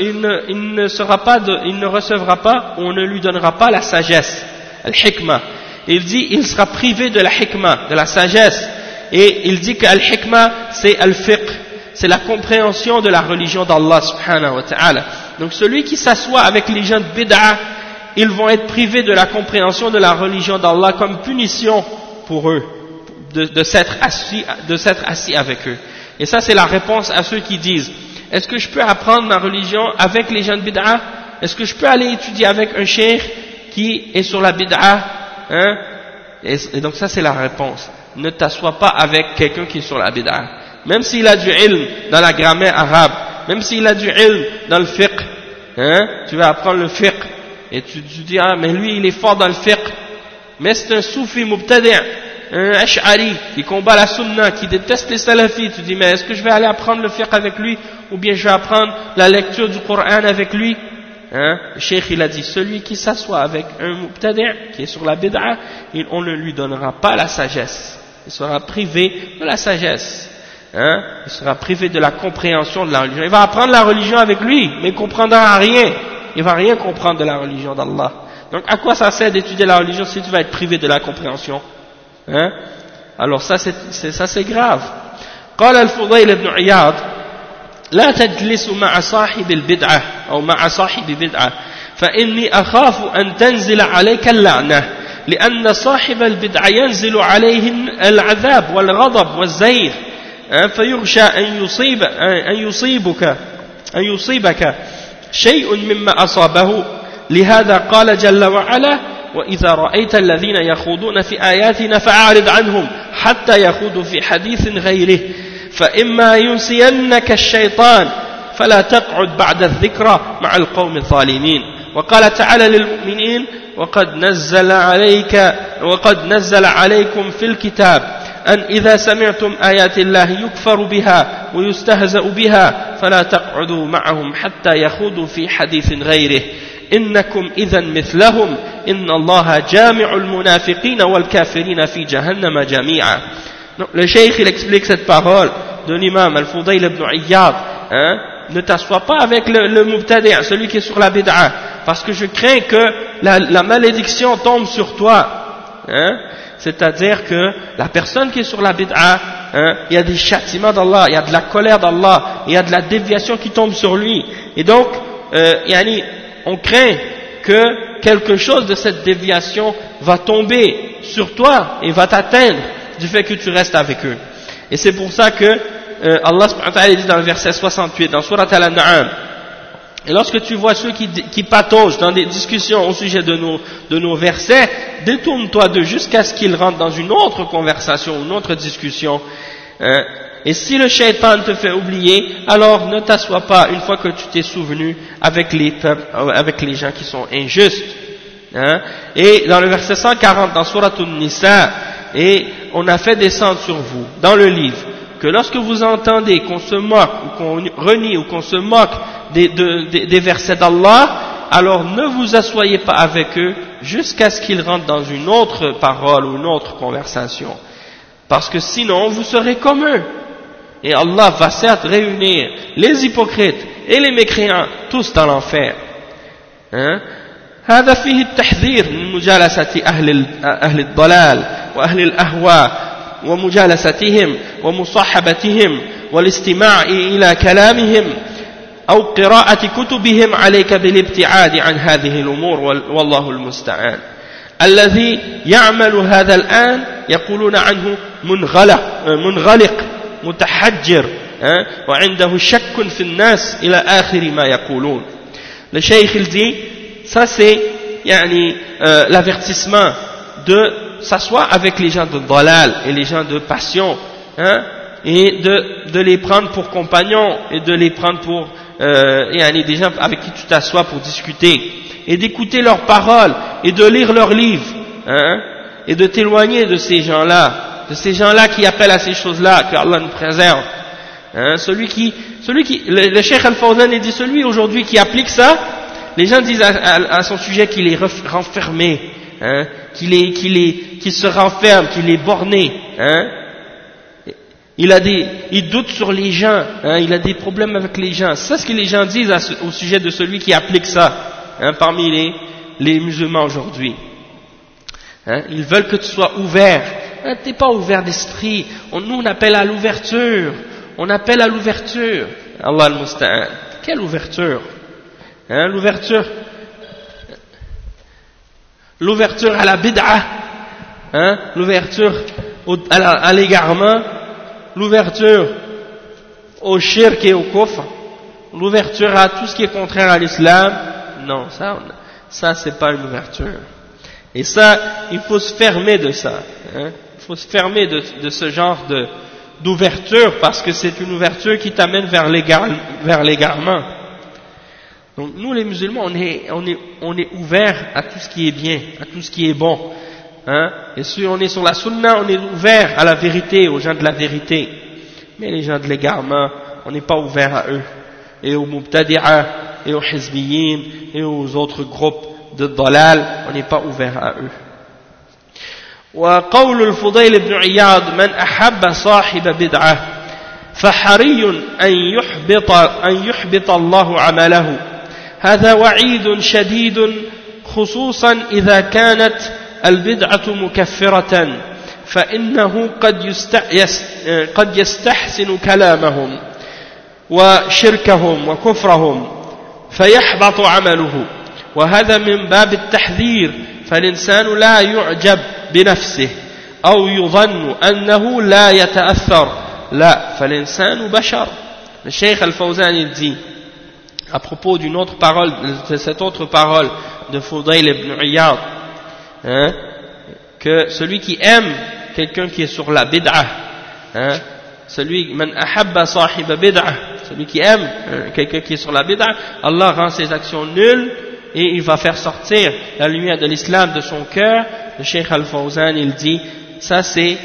recevra pas, on ne lui donnera pas la sagesse, al-hikmah. Il dit, il sera privé de la hikmah, de la sagesse, et il dit que al-hikmah, c'est al-fiqh, c'est la compréhension de la religion d'Allah subhanahu wa ta'ala. Donc celui qui s'assoit avec les gens de bid'a, ils vont être privés de la compréhension de la religion d'Allah comme punition pour eux, de s'être assis avec eux. Et ça c'est la réponse à ceux qui disent, est-ce que je peux apprendre ma religion avec les gens de bid'a? Est-ce que je peux aller étudier avec un cheikh qui est sur la bid'a, hein? Et donc ça c'est la réponse. Ne t'assois pas avec quelqu'un qui est sur la bid'a. même s'il a du ilm dans la grammaire arabe, même s'il a du ilm dans le fiqh, hein, tu vas apprendre le fiqh, et tu dis, ah, mais lui, il est fort dans le fiqh, mais c'est un soufi mubtadi', un ash'ari, qui combat la sunna, qui déteste les salafis, tu dis, mais est-ce que je vais aller apprendre le fiqh avec lui, ou bien je vais apprendre la lecture du Coran avec lui? Hein? Le cheikh, il a dit, celui qui s'assoit avec un mubtadi' qui est sur la bid'a, on ne lui donnera pas la sagesse, il sera privé de la sagesse. Hein? Il sera privé de la compréhension de la religion. Il va apprendre la religion avec lui, mais il ne comprendra rien. Il ne va rien comprendre de la religion d'Allah. Donc à quoi ça sert d'étudier la religion si tu vas être privé de la compréhension? Hein? Alors ça c'est grave. قال الفضيل بن عياض لا تجلس مع صاحب البدعة أو مع صاحب بدعة فإني أخاف أن تنزل عليك اللعنة لأن صاحب البدعة ينزل عليه العذاب والغضب والزيغ فيخشى أن يصيبك شيء مما أصابه لهذا قال جل وعلا وإذا رأيت الذين يخوضون في آياتنا فأعرض عنهم حتى يخوضوا في حديث غيره فإما ينسينك الشيطان فلا تقعد بعد الذكرى مع القوم الظالمين وقال تعالى للمؤمنين وقد نزل عليكم في الكتاب أن إذا سمعتم آيات الله يكفر بها ويستهزأ بها فلا تقعدوا معهم حتى يخوضوا في حديث غيره إنكم إذا مثلهم إن الله جامع المنافقين والكافرين في جهنم جميعا. Donc, le cheikh il explique cette parole de l'imam Al-Fudayl ibn Iyad, hein, ne t'assois pas avec le mubtadi', celui qui est sur la bid'a, parce que je crains que la malédiction tombe sur toi, hein. C'est-à-dire que la personne qui est sur la bid'a, hein, il y a des châtiments d'Allah, il y a de la colère d'Allah, il y a de la déviation qui tombe sur lui. Et donc, on craint que quelque chose de cette déviation va tomber sur toi et va t'atteindre du fait que tu restes avec eux. Et c'est pour ça que Allah subhanahu wa ta'ala dit dans le verset 68, dans Surat Al-An'am, et lorsque tu vois ceux qui pataugent dans des discussions au sujet de nos versets, détourne-toi d'eux jusqu'à ce qu'ils rentrent dans une autre conversation, une autre discussion. Hein. Et si le shaitan te fait oublier, alors ne t'assois pas une fois que tu t'es souvenu avec les gens qui sont injustes. Hein. Et dans le verset 140, dans Surat An-Nisa, et on a fait descendre sur vous, dans le livre, que lorsque vous entendez qu'on se moque, ou qu'on renie, ou qu'on se moque des versets d'Allah, alors ne vous asseyez pas avec eux jusqu'à ce qu'ils rentrent dans une autre parole ou une autre conversation. Parce que sinon, vous serez comme eux. Et Allah va certes réunir les hypocrites et les mécréants tous dans l'enfer. Hein? هذا فيه التحذير من مجالسة أهل الضلال وأهل الأهواء ومجالستهم ومصاحبتهم والاستماع إلى كلامهم أو قراءة كتبهم عليك بالابتعاد عن هذه الأمور والله المستعان. الذي يعمل هذا الآن يقولون عنه منغلق متحجر وعنده شك في الناس إلى آخر ما يقولون. Le cheikh il dit, ça c'est l'avertissement de s'asseoir avec les gens de dalal et les gens de passion, hein, et de les prendre pour compagnons et de les prendre pour des gens avec qui tu t'assois pour discuter et d'écouter leurs paroles et de lire leurs livres, hein, et de t'éloigner de ces gens-là qui appellent à ces choses-là, que Allah nous préserve. Hein, le Cheikh Al-Fawzan dit, celui aujourd'hui qui applique ça, les gens disent à son sujet qu'il est renfermé, hein, qu'il se renferme, qu'il est borné, hein. Il doute sur les gens, hein, il a des problèmes avec les gens. C'est ce que les gens disent au sujet de celui qui applique ça, hein, parmi les musulmans aujourd'hui. Hein, ils veulent que tu sois ouvert. Hein, t'es pas ouvert d'esprit. Nous on appelle à l'ouverture. On appelle à l'ouverture. Allah al-Musta'an. Quelle ouverture? Hein, l'ouverture à la bid'a, hein, l'ouverture à l'égarement, l'ouverture au shirk et au kufr, l'ouverture à tout ce qui est contraire à l'islam. Non, ça c'est pas une ouverture. Et ça, il faut se fermer de ça. Hein, il faut se fermer de ce genre d'ouverture, parce que c'est une ouverture qui t'amène vers l'égarement. Donc nous les musulmans, on est ouverts à tout ce qui est bien, à tout ce qui est bon. Hein? Et si on est sur la sunna, on est ouvert à la vérité, aux gens de la vérité. Mais les gens de l'égarement, on n'est pas ouvert à eux. Et aux mubtadi'a, et aux hizbiyin, et aux autres groupes de dalal, on n'est pas ouvert à eux. وقول الفضيل بن عياض من أحب صاحب بدعة فحري أن يحبط الله عمله هذا وعيد شديد خصوصا إذا كانت البدعة مكفرة فإنه قد يستحسن كلامهم وشركهم وكفرهم فيحبط عمله وهذا من باب التحذير فالإنسان لا يعجب بنفسه أو يظن أنه لا يتأثر لا فالإنسان بشر. Le Cheikh Al-Fawzan il dit à propos d'une autre parole, de cette autre parole de Fudayl ibn Iyad, hein, que celui qui aime quelqu'un qui est sur la bid'ah, hein, celui man ahabba sahiba bid'ah, celui qui aime quelqu'un qui est sur la bid'ah, Allah rend ses actions nulles et il va faire sortir la lumière de l'islam de son cœur. Le Cheikh Al-Fawzan il dit ça c'est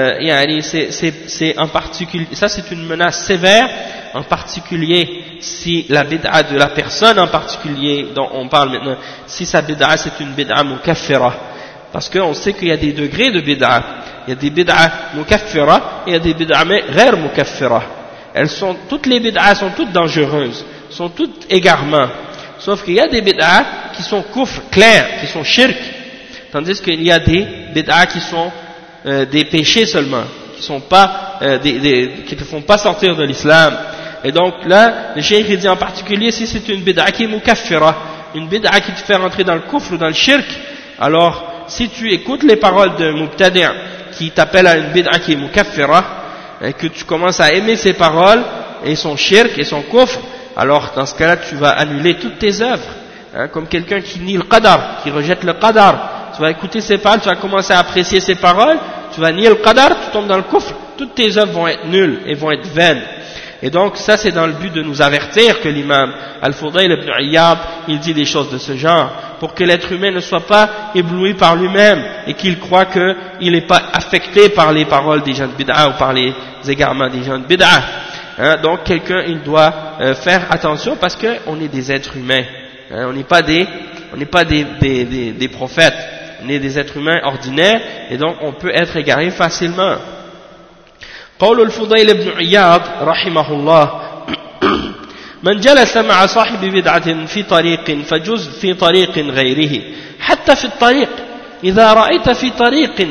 en particulier, ça c'est une menace sévère, en particulier si la bid'a de la personne en particulier dont on parle maintenant, si sa bid'a c'est une bid'a mukaffira, parce qu'on sait qu'il y a des degrés de bid'a, il y a des bid'a mukaffira et il y a des bid'a ghair mukaffira. Toutes les bid'a sont toutes dangereuses, sont toutes égarements, sauf qu'il y a des bid'a qui sont kufr clairs, qui sont shirk, tandis qu'il y a des bid'a qui sont des péchés seulement, qui sont pas qui ne font pas sortir de l'islam. Et donc là, le cheikh dit en particulier si c'est une bid'a qui est mukaffira, une bid'a qui te fait rentrer dans le kufr ou dans le shirk, alors si tu écoutes les paroles de mubtadi' qui t'appelle à une bid'a qui est mukaffira, et que tu commences à aimer ses paroles et son shirk et son kufr, alors dans ce cas-là tu vas annuler toutes tes œuvres, hein, comme quelqu'un qui nie le qadar, qui rejette le qadar. Tu vas écouter ses paroles, tu vas commencer à apprécier ses paroles, tu vas nier le qadar, tu tombes dans le kufr, toutes tes œuvres vont être nulles et vont être vaines. Et donc ça c'est dans le but de nous avertir que l'imam Al-Fudayl ibn Iyad il dit des choses de ce genre, pour que l'être humain ne soit pas ébloui par lui-même et qu'il croit qu'il n'est pas affecté par les paroles des gens de bid'a ou par les égarements des gens de bid'a. Hein, donc quelqu'un il doit faire attention parce qu'on est des êtres humains, hein, on n'est pas des prophètes. On est des êtres humains ordinaires et donc on peut être égaré facilement. قول الفضيل بن عياض رحمه الله من جلس مع صاحب بدعة في طريق فجز في طريق غيره حتى في الطريق إذا رأيت في طريق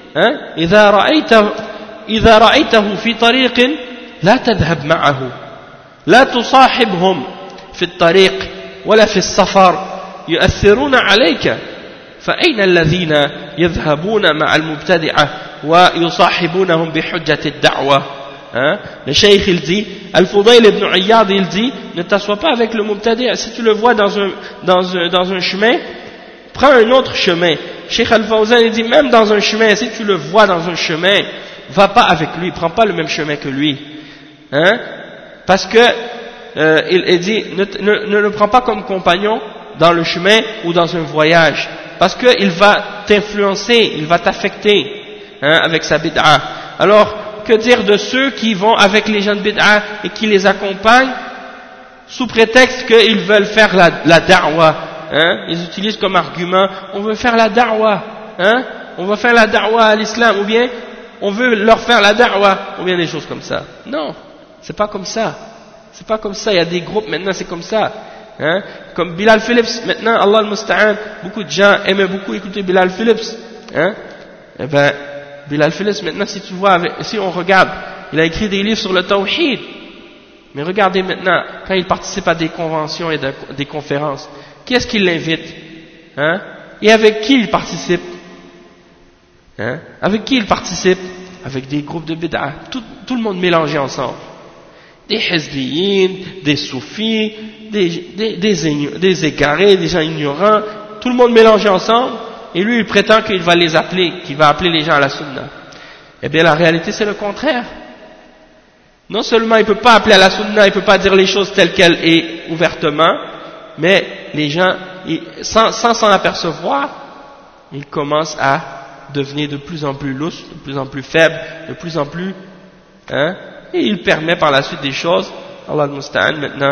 إذا رأيته في طريق لا تذهب معه لا تصاحبهم في الطريق ولا في السفر يؤثرون عليك فأين الذين يذهبون مع المبتدعة ويصاحبونهم بحجة الدعوة. Le cheikh il dit, Al-Fudayl ibn Iyad il dit, ne t'assois pas avec le mubtadi', si tu le vois dans un chemin, prends un autre chemin. Cheikh Al-Fawzan il dit, même dans un chemin, si tu le vois dans un chemin, va pas avec lui, prends pas le même chemin que lui, hein, parce que il dit, ne le prends pas comme compagnon dans le chemin ou dans un voyage, parce qu'il va t'influencer, il va t'affecter, hein, avec sa bid'a. Alors, que dire de ceux qui vont avec les gens de bid'a et qui les accompagnent sous prétexte qu'ils veulent faire la da'wa, hein, ils utilisent comme argument, on veut faire la da'wa, hein, on va faire la da'wa à l'islam, ou bien on veut leur faire la da'wa, ou bien des choses comme ça. Non, c'est pas comme ça. C'est pas comme ça, il y a des groupes maintenant, c'est comme ça. Hein? Comme Bilal Phillips, maintenant, Allah al-Musta'an, beaucoup de gens aimaient beaucoup écouter Bilal Phillips. Hein? Eh ben, Bilal Phillips, maintenant, si tu vois, si on regarde, il a écrit des livres sur le tawhid. Mais regardez maintenant, quand il participe à des conventions et des conférences, qui est-ce qui l'invite? Hein? Et avec qui il participe? Hein? Avec qui il participe? Avec des groupes de bid'a. Tout le monde mélangé ensemble. Des hizbiyin, des soufis, des égarés, des gens ignorants, tout le monde mélangé ensemble, et lui il prétend qu'il va les appeler, qu'il va appeler les gens à la sunna. Eh bien la réalité c'est le contraire. Non seulement il ne peut pas appeler à la sunna, il ne peut pas dire les choses telles qu'elles et ouvertement, mais les gens, sans s'en apercevoir, ils commencent à devenir de plus en plus lousses, de plus en plus faibles, de plus en plus, et il permet par la suite des choses, Allah al-Musta'an, maintenant,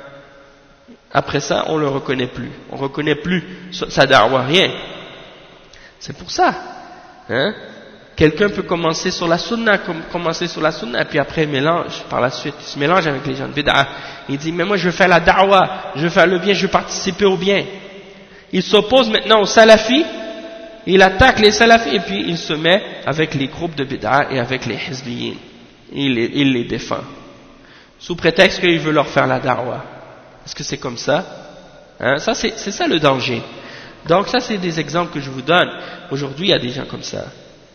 après ça, on ne le reconnaît plus. On ne reconnaît plus sa da'wa, rien. C'est pour ça. Quelqu'un peut commencer sur la sunna, et puis après mélange, par la suite, il se mélange avec les gens de bid'a. Il dit, mais moi je veux faire la da'wa, je veux faire le bien, je veux participer au bien. Il s'oppose maintenant aux salafis, il attaque les salafis, et puis il se met avec les groupes de bid'a et avec les hizbiyin. Il les défend. Sous prétexte qu'il veut leur faire la da'wa. Est-ce que c'est comme ça? Ça c'est ça le danger. Donc ça c'est des exemples que je vous donne. Aujourd'hui il y a des gens comme ça.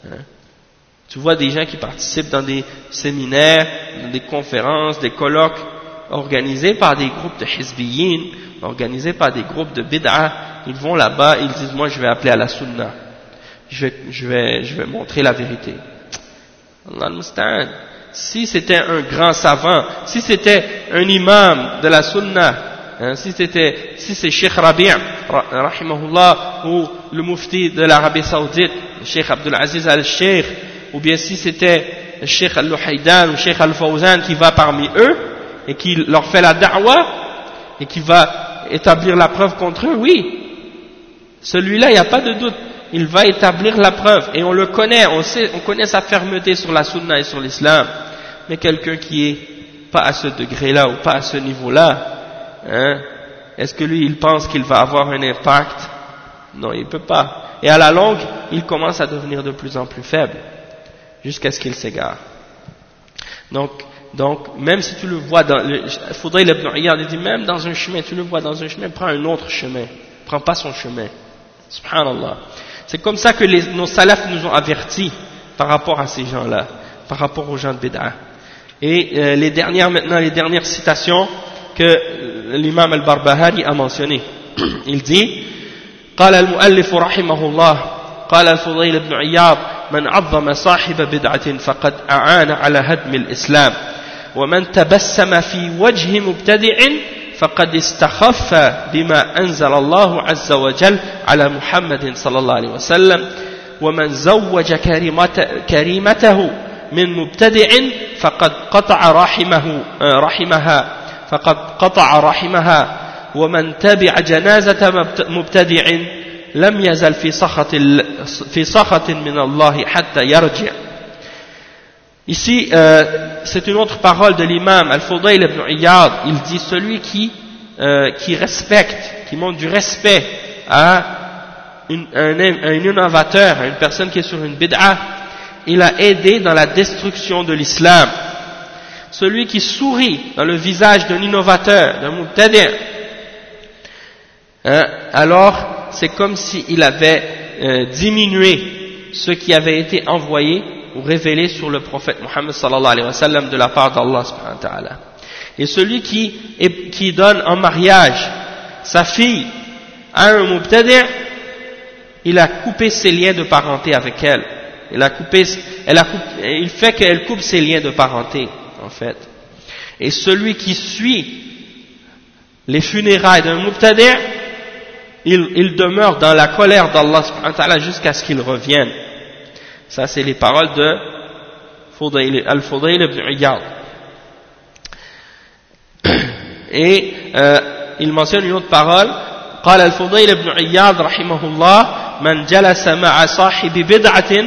Tu vois des gens qui participent dans des séminaires, dans des conférences, des colloques organisés par des groupes de hizbiyin, organisés par des groupes de bid'a. Ils vont là-bas, ils disent moi je vais appeler à la sunna, je vais montrer la vérité. Allah al-Musta'an. Si c'était un grand savant, si c'était un imam de la sunna, si c'est Cheikh Rabi' rahimahullah, ou le mufti de l'Arabie Saoudite, Cheikh Abdul Aziz al-Sheikh, ou bien si c'était Cheikh al-Luhaydan ou Cheikh al-Fawzan qui va parmi eux et qui leur fait la da'wa et qui va établir la preuve contre eux, oui, celui-là il n'y a pas de doute, il va établir la preuve et on le connaît, on connaît sa fermeté sur la sunna et sur l'islam. Mais quelqu'un qui est pas à ce degré-là ou pas à ce niveau-là, est-ce que lui il pense qu'il va avoir un impact? Non, il ne peut pas. Et à la longue, il commence à devenir de plus en plus faible, jusqu'à ce qu'il s'égare. Donc, même si tu le vois dans le Fudayl ibn Iyad, il dit même dans un chemin, tu le vois dans un chemin, prends un autre chemin, prends pas son chemin. Subhanallah. C'est comme ça que nos salafs nous ont avertis par rapport à ces gens-là, par rapport aux gens de bid'a. Et les dernières citations que l'imam al-Barbahari a mentionnées. Il dit قال المؤلف رحمه الله قال الفضيل بن عياض من عظم صاحب بدعة فقد أعان على هدم الإسلام ومن تبسم في وجه مبتدع فقد استخف بما أنزل الله عز وجل على محمد صلى الله عليه وسلم ومن زوج كريمته من مبتدع فقد قطع رحمها ومن تبع جنازة مبتدع لم يزل في سخط من الله حتى يرجع. Ici, c'est une autre parole de l'imam Al-Fudayl ibn Iyad. Il dit celui qui respecte, qui montre du respect à un innovateur, à une personne qui est sur une bid'a, il a aidé dans la destruction de l'islam. Celui qui sourit dans le visage d'un innovateur, d'un mubtadi', alors c'est comme s'il avait diminué ce qui avait été envoyé ou révélé sur le prophète Muhammad sallallahu alayhi wa sallam de la part d'Allah subhanahu wa ta'ala. Et celui qui donne en mariage sa fille à un mubtadi', il a coupé ses liens de parenté avec elle. Il fait qu'elle coupe ses liens de parenté, en fait. Et celui qui suit les funérailles d'un mubtadi', il demeure dans la colère d'Allah subhanahu wa ta'ala jusqu'à ce qu'il revienne. Ça, c'est les paroles de Al-Fudayl ibn Iyad. Et il mentionne une autre parole. قال الفضيل بن عياض رحمه الله من جلس مع صاحب بدعة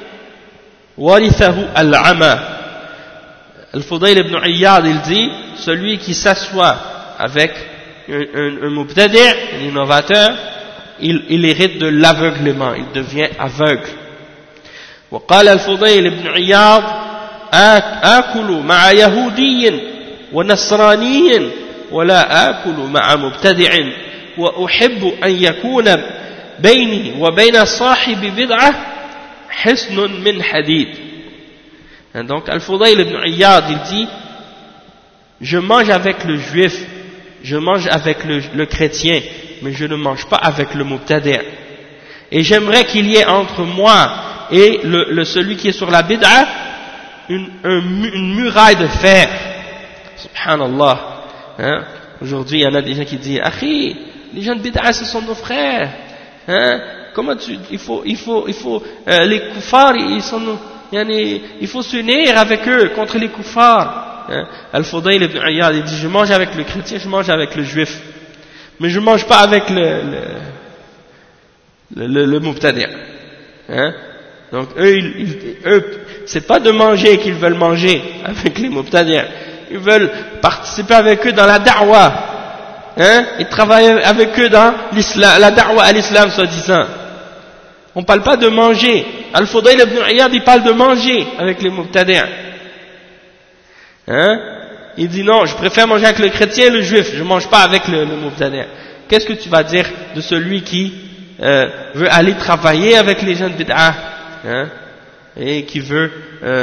ورثه العمى. Al-Fudayl ibn Iyad, il dit celui qui s'assoit avec un mubtadi', un innovateur, il hérite de l'aveuglement, il devient aveugle. وقال الفضيل بن عياض آكل مع يهودي ونصراني ولا آكل مع مبتدع وأحب أن يكون بيني وبين صاحب بدعة حصن من حديد. Donc Al-Fudayl ibn Iyad, il dit je mange avec le juif, je mange avec le chrétien, mais je ne mange pas avec le mubtadi'. Et j'aimerais qu'il y ait entre moi et celui qui est sur la bid'a une muraille de fer. Subhanallah. Hein? Aujourd'hui, il y en a des gens qui disent « Akhi, les gens de bid'a, ce sont nos frères. Hein? Comment il faut les koufars, il faut s'unir avec eux contre les koufars. Hein? Al-Fudayl ibn Iyad, il dit « Je mange avec le chrétien, je mange avec le juif. Mais je ne mange pas avec le mubtadi'. Hein? Donc eux, c'est pas de manger qu'ils veulent manger avec les mubtadi'. Ils veulent participer avec eux dans la da'wa. Hein? Ils travaillent avec eux dans l'islam, la da'wa à l'islam, soi-disant. On ne parle pas de manger. Al-Fudayl ibn Iyad, il parle de manger avec les mubtadi'. Hein? Il dit non, je préfère manger avec le chrétien et le juif, je ne mange pas avec le mubtadi'. Qu'est-ce que tu vas dire de celui qui veut aller travailler avec les gens de bid'a, hein? Et qui veut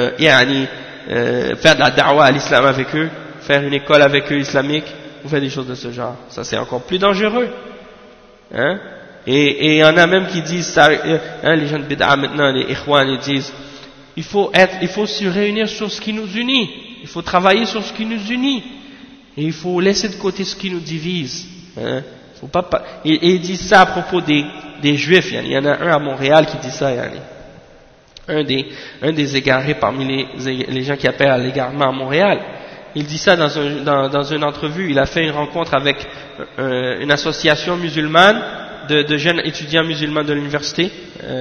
faire de la da'wa à l'islam avec eux, faire une école avec eux islamique, ou faire des choses de ce genre? Ça c'est encore plus dangereux. Hein? Et il y en a même qui disent ça, hein, les gens de bid'a maintenant, les ikhwan, ils disent il faut se réunir sur ce qui nous unit, il faut travailler sur ce qui nous unit, et il faut laisser de côté ce qui nous divise. Hein? Faut pas, et ils disent ça à propos des juifs. Il y en a un à Montréal qui dit ça. Un des égarés parmi les gens qui appellent à l'égarement à Montréal. Il dit ça dans une entrevue. Il a fait une rencontre avec une association musulmane de jeunes étudiants musulmans de l'université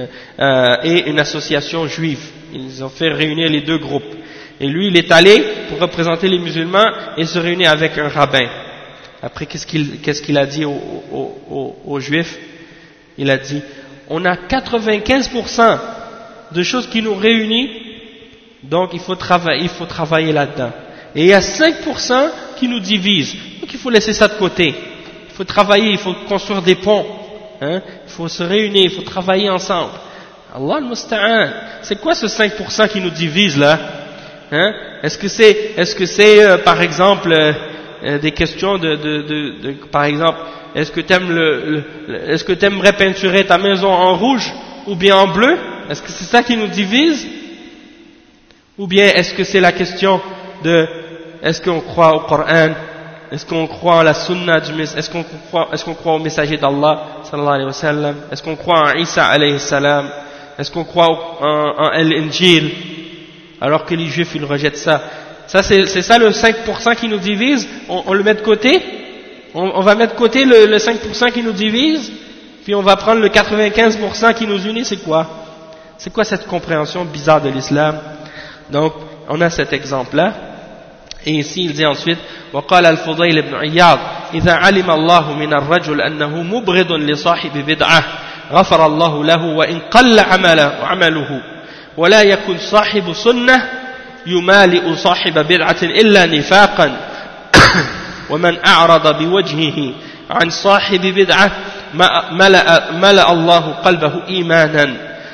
et une association juive. Ils ont fait réunir les deux groupes. Et lui, il est allé pour représenter les musulmans et se réunir avec un rabbin. Après, qu'est-ce qu'il a dit aux juifs? Il a dit, on a 95% de choses qui nous réunissent, donc il faut travailler là-dedans. Et il y a 5% qui nous divisent, donc il faut laisser ça de côté. Il faut travailler, il faut construire des ponts, hein? Il faut se réunir, il faut travailler ensemble. Allah al-Musta'an. C'est quoi ce 5% qui nous divise là? Hein? Est-ce que c'est par exemple des questions par exemple, est-ce que t'aimerais peinturer ta maison en rouge ou bien en bleu? Est-ce que c'est ça qui nous divise? Ou bien est-ce que c'est la question est-ce qu'on croit au Coran? Est-ce qu'on croit en la sunna est-ce qu'on croit au messager d'Allah sallallahu alayhi wa sallam? Est-ce qu'on croit en Isa alayhi salam? Est-ce qu'on croit en Al-Injil? Alors que les juifs ils rejettent ça. Ça c'est ça le 5% qui nous divise. On le met de côté. On va mettre de côté le 5% qui nous divise, puis on va prendre le 95% qui nous unit. C'est quoi cette compréhension bizarre de l'islam? Donc on a cet exemple là. Et ici il dit ensuite وقال الفضيل بن عياض إذا علم الله من الرجل أنه مبغض لصاحب بدعة غفر الله له وإن قل عمله ولا يكن صاحب سنة يمالئ صاحب بدعة إلا نفاقا ومن أعرض بوجهه عن صاحب بدعة ملأ الله قلبه إيمانا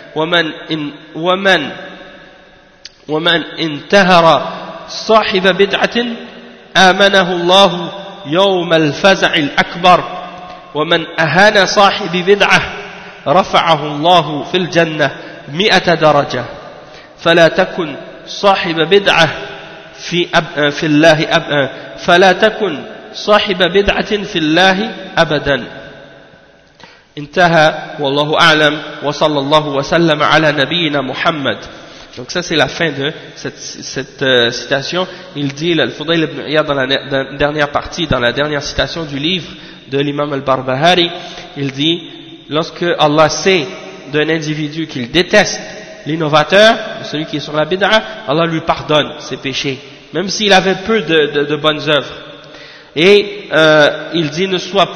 ومن انتهر صاحب بدعة آمنه الله يوم الفزع الأكبر ومن أهان صاحب بدعة رفعه الله في الجنة 100 درجة فلا تكن صاحب بدعة في الله فلا تكن صاحب بدعة في الله أبدا انتهى والله أعلم وصلى الله وسلم على نبينا محمد. Donc ça c'est la fin de cette citation. Il dit, Al-Fudayl ibn Iyad dans la dernière partie, dans la dernière citation du livre de l'imam al-Barbahari, il dit, lorsque Allah sait d'un individu qu'il déteste l'innovateur, celui qui est sur la bid'a, Allah lui pardonne ses péchés, même s'il avait peu de bonnes œuvres. Et il dit, ne sois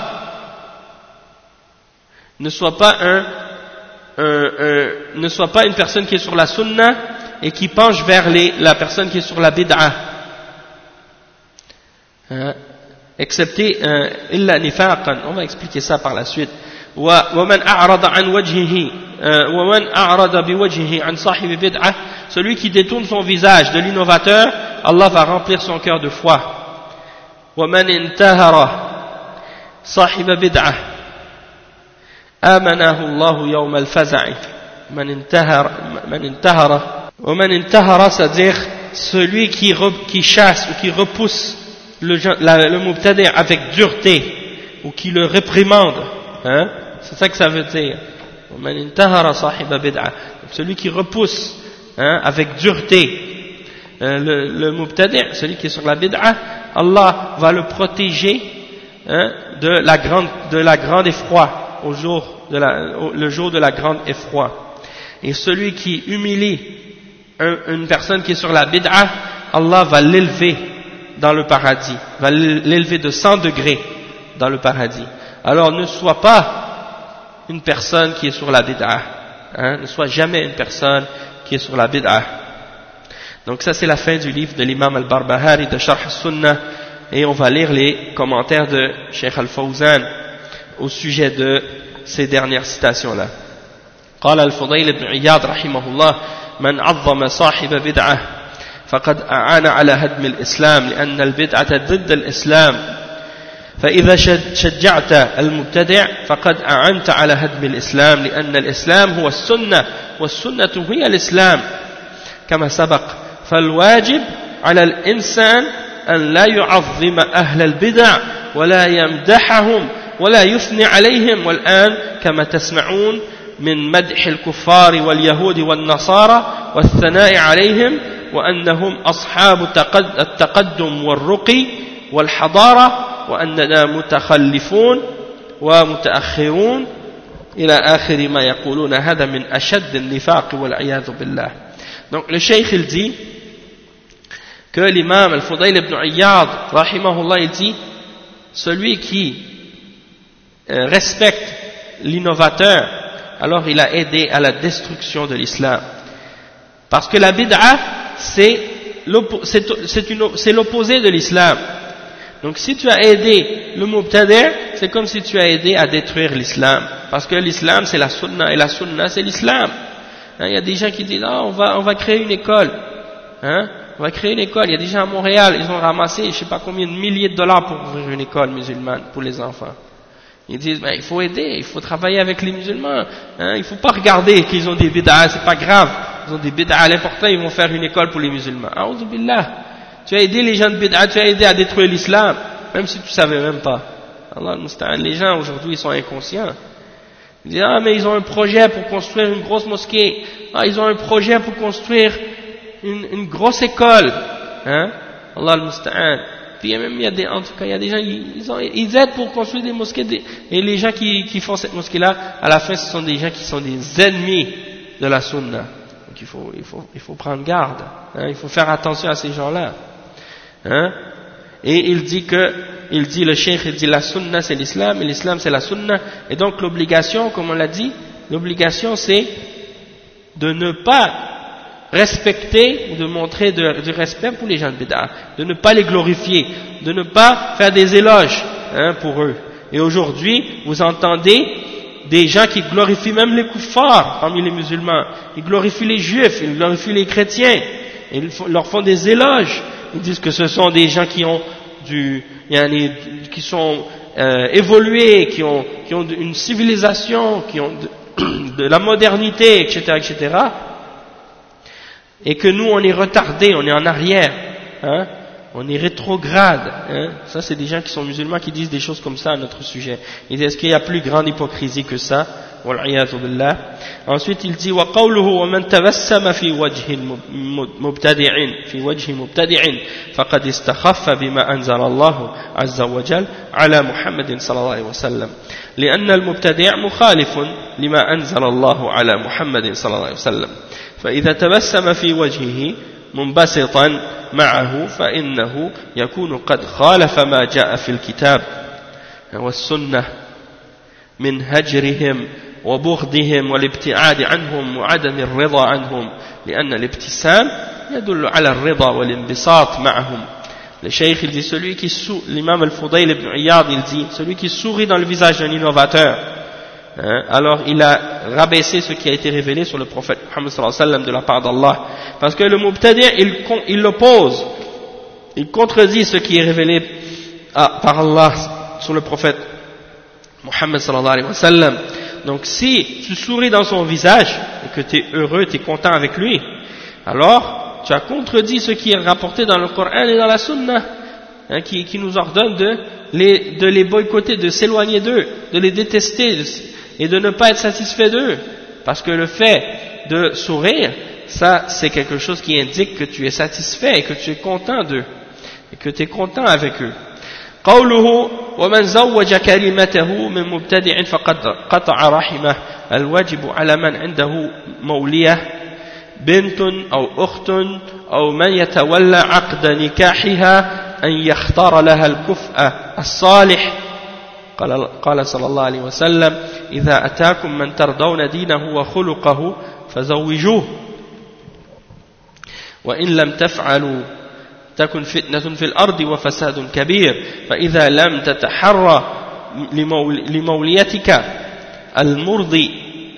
pas une personne qui est sur la sunna et qui penche vers la personne qui est sur la bid'a, excepté illa nifaqan. On va expliquer ça par la suite. ومن أعرض عن وجهه ومن أعرض بوجهه عن صاحب بدعة, celui qui détourne son visage de l'innovateur, Allah va remplir son cœur de foi. ومن انتهر صاحب بدعة آمنه الله يوم الفزع. من انتهر Oman intahara, c'est-à-dire celui qui chasse ou qui repousse le mubtadi' avec dureté ou qui le réprimande, hein, c'est ça que ça veut dire. Oman intahara sahiba bid'a, celui qui repousse, hein, avec dureté le mubtadi', celui qui est sur la bid'a, Allah va le protéger, hein, de la grande effroi le jour de la grande effroi. Et celui qui humilie une personne qui est sur la bid'a, Allah va l'élever dans le paradis, va l'élever de 100 degrés dans le paradis. Alors ne sois pas une personne qui est sur la bid'a, hein, ne sois jamais une personne qui est sur la bid'a. Donc ça c'est la fin du livre de l'imam al-Barbahari de Sharh al-Sunnah, et on va lire les commentaires de Cheikh al-Fawzan au sujet de ces dernières citations-là. قال الفضيل بن عياض رحمه الله: من عظم صاحب بدعة فقد أعان على هدم الإسلام، لأن البدعة ضد الإسلام، فإذا شجعت المبتدع فقد أعنت على هدم الإسلام، لأن الإسلام هو السنة والسنة هي الإسلام كما سبق. فالواجب على الإنسان أن لا يعظم أهل البدع ولا يمدحهم ولا يثني عليهم، والآن كما تسمعون من مدح الكفار واليهود والنصارى والثناء عليهم وأنهم أصحاب التقدم والرقي والحضارة وأننا متخلفون ومتأخرون إلى آخر ما يقولون. هذا من أشد النفاق والعياذ بالله. Donc le cheikh il dit que l'imam al-Fudayl ibn Iyad rahimahullah, il dit celui qui respecte l'innovateur, alors il a aidé à la destruction de l'islam. Parce que la bid'a, c'est l'opposé de l'islam. Donc si tu as aidé le mubtadi', c'est comme si tu as aidé à détruire l'islam. Parce que l'islam c'est la sunna, et la sunna c'est l'islam. Il y a des gens qui disent on va créer une école. Hein, on va créer une école. Il y a des gens à Montréal, ils ont ramassé je ne sais pas combien de milliers de dollars pour ouvrir une école musulmane pour les enfants. Ils disent il faut aider, il faut travailler avec les musulmans, hein, il ne faut pas regarder qu'ils ont des bid'a, c'est pas grave, ils ont des bid'a, l'important ils vont faire une école pour les musulmans. A'udhu billah, tu as aidé les gens de bid'a, tu as aidé à détruire l'islam, même si tu ne savais même pas. Allah al-Musta'an, les gens aujourd'hui ils sont inconscients. Ils disent mais ils ont un projet pour construire une grosse mosquée, ils ont un projet pour construire une grosse école, hein, Allah al-Musta'an. Puis en tout cas, il y a des gens, ils aident pour construire des mosquées, et les gens qui font cette mosquée-là, à la fin, ce sont des gens qui sont des ennemis de la sunna. Donc il faut prendre garde, hein, il faut faire attention à ces gens-là. Hein. Et le cheikh, il dit la sunna c'est l'islam, et l'islam c'est la sunna, et donc l'obligation, comme on l'a dit, l'obligation c'est de ne pas respecter ou de montrer du respect pour les gens de bid'a, de ne pas les glorifier, de ne pas faire des éloges, hein, pour eux. Et aujourd'hui, vous entendez des gens qui glorifient même les kuffars parmi les musulmans, ils glorifient les juifs, ils glorifient les chrétiens, et ils leur font des éloges, ils disent que ce sont des gens qui ont qui sont évolués, qui ont une civilisation, qui ont de la modernité, etc., etc., et que nous on est retardés, on est en arrière, hein, on est rétrograde, hein. Ça c'est des gens qui sont musulmans qui disent des choses comme ça à notre sujet. Ils disent, est-ce qu'il y a plus grande hypocrisie que ça? Wal'iyadhu billah. Ensuite il dit wa qawluhu wa man tabassama fi wajhi mubtadi'in faqad istakhaffa bima anzala Allah azza wa jalla ala Muhammadin sallallahu alayhi wa sallam, لأن المبتدع مخالف لما أنزل الله على محمد صلى الله عليه وسلم، فإذا تبسم في وجهه منبسطا معه فإنه يكون قد خالف ما جاء في الكتاب والسنة من هجرهم وبغضهم والابتعاد عنهم وعدم الرضا عنهم، لأن الابتسام يدل على الرضا والانبساط معهم. Le cheikh il dit celui qui sourit, l'imam al-Fudayl ibn Iyad il dit celui qui sourit dans le visage d'un innovateur, hein, alors il a rabaissé ce qui a été révélé sur le prophète Muhammad sallallahu alayhi wa sallam de la part d'Allah, parce que le mubtadi' il l'oppose, il contredit ce qui est révélé par Allah sur le prophète Muhammad sallallahu alayhi wa sallam. Donc si tu souris dans son visage et que tu es heureux, tu es content avec lui, alors tu as contredit ce qui est rapporté dans le Coran et dans la Sunna, hein, qui nous ordonne de les boycotter, de s'éloigner d'eux, de les détester et de ne pas être satisfait d'eux, parce que le fait de sourire, ça c'est quelque chose qui indique que tu es satisfait et que tu es content d'eux et que tu es content avec eux. قوله ومن زوج كلمته من مبتدع فقد قطع رحمه الواجب على من عنده مولية بنت أو أخت أو من يتولى عقد نكاحها أن يختار لها الكفء الصالح قال صلى الله عليه وسلم إذا أتاكم من ترضون دينه وخلقه فزوجوه وإن لم تفعلوا تكن فتنة في الأرض وفساد كبير فإذا لم تتحرى لموليتك المرضي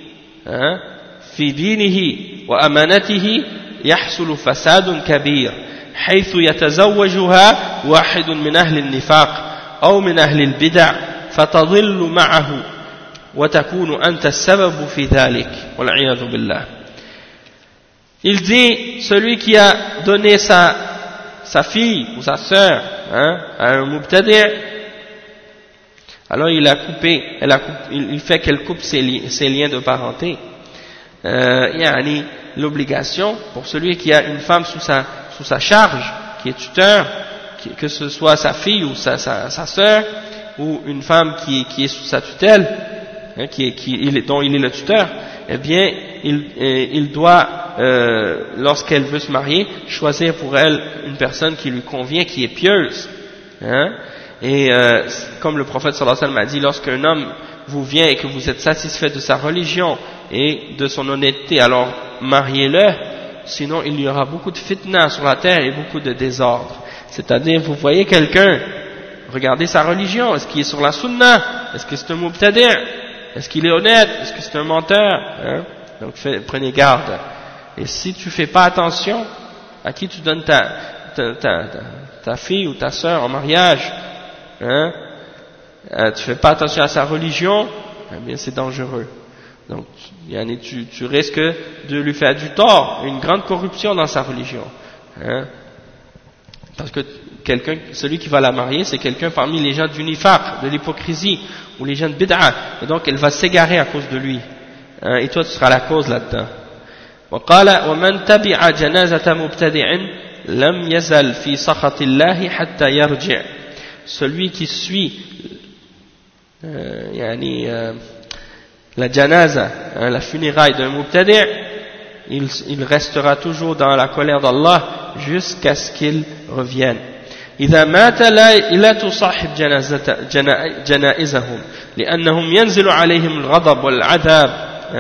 في دينه وأمانته يحصل فساد كبير حيث يتزوجها واحد من أهل النفاق أو من أهل البدع فتضل معه وتكون أنت السبب في ذلك والعياذ بالله. Il dit, celui qui a donné sa fille ou sa sœur à un mubtadi', alors il fait qu'elle coupe ses liens de parenté. Yani l'obligation pour celui qui a une femme sous sa charge, qui est tuteur, que ce soit sa fille ou sa sœur, ou une femme qui est sous sa tutelle, dont il est le tuteur, eh bien il doit, lorsqu'elle veut se marier, choisir pour elle une personne qui lui convient, qui est pieuse, et comme le prophète sallallahu alayhi wa sallam a dit, lorsqu'un homme vous vient et que vous êtes satisfait de sa religion et de son honnêteté, alors mariez-le, sinon il y aura beaucoup de fitna sur la terre et beaucoup de désordre. C'est-à-dire, vous voyez quelqu'un, regardez sa religion, est-ce qu'il est sur la sunna, est-ce que c'est un mubtadi', est-ce qu'il est honnête, est-ce que c'est un menteur, donc prenez garde. Et si tu fais pas attention à qui tu donnes ta fille ou ta sœur en mariage, tu fais pas attention à sa religion, eh bien c'est dangereux. Donc tu risques de lui faire du tort, une grande corruption dans sa religion, parce que celui qui va la marier, c'est quelqu'un parmi les gens du nifaq, de l'hypocrisie, ou les gens de bid'a, et donc elle va s'égarer à cause de lui, et toi tu seras la cause là-dedans. وقال ومن تبع جنازة مبتدع لم يزل في سخط الله حتى يرجع. Celui qui suit la janaza, la funéraille d'un mubtadi', il restera toujours dans la colère d'Allah jusqu'à ce qu'il revienne. إذا مات لا تصاحب جنائزهم لأنهم ينزل عليهم الغضب والعذاب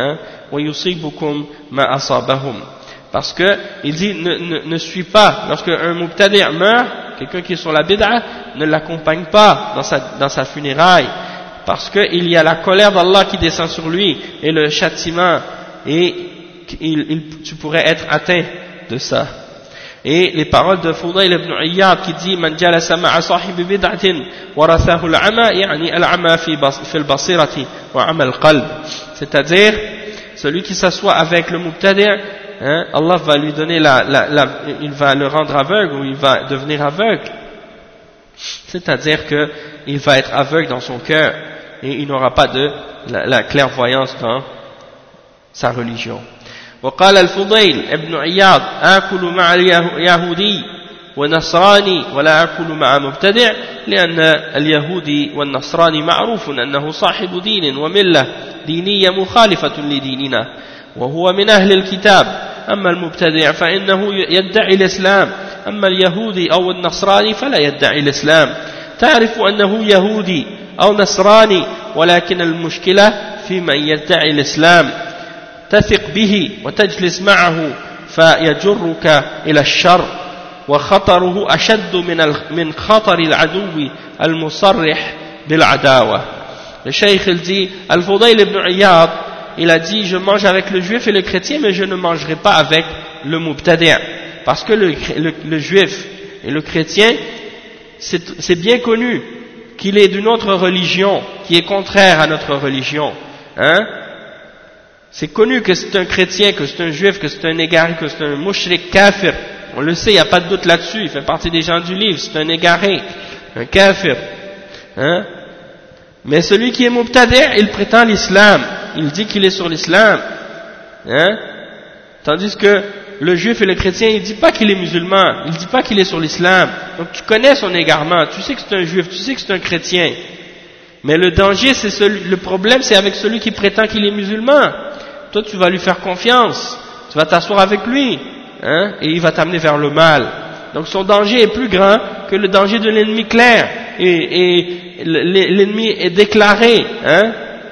ويصيبكم ما أصابهم. Parce que il dit ne suis pas, lorsque un mubtadi' meurt, quelqu'un qui est sur la bid'a, ne l'accompagne pas dans sa funéraille, parce que il y a la colère d'Allah qui descend sur lui et le châtiment, et tu pourrais être atteint de ça. Et les paroles de Fudayl ibn Iyad qui dit man jalasa ma'a sahibi bid'atin warathahu al-'ama, yani al-'ama fi al-basirati wa 'ama al-qalb, c'est-à-dire celui qui s'assoit avec le mubtadi', Allah va lui donner il va le rendre aveugle, ou il va devenir aveugle, c'est-à-dire que il va être aveugle dans son cœur et il n'aura pas de la clairvoyance dans sa religion. وقال الفضيل ابن عياض آكل مع اليهودي والنصراني ولا آكل مع مبتدع لأن اليهودي والنصراني معروف أنه صاحب دين وملة دينية مخالفة لديننا وهو من أهل الكتاب. أما المبتدع فإنه يدعي الإسلام، أما اليهودي أو النصراني فلا يدعي الإسلام. تعرف أنه يهودي أو نصراني، ولكن المشكلة في من يدعي الإسلام، تثق به وتجلس معه فيجرك إلى الشر، وخطره أشد من خطر العدو المصرح بالعداوة. Le cheikh il dit, Al-Fudayl ibn Iyad, il a dit, je mange avec le juif et le chrétien, mais je ne mangerai pas avec le mubtadi', parce que le juif et le chrétien, c'est bien connu qu'il est d'une autre religion, qui est contraire à notre religion, C'est connu que c'est un chrétien, que c'est un juif, que c'est un égaré, que c'est un mushrik kafir. On le sait, il n'y a pas de doute là-dessus, il fait partie des gens du livre, c'est un égaré, un kafir. Hein? Mais celui qui est mubtadi', il prétend l'islam, il dit qu'il est sur l'islam. Hein? Tandis que le juif et le chrétien, il ne dit pas qu'il est musulman, il ne dit pas qu'il est sur l'islam. Donc tu connais son égarement, tu sais que c'est un juif, tu sais que c'est un chrétien. Mais le danger, le problème, c'est avec celui qui prétend qu'il est musulman. Toi, tu vas lui faire confiance, tu vas t'asseoir avec lui, hein, et il va t'amener vers le mal. Donc son danger est plus grand que le danger de l'ennemi clair, et l'ennemi est déclaré. Hein.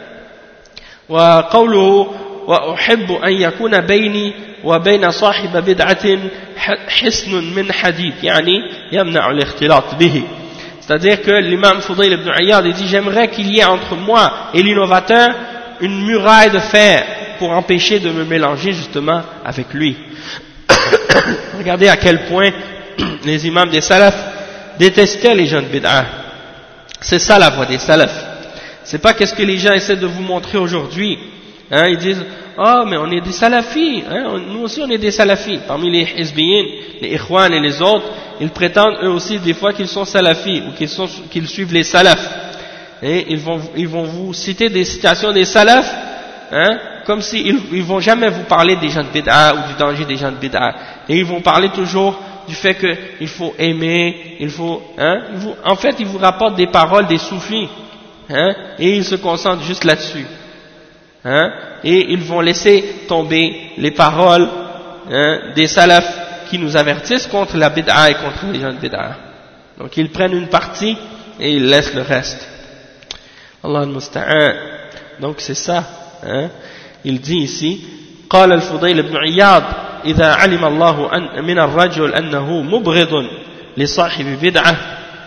وقوله وأحب أن يكون بيني وبين صاحب بدعة حصن من حديد يعني يمنع الاختلاط به. C'est-à-dire que l'imam Fudayl ibn Iyad dit j'aimerais qu'il y ait entre moi et l'innovateur une muraille de fer pour empêcher de me mélanger justement avec lui. Regardez à quel point les imams des salafs détestaient les gens de bid'ah. C'est ça la voie des salafs. C'est pas qu'est-ce que les gens essaient de vous montrer aujourd'hui. Hein, ils disent mais on est des salafis, hein, nous aussi on est des salafis. Parmi les hizbiyin, les ikhwan et les autres, ils prétendent eux aussi des fois qu'ils sont salafis ou qu'ils suivent les salafs. Et ils vont vous citer des citations des salafs, hein, comme s'ils ils vont jamais vous parler des gens de bid'a ou du danger des gens de bid'a. Et ils vont parler toujours du fait qu'il faut aimer, il faut, hein, en fait ils vous rapportent des paroles des soufis, hein, et ils se concentrent juste là-dessus. Hein, et ils vont laisser tomber les paroles, hein, des salafs qui nous avertissent contre la bid'a et contre les gens de bid'a. Donc ils prennent une partie et ils laissent le reste. Allah al-Musta'an. Donc c'est ça. Hein. Il dit ici, قال الفضيل بن عياض إذا علم الله من الرجل أنه مبغض لصاحب بدعة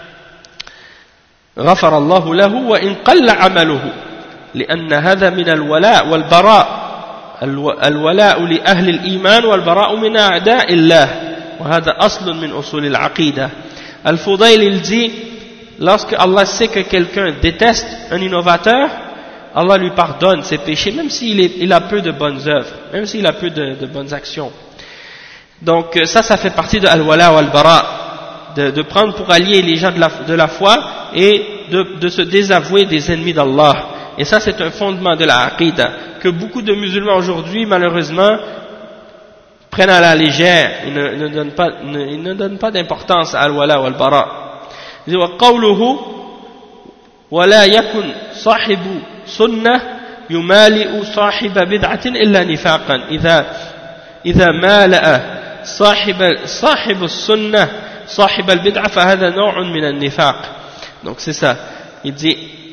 غفر الله له وإن قل عمله لأن هذا من الولاء والبراء الولاء لأهل الإيمان والبراء من أعداء الله وهذا أصل من أصول العقيدة. Al-Fudayl il dit lorsque Allah sait que quelqu'un déteste un innovateur, Allah lui pardonne ses péchés même s'il a peu de bonnes œuvres, même s'il a peu de bonnes actions. Donc ça fait partie de al-wala wal-bara, de prendre pour alliés les gens de la foi et de se désavouer des ennemis d'Allah. Et ça c'est un fondement de la aqida que beaucoup de musulmans aujourd'hui malheureusement prennent à la légère, ils ne donnent pas d'importance à al-wala wal-bara. وقوله ولا يكن صاحب سنة يمالئ صاحب بدعة إلا نفاقا إذا مالأ صاحب السنة صاحب البدعة فهذا نوع من النفاق. Donc c'est ça, il dit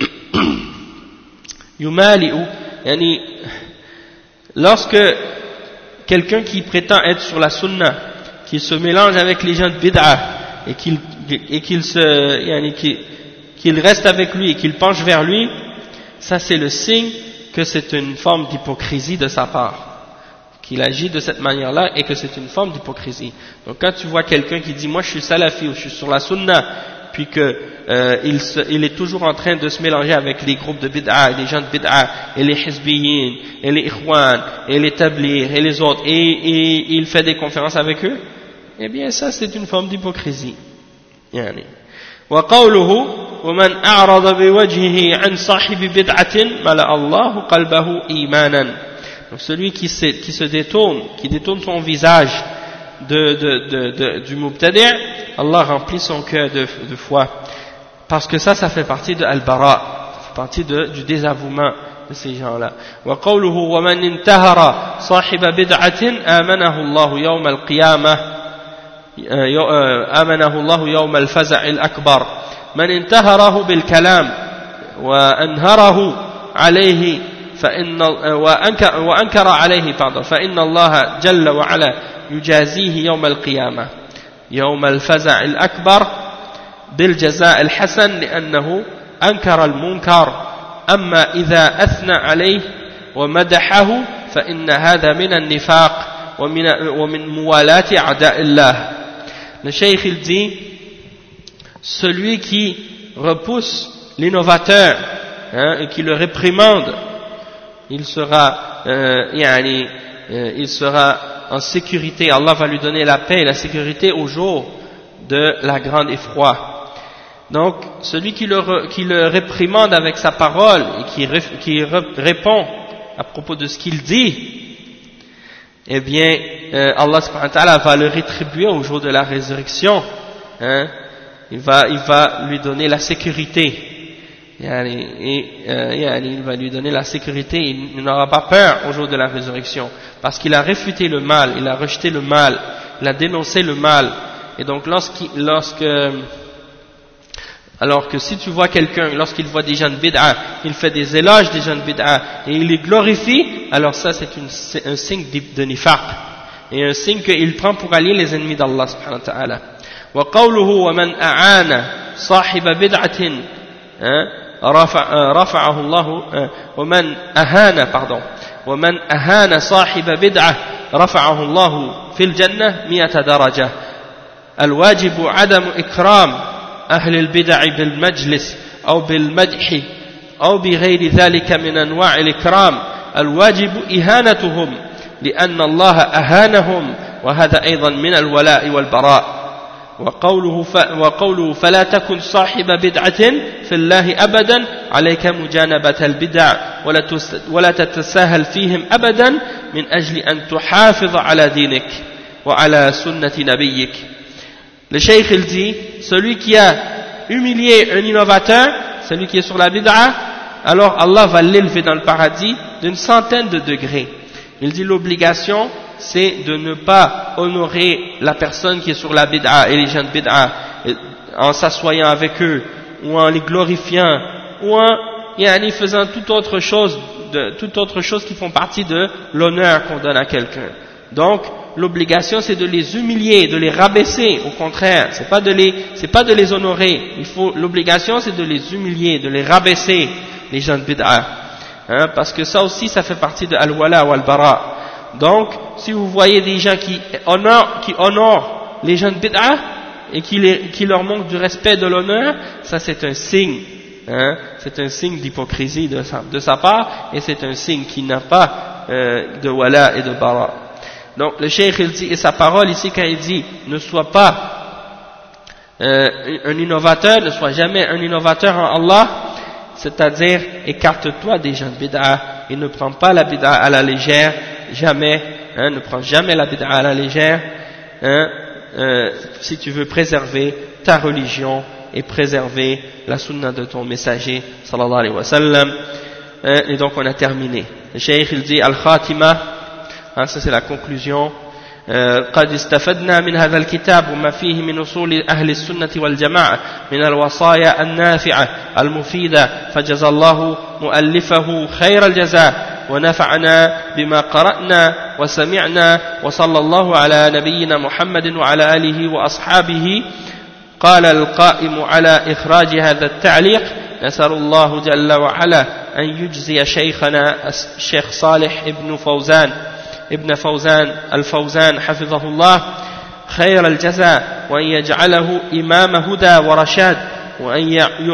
يمالئ يعني lorsque quelqu'un qui prétend être sur la sunna qui se mélange avec les gens de bid'a et qu'il reste avec lui et qu'il penche vers lui, ça c'est le signe que c'est une forme d'hypocrisie de sa part, qu'il agit de cette manière-là et que c'est une forme d'hypocrisie. Donc quand tu vois quelqu'un qui dit moi je suis salafi ou je suis sur la sunna, puis que il est toujours en train de se mélanger avec les groupes de bid'a, les gens de bid'a, et les hizbiyin, et les ikhwan, et les tabligh, et les autres, et il fait des conférences avec eux, eh bien ça c'est une forme d'hypocrisie. يعني وقوله ومن أعرض بوجهه عن صاحب بدعة ملأ الله قلبه إيمانا. Donc celui qui se détourne, qui détourne son visage du mubtadi', Allah remplit son cœur de foi, parce que ça fait partie de al-bara, ça fait partie du désavouement de ces gens-là. وقوله ومن انتهر صاحب بدعة آمنه الله يوم القيامة آمنه الله يوم الفزع الأكبر. من انتهره بالكلام وأنهره عليه وأنكر عليه فإن الله جل وعلا يجازيه يوم القيامة يوم الفزع الأكبر بالجزاء الحسن لأنه أنكر المنكر. أما إذا أثنى عليه ومدحه فإن هذا من النفاق ومن موالاة أعداء الله. Le cheikh il dit celui qui repousse l'innovateur, hein, et qui le réprimande il sera il sera en sécurité. Allah va lui donner la paix et la sécurité au jour de la grande effroi. Donc celui qui le réprimande avec sa parole et qui répond à propos de ce qu'il dit, eh bien Allah subhanahu wa ta'ala va le rétribuer au jour de la résurrection, hein? Il va lui donner la sécurité. Il va lui donner la sécurité, il n'aura pas peur au jour de la résurrection, parce qu'il a réfuté le mal, il a rejeté le mal, il a dénoncé le mal. Et donc alors que si tu vois quelqu'un, lorsqu'il voit des gens de bid'a, il fait des éloges des gens de bid'a et il les glorifie, alors ça c'est un signe de nifaq, et un signe qu'il prend pour allier les ennemis d'Allah subhanahu wa ta'ala. Wa qawluhu wa man a'ana sahiba bid'atin رفعه الله ومن أهان صاحب بدعة رفعه الله في الجنة 100 درجة. الواجب عدم إكرام أهل البدع بالمجلس أو بالمدح أو بغير ذلك من أنواع الإكرام. الواجب إهانتهم لأن الله أهانهم، وهذا أيضا من الولاء والبراء. وقوله فلا تكن صاحب بدعة في الله أبدا عليك مجانبة البدع ولا تتساهل فيهم أبدا من أجل أن تحافظ على دينك وعلى سنة نبيك. Le cheikh il dit, celui qui a humilié un innovateur, celui qui est sur la bid'a, alors Allah va l'élever dans le paradis d'une centaine de degrés. Il dit l'obligation c'est de ne pas honorer la personne qui est sur la bid'a et les gens de bid'a en s'assoyant avec eux ou en les glorifiant ou en faisant toute autre chose qui font partie de l'honneur qu'on donne à quelqu'un. Donc l'obligation c'est de les humilier, de les rabaisser, au contraire, c'est pas de les honorer. L'obligation c'est de les humilier, de les rabaisser, les gens de bid'a, hein, parce que ça aussi ça fait partie de al-wala ou al-bara. Donc, si vous voyez des gens qui honorent les gens de bid'a et qui leur manquent du respect, de l'honneur, ça c'est un signe, hein, c'est un signe d'hypocrisie de sa part, et c'est un signe qui n'a pas de wala et de bara. Donc, le cheikh il dit, et sa parole ici quand il dit, ne sois pas un innovateur, ne sois jamais un innovateur en Allah, c'est-à-dire écarte-toi des gens de bid'a et ne prends pas la bid'a à la légère. Jamais, hein, ne prends jamais la bid'a à la légère, hein, si tu veux préserver ta religion et préserver la sunna de ton messager sallallahu alayhi wa sallam. Et donc on a terminé. Le cheikh il dit al-khatima, hein, ça c'est la conclusion. قد استفدنا من هذا الكتاب وما فيه من أصول أهل السنة والجماعة من الوصايا النافعة المفيدة، فجزى الله مؤلفه خير الجزاء ونفعنا بما قرأنا وسمعنا، وصلى الله على نبينا محمد وعلى آله وأصحابه. قال القائم على إخراج هذا التعليق: نسأل الله جل وعلا أن يجزي شيخنا الشيخ صالح ابن فوزان الفوزان حفظه الله خير الجزاء، وأن يجعله إمام هدى ورشاد، وأن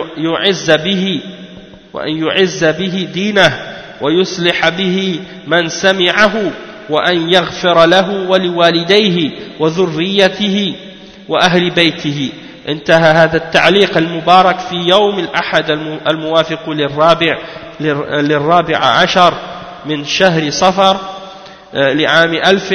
يعز به دينه ويصلح به من سمعه، وأن يغفر له ولوالديه وذريته وأهل بيته. انتهى هذا التعليق المبارك في يوم الأحد الموافق للرابع عشر من شهر صفر لعام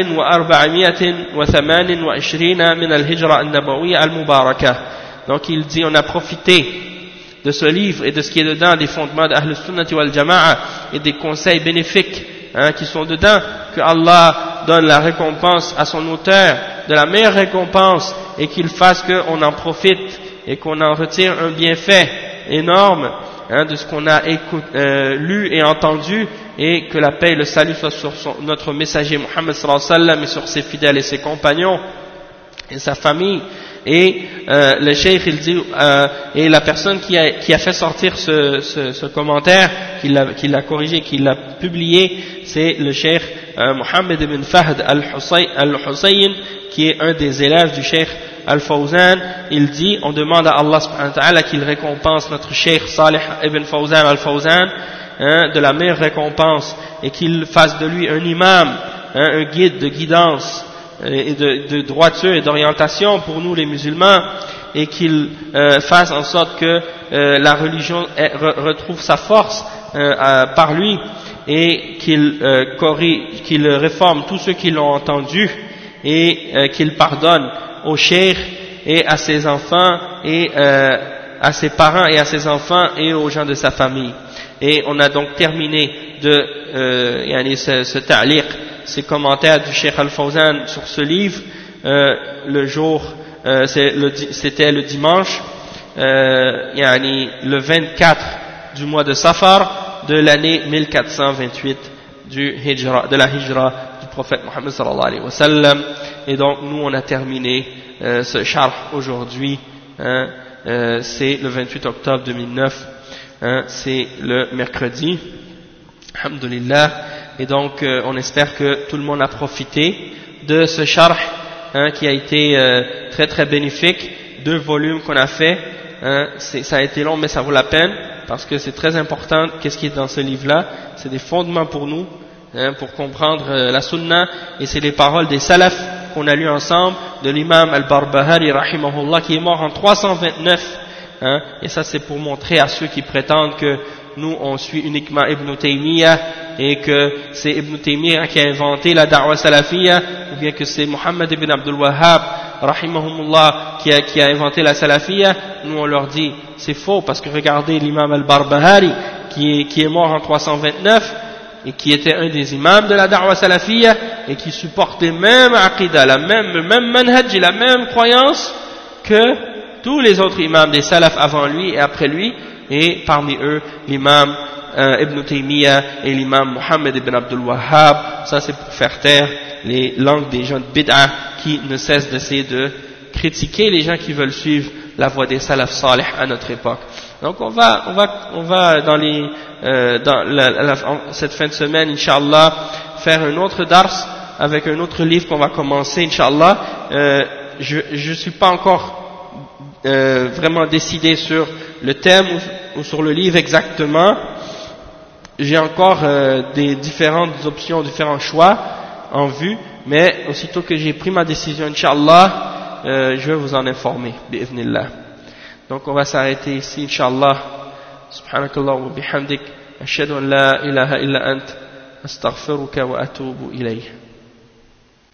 1428 من الهجرة النبوية المباركة. Donc il dit, on a profité de ce livre et de ce qui est dedans, des fondements d'Ahl Sunnati wal Jama'a et des conseils bénéfiques, hein, qui sont dedans, que Allah donne la récompense à son auteur, de la meilleure récompense, et qu'il fasse qu'on en profite et qu'on en retire un bienfait énorme, hein, de ce qu'on a lu et entendu, et que la paix et le salut soient sur notre messager Muhammad sallallahu alayhi wa sallam et sur ses fidèles et ses compagnons et sa famille. Et le cheikh il dit, et la personne qui a fait sortir ce commentaire, qui l'a corrigé, qui l'a publié, c'est le cheikh Mohammed ibn Fahd al-Hussein, qui est un des élèves du cheikh Al-Fawzan. Il dit, on demande à Allah subhanahu wa ta'ala qu'il récompense notre cheikh Salih ibn Fawzan al-Fawzan de la meilleure récompense, et qu'il fasse de lui un imam, un guide de guidance et de droiture et d'orientation pour nous les musulmans, et qu'il fasse en sorte que la religion retrouve sa force par lui, et qu'il réforme tous ceux qui l'ont entendu, et qu'il pardonne au cheikh et à ses enfants et à ses parents et à ses enfants et aux gens de sa famille. Et on a donc terminé de ce ta'liq, ces commentaires du Cheikh Al-Fawzan sur ce livre le jour, c'était le dimanche, le 24 du mois de Safar de l'année 1428 de la hijra du prophète Mohammed sallallahu alayhi wa sallam. Et donc nous on a terminé ce sharh aujourd'hui, c'est le 28 octobre 2009, c'est le mercredi, alhamdulillah. Et donc on espère que tout le monde a profité de ce sharh qui a été très très bénéfique, 2 volumes qu'on a fait, ça a été long mais ça vaut la peine, parce que c'est très important. Qu'est-ce qui est dans ce livre-là? C'est des fondements pour nous, pour comprendre la sunna, et c'est les paroles des salafs qu'on a lues ensemble, de l'imam al-Barbahari rahimahullah, qui est mort en 329, et ça c'est pour montrer à ceux qui prétendent que nous on suit uniquement Ibn Taymiyyah et que c'est Ibn Taymiyyah qui a inventé la da'wa salafiyya, ou bien que c'est Muhammad ibn Abdul Wahhab rahimahumullah qui a inventé la salafiyya. Nous on leur dit c'est faux, parce que regardez l'imam al-Barbahari qui est mort en 329 et qui était un des imams de la da'wa salafiyya et qui supportait même aqidah, le même manhaj et la même croyance que tous les autres imams des salafs avant lui et après lui, et parmi eux l'imam Ibn Taymiyyah et l'imam Muhammad ibn Abdul Wahhab. Ça c'est pour faire taire les langues des gens de bid'ah qui ne cessent d'essayer de critiquer les gens qui veulent suivre la voie des salafs salih à notre époque. Donc on va dans cette fin de semaine, Inch'Allah, faire un autre dars avec un autre livre qu'on va commencer, Inch'Allah. Je suis pas encore vraiment décidé sur le thème ou sur le livre exactement. J'ai encore des différentes options, différents choix en vue, mais aussitôt que j'ai pris ma décision, Inch'Allah, je vais vous en informer, bi'idhnillah. Donc on va s'arrêter ici, Inch'Allah. Subhanakallah wa bihamdik, ashhadu an la ilaha illa ant, astaghfiruka wa atubu ilayh.